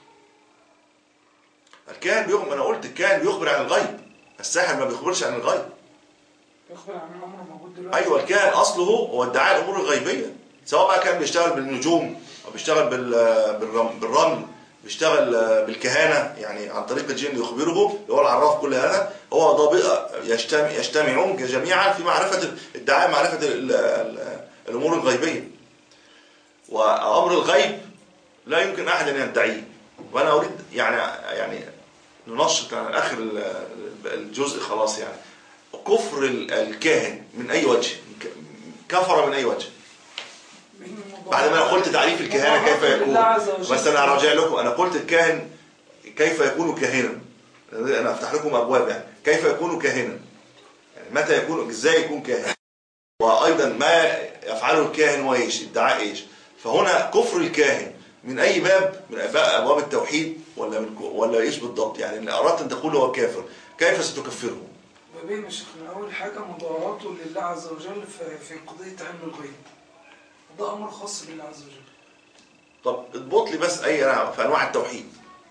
الكاهن بيخبر، انا قلت الكاهن بيخبر عن الغيب، الساحر ما بيخبرش عن الغيب. بيخبر عن الامر موجود دلوقتي. ايوه الكاهن اصله هو ادعاء الامور الغيبيه، سواء بقى كان بيشتغل بالنجوم او بيشتغل بالرمل، بيشتغل بالكهانه يعني عن طريق الجن يخبره، اللي هو العراف. كل هذا هو ضابط يجتمع يجتمعون جميعا في معرفه ادعاء معرفه الامور الغيبيه. وامر الغيب لا يمكن احد ان يدعيه. وانا اريد يعني يعني ننشط على اخر الجزء خلاص. يعني كفر الكاهن من اي وجه؟ كفر من اي وجه؟ بعد ما انا قلت تعريف الكهانه كيف يكون، بس انا راجع لكم. انا قلت الكاهن كيف يكون كاهنا، انا افتح لكم ابواب. يعني كيف يكون كاهنا، يعني متى يكون، ازاي يكون كاهن، وايضا ما يفعله الكاهن وايش ادعاء ايش. فهنا كفر الكاهن من اي باب من ابواب التوحيد ولا من ولا ايش بالضبط؟ يعني ان اردت ان تقول هو كافر كيف ستكفره؟ بين شيخنا اول حاجه مضاراته لله عز وجل في قضيه علم الغيب، ده امر خاص بالله عز وجل. طب اضبط لي بس اي في انواع التوحيد.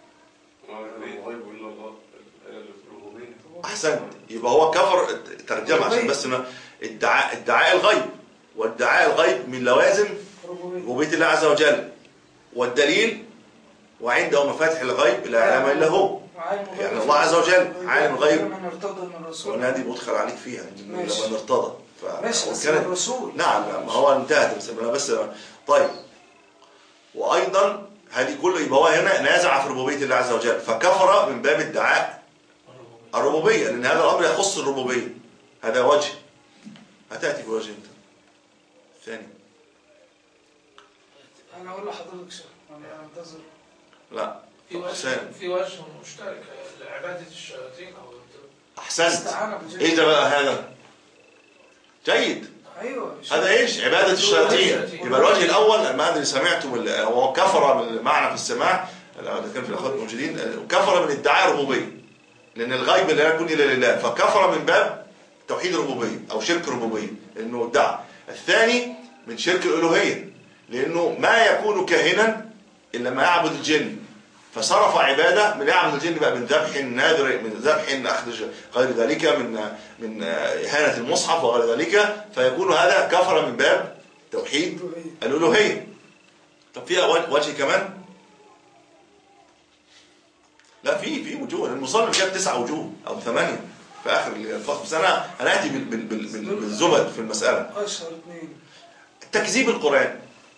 احسنت، يبقى هو كفر ترجمه عشان بس ادعاء ادعاء الغيب، وادعاء الغيب من لوازم ربوبيه الله عز وجل، والدليل وعنده مفاتح الغيب لا يعلم الا هو، يعني الله عز وجل عالم الغيب. وانا دي بدخل عليك فيها لما نرتضى ماشي بس الرسول. نعم ما هو انتهت بس. طيب وايضا هذه كله يبقى هو هنا نازع في ربوبيه الله عز وجل، فكفر من باب ادعاء الربوبيه، لان هذا الامر يخص الربوبيه. هذا وجه، هتاتي بوجه انت الثاني. انا اقول لحضرتك شيخ انا انتظر. لا في وجه في وجه مشترك لعباده الشياطين او احسنت. ايه ده بقى هذا؟ جيد. ايوه هذا ايش؟ عباده الشياطين. يبقى الوجه الاول ما ادري سمعتم هو كفر بالمعنى في السماع، ده كان في الاخوات الموجودين، كفر من ادعاء الربوبيه، لان الغيب لا يكون الا لله، فكفر من باب توحيد الربوبيه او شرك الربوبيه لانه ادعى. الثاني من شرك الالوهيه، لانه ما يكون كاهنا الا ما يعبد الجن، فصرف عباده من يعبد الجن بقى من ذبح نادر، من ذبح اخذ غير ذلك، من من اهانه المصحف وغير ذلك، فيكون هذا كفر من باب توحيد الالوهيه. طب فيها وجه كمان؟ لا في في وجوه، المصنف جاب تسع وجوه او ثمانيه في اخر الفصل، بس انا هناتي بالزبد في المساله. اشهر اثنين تكذيب القران،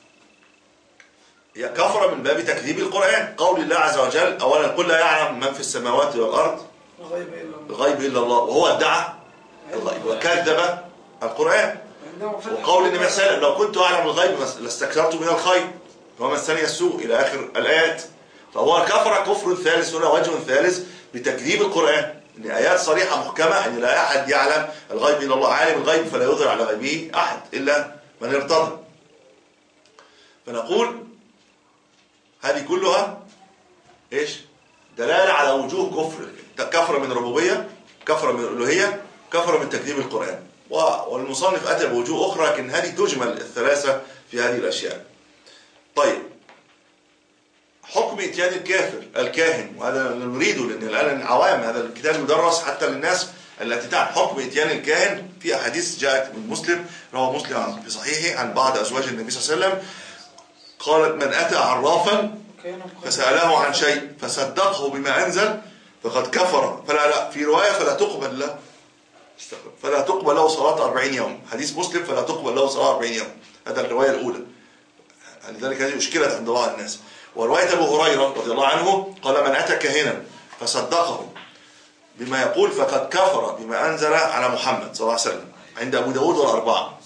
كفر من باب تكذيب القرآن. قول الله عز وجل أولا قل لا يعلم من في السماوات والأرض الغيب إلا الله، وهو ادعى الغيب وكذب القرآن. وقول النبي صلى الله عليه وسلم لو كنت أعلم الغيب لاستكثرت من الخير وما مسني السوء إلى آخر الآيات. فهو كفر كفر ثالث، هنا وجه ثالث بتكذيب القرآن، إن آيات صريحة محكمة أن لا أحد يعلم الغيب إلا الله، عالم الغيب فلا يظهر على غيبه أحد إلا من ارتضى. فنقول هذه كلها ايش؟ دلاله على وجوه كفر، كفر من الربوبيه، كفر من الالوهيه، كفر من تكذيب القران. والمصنف اتى بوجوه اخرى، لكن هذه تجمل الثلاثه في هذه الاشياء. طيب حكم اتيان الكافر الكاهن، وهذا نريده لان الان عوام هذا الكتاب يدرس حتى للناس التي تعرف حكم اتيان الكاهن. في احاديث جاءت من مسلم، رواه مسلم في صحيحه عن بعض ازواج النبي صلى الله عليه وسلم قالت: من اتى عرافا فساله عن شيء فصدقه بما انزل فقد كفر، فلا لا في روايه فلا تقبل له فلا تقبل له صلاه أربعين يوم. حديث مسلم فلا تقبل له صلاه أربعين يوم، هذا الروايه الاولى، لذلك هذه اشكلت عند بعض الناس. وروايه ابو هريره رضي الله عنه قال: من اتى كاهنا فصدقه بما يقول فقد كفر بما انزل على محمد صلى الله عليه وسلم، عند ابو داود والاربعه.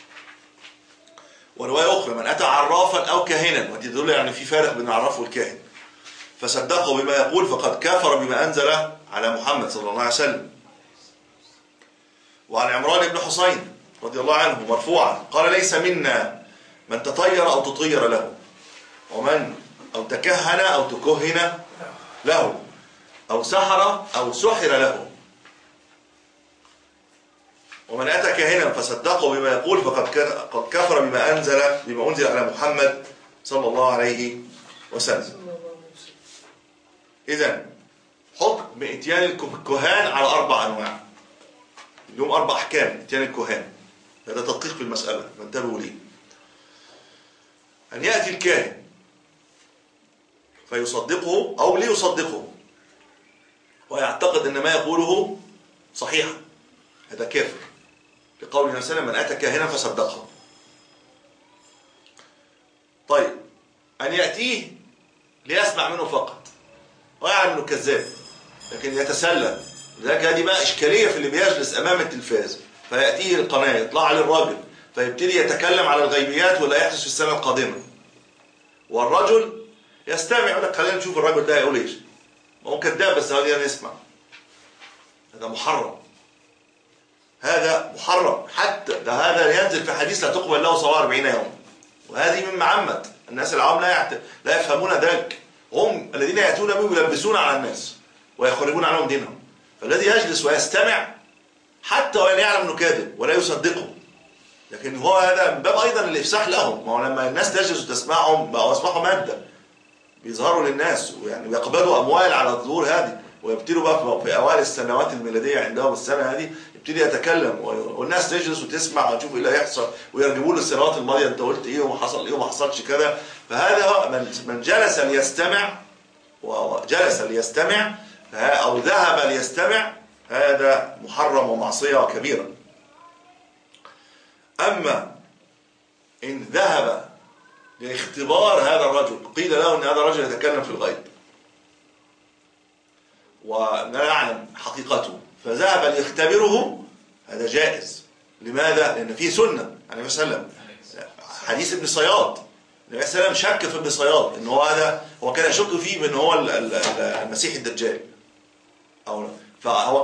وروايه اخرى: من اتى عرافا او كاهنا، ودي تدل يعني في فارق بين العراف والكاهن، فصدقه بما يقول فقد كفر بما انزل على محمد صلى الله عليه وسلم. وعن عمران بن حسين رضي الله عنه مرفوعا قال: ليس منا من تطير او تطير له، ومن او تكهن او تكهن له، او سحر او سحر له، ومن اتى كاهنا فصدقه بما يقول فقد قد كفر بما انزل بما انزل على محمد صلى الله عليه وسلم. اذا حكم اتيان الكهان على اربع انواع، لهم اربع احكام. اتيان الكهان هذا تدقيق في المساله، فانتبهوا ليه. ان ياتي الكاهن فيصدقه او ليصدقه ويعتقد ان ما يقوله صحيح، هذا كافر، لقول النبي صلى الله عليه وسلم: من اتى كاهنا فصدقه. طيب، ان ياتيه ليسمع منه فقط ويعلم انه كذاب لكن يتسلى، لذلك هذه بقى اشكاليه في اللي بيجلس امام التلفاز فياتيه القناه يطلع عليه الراجل فيبتدي يتكلم على الغيبيات ولا يحدث في السنه القادمه، والرجل يستمع يقول لك: خلينا نشوف الراجل ده هيقول ايش، هو كذاب بس خلينا نسمع. هذا محرم، هذا محرم، حتى ده هذا ينزل في حديث لا تقبل له صلاه أربعين يوم، وهذه من معمد الناس العوام لا يعت... لا يفهمون ذلك، هم الذين ياتون بهم يلبسون على الناس ويخرجون عنهم دينهم. فالذي يجلس ويستمع حتى وان يعلم انه كاذب ولا يصدقه، لكن هو هذا من باب ايضا الافساح لهم. ما هو لما الناس تجلس وتسمعهم بقوا اصبحوا ماده بيظهروا للناس، ويعني بيقبضوا اموال على الظهور هذه، ويبتدوا بقى في اوائل السنوات الميلاديه عندهم السنه هذه يبتدي يتكلم، والناس تجلس وتسمع وتشوف ايه اللي هيحصل، ويرجبوا له السنوات الماضيه انت قلت ايه وما حصل ايه وما حصلش كذا. فهذا من من جلس ليستمع وجلس ليستمع او ذهب ليستمع هذا محرم ومعصيه كبيره. اما ان ذهب لاختبار هذا الرجل، قيل له ان هذا الرجل يتكلم في الغيب ولا يعلم حقيقته فذهب ليختبره، هذا جائز. لماذا؟ لأن فيه سنة عن النبي صلى الله عليه وسلم، حديث ابن صياد، النبي صلى الله عليه وسلم شك في ابن صياد ان هو هذا، هو كان يشك فيه بان هو المسيح الدجال، او فهو